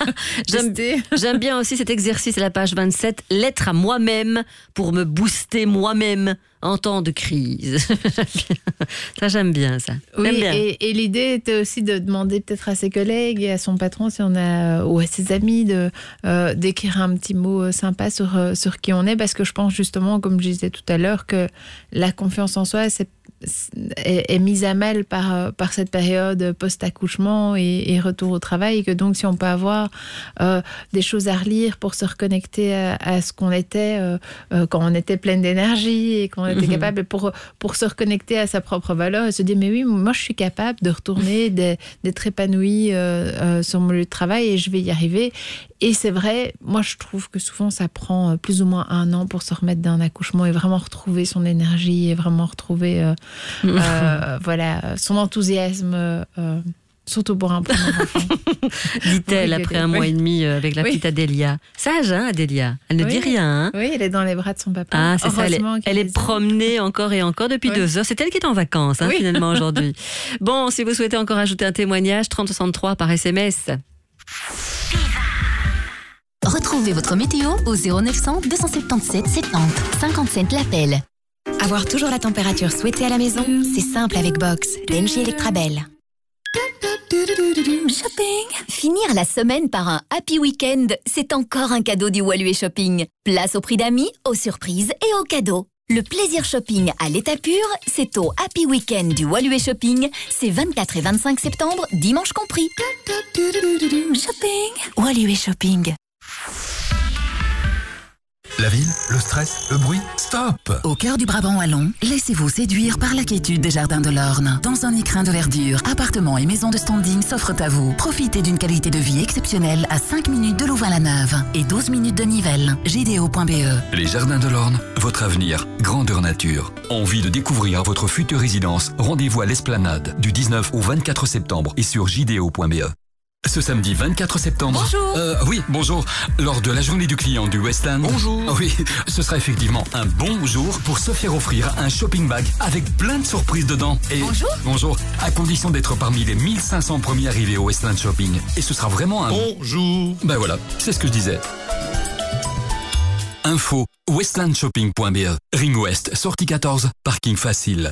J'aime bien aussi cet exercice à la page 27, lettre à moi-même pour me booster moi-même en temps de crise. Ça, j'aime bien ça. Oui, et l'idée était aussi de demander peut-être à ses collègues et à son patron si on a, ou à ses amis d'écrire un petit mot sympa sur qui on est, parce que je pense justement, comme je disais tout à l'heure, que la confiance en soi, est mise à mal par cette période post-accouchement et retour au travail, et que donc si on peut avoir des choses à relire pour se reconnecter à ce qu'on était quand on était pleine d'énergie et qu'on était capable, pour se reconnecter à sa propre valeur et se dire mais oui, moi je suis capable de retourner, d'être épanouie sur mon lieu de travail et je vais y arriver. Et c'est vrai, moi je trouve que souvent ça prend plus ou moins 1 an pour se remettre d'un accouchement et vraiment retrouver son énergie et vraiment retrouver son enthousiasme, surtout pour un premier enfant. Dit-elle après 1 mois et demi avec la petite Adélia. Sage, hein, Adélia? Elle ne dit rien. Hein? Oui, elle est dans les bras de son papa. Ah, c'est ça. Elle est promenée encore et encore depuis 2 heures. C'est elle qui est en vacances, finalement, aujourd'hui. Bon, si vous souhaitez encore ajouter un témoignage, 3063 par SMS. Retrouvez votre météo au 0900 277 70 57 l'appel. Avoir toujours la température souhaitée à la maison, c'est simple avec Box, d'Engie Electrabel. Shopping. Finir la semaine par un Happy Weekend, c'est encore un cadeau du Wallue Shopping. Place au prix d'amis, aux surprises et aux cadeaux. Le plaisir shopping à l'état pur, c'est au Happy Weekend du Wallue Shopping. C'est 24 et 25 septembre, dimanche compris. Shopping. Wallue Shopping. La ville, le stress, le bruit, stop! Au cœur du Brabant wallon, laissez-vous séduire par la quiétude des Jardins de l'Orne. Dans un écrin de verdure, appartements et maisons de standing s'offrent à vous. Profitez d'une qualité de vie exceptionnelle à 5 minutes de Louvain-la-Neuve et 12 minutes de Nivelles. JDO.be. Les Jardins de l'Orne, votre avenir, grandeur nature. Envie de découvrir votre future résidence? Rendez-vous à l'Esplanade du 19 au 24 septembre et sur JDO.be. Ce samedi 24 septembre. Bonjour. Oui, bonjour. Lors de la journée du client du Westland. Bonjour. Oui, ce sera effectivement un bon jour pour se faire offrir un shopping bag avec plein de surprises dedans. Et bonjour. Bonjour. À condition d'être parmi les 1500 premiers arrivés au Westland Shopping. Et ce sera vraiment un... Bonjour. Ben voilà, c'est ce que je disais. Info westlandshopping.be. Ring West, sortie 14, parking facile.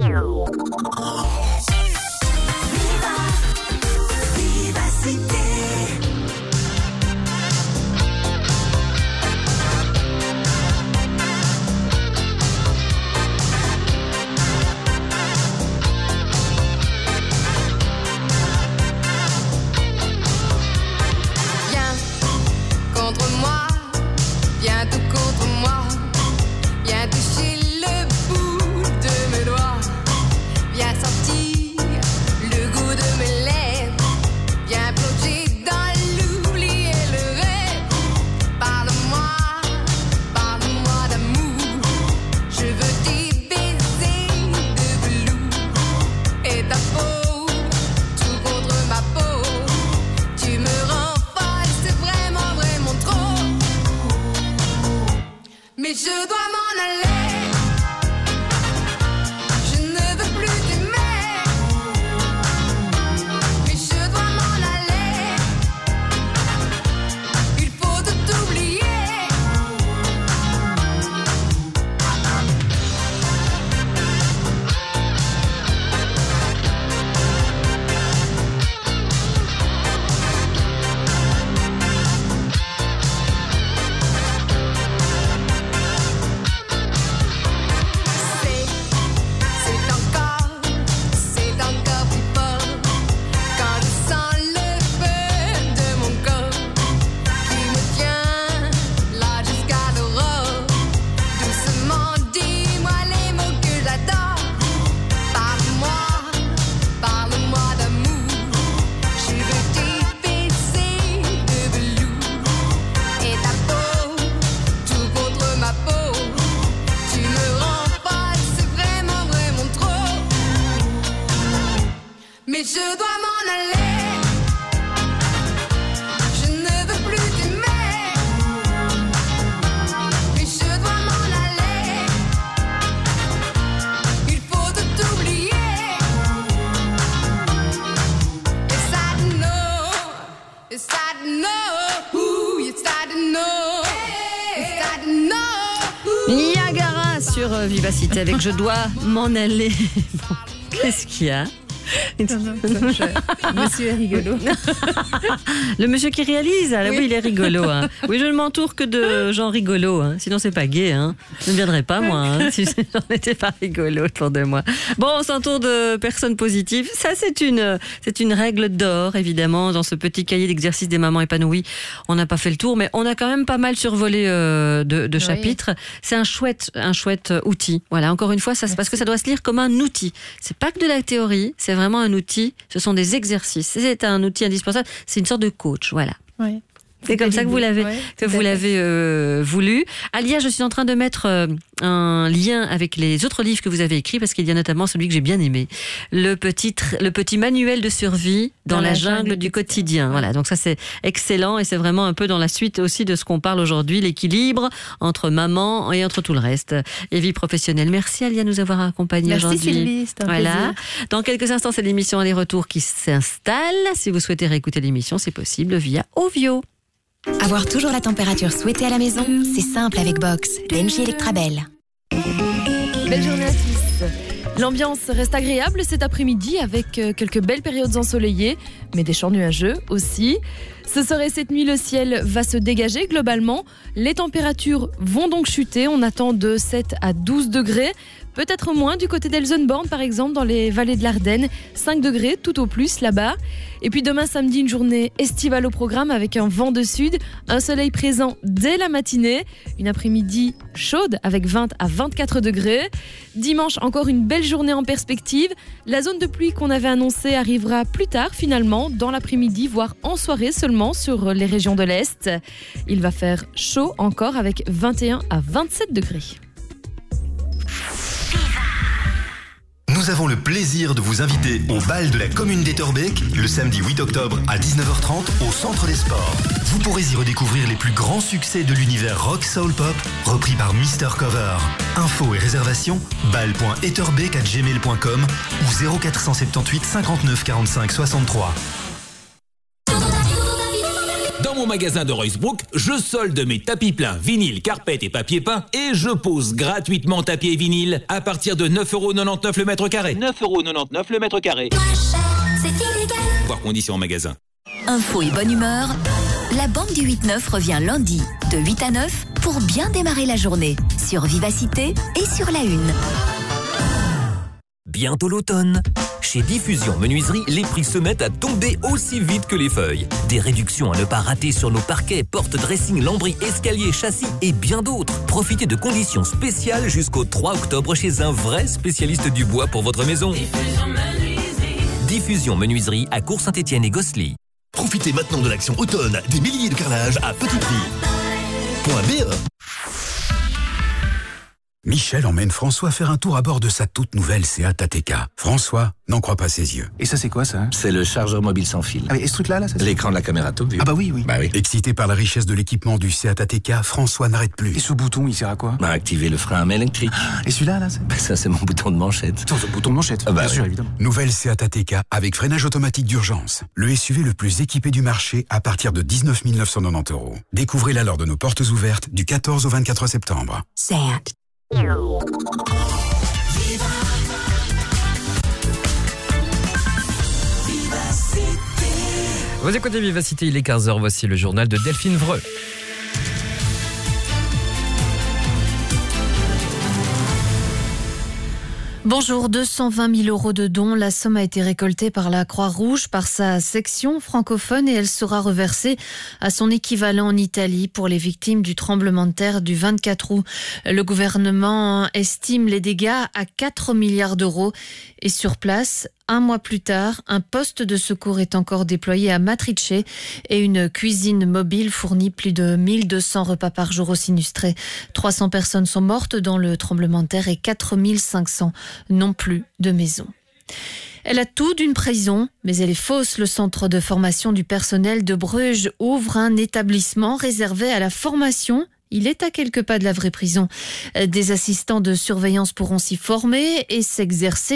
Contre moi, viens tout contre moi, viens toucher le bout de mes doigts, viens sentir le goût de mes lèvres, viens plonger dans l'oubli et le rêve. Parle-moi, parle-moi d'amour, je veux tes baisers de velours et ta peau, tout contre ma peau, tu me rends. Mais je dois m'en aller, je ne veux plus t'aimer. Mais je dois m'en aller, il faut tout oublier. Mais je dois m'en aller, je ne veux plus t'aimer. Mais je dois m'en aller, il faut tout oublier. Yes, I know, yes, I know, ooh, yes, I know, yes, I know. Niagara sur Vivacité avec Je dois m'en aller. Bon, qu'est-ce qu'il y a? Monsieur est rigolo. Le monsieur qui réalise, oui, il est rigolo. Hein. Oui, je ne m'entoure que de gens rigolos. Hein. Sinon, c'est pas gai. Hein. Je ne viendrais pas, moi, hein, si j'en étais pas rigolo autour de moi. Bon, on s'entoure de personnes positives. Ça, c'est une règle d'or, évidemment, dans ce petit cahier d'exercices des mamans épanouies. On n'a pas fait le tour, mais on a quand même pas mal survolé de chapitres. C'est un chouette outil. Voilà, encore une fois, parce que ça doit se lire comme un outil. C'est pas que de la théorie, c'est vraiment un outil, ce sont des exercices. C'est un outil indispensable, c'est une sorte de coach, voilà. Oui. C'est comme ça que vous l'avez voulu. Alia, je suis en train de mettre un lien avec les autres livres que vous avez écrits, parce qu'il y a notamment celui que j'ai bien aimé, le petit manuel de survie dans la jungle du quotidien. Voilà, donc ça c'est excellent et c'est vraiment un peu dans la suite aussi de ce qu'on parle aujourd'hui, l'équilibre entre maman et entre tout le reste et vie professionnelle. Merci Alia de nous avoir accompagnés aujourd'hui. Merci Sylvie, c'est un plaisir. Dans quelques instants, c'est l'émission Aller-Retour qui s'installe. Si vous souhaitez réécouter l'émission, c'est possible via Ovio. Avoir toujours la température souhaitée à la maison, c'est simple avec Box, d'Engie Electrabel. Belle journée à tous. L'ambiance reste agréable cet après-midi avec quelques belles périodes ensoleillées, mais des champs nuageux aussi. Ce soir et cette nuit, le ciel va se dégager globalement. Les températures vont donc chuter. On attend de 7 à 12 degrés. Peut-être moins du côté d'Elsenborn, par exemple, dans les vallées de l'Ardenne. 5 degrés tout au plus là-bas. Et puis demain samedi, une journée estivale au programme avec un vent de sud, un soleil présent dès la matinée, une après-midi chaude avec 20 à 24 degrés. Dimanche, encore une belle journée en perspective. La zone de pluie qu'on avait annoncée arrivera plus tard finalement, dans l'après-midi, voire en soirée seulement sur les régions de l'Est. Il va faire chaud encore avec 21 à 27 degrés. Nous avons le plaisir de vous inviter au bal de la commune d'Etterbeek le samedi 8 octobre à 19h30 au Centre des Sports. Vous pourrez y redécouvrir les plus grands succès de l'univers rock soul pop repris par Mr Cover. Infos et réservations bal.etterbeek@gmail.com ou 0478 59 45 63. Dans mon magasin de Roycebrook, je solde mes tapis pleins, vinyles, carpettes et papier peint et je pose gratuitement tapis et vinyle à partir de 9,99€ le mètre carré. 9,99€ le mètre carré. C'est illégal. Voir conditions en magasin. Info et bonne humeur. La bande du 8-9 revient lundi de 8 à 9 pour bien démarrer la journée sur Vivacité et sur La Une. Bientôt l'automne. Chez Diffusion Menuiserie, les prix se mettent à tomber aussi vite que les feuilles. Des réductions à ne pas rater sur nos parquets, portes, dressing, lambris, escaliers, châssis et bien d'autres. Profitez de conditions spéciales jusqu'au 3 octobre chez un vrai spécialiste du bois pour votre maison. Diffusion Menuiserie à Cours-Saint-Étienne et Gosselies. Profitez maintenant de l'action automne des milliers de carrelages à petit prix. .be. Michel emmène François faire un tour à bord de sa toute nouvelle Seat Ateca. François n'en croit pas ses yeux. Et ça, c'est quoi, ça? C'est le chargeur mobile sans fil. Ah, et ce truc-là, ça, l'écran de la caméra top view. Ah bah oui. Bah oui. Excité par la richesse de l'équipement du Seat Ateca, François n'arrête plus. Et ce bouton, il sert à quoi? Bah, activer le frein à main électrique. Et celui-là, ça, c'est mon bouton de manchette. C'est un bouton de manchette, bien sûr, évidemment. Nouvelle Seat Ateca avec freinage automatique d'urgence. Le SUV le plus équipé du marché à partir de 19 990€. Découvrez-la lors de nos portes ouvertes du 14 au 24 septembre. Seat. Vous écoutez Vivacité, il est 15h, voici le journal de Delphine Vreux. Bonjour, 220 000 € de dons. La somme a été récoltée par la Croix-Rouge, par sa section francophone, et elle sera reversée à son équivalent en Italie pour les victimes du tremblement de terre du 24 août. Le gouvernement estime les dégâts à 4 milliards d'euros. Et sur place, un mois plus tard, un poste de secours est encore déployé à Matrice et une cuisine mobile fournit plus de 1200 repas par jour aux sinistrés. 300 personnes sont mortes dans le tremblement de terre et 4500 n'ont plus de maison. Elle a tout d'une prison, mais elle est fausse. Le centre de formation du personnel de Bruges ouvre un établissement réservé à la formation. Il est à quelques pas de la vraie prison. Des assistants de surveillance pourront s'y former et s'exercer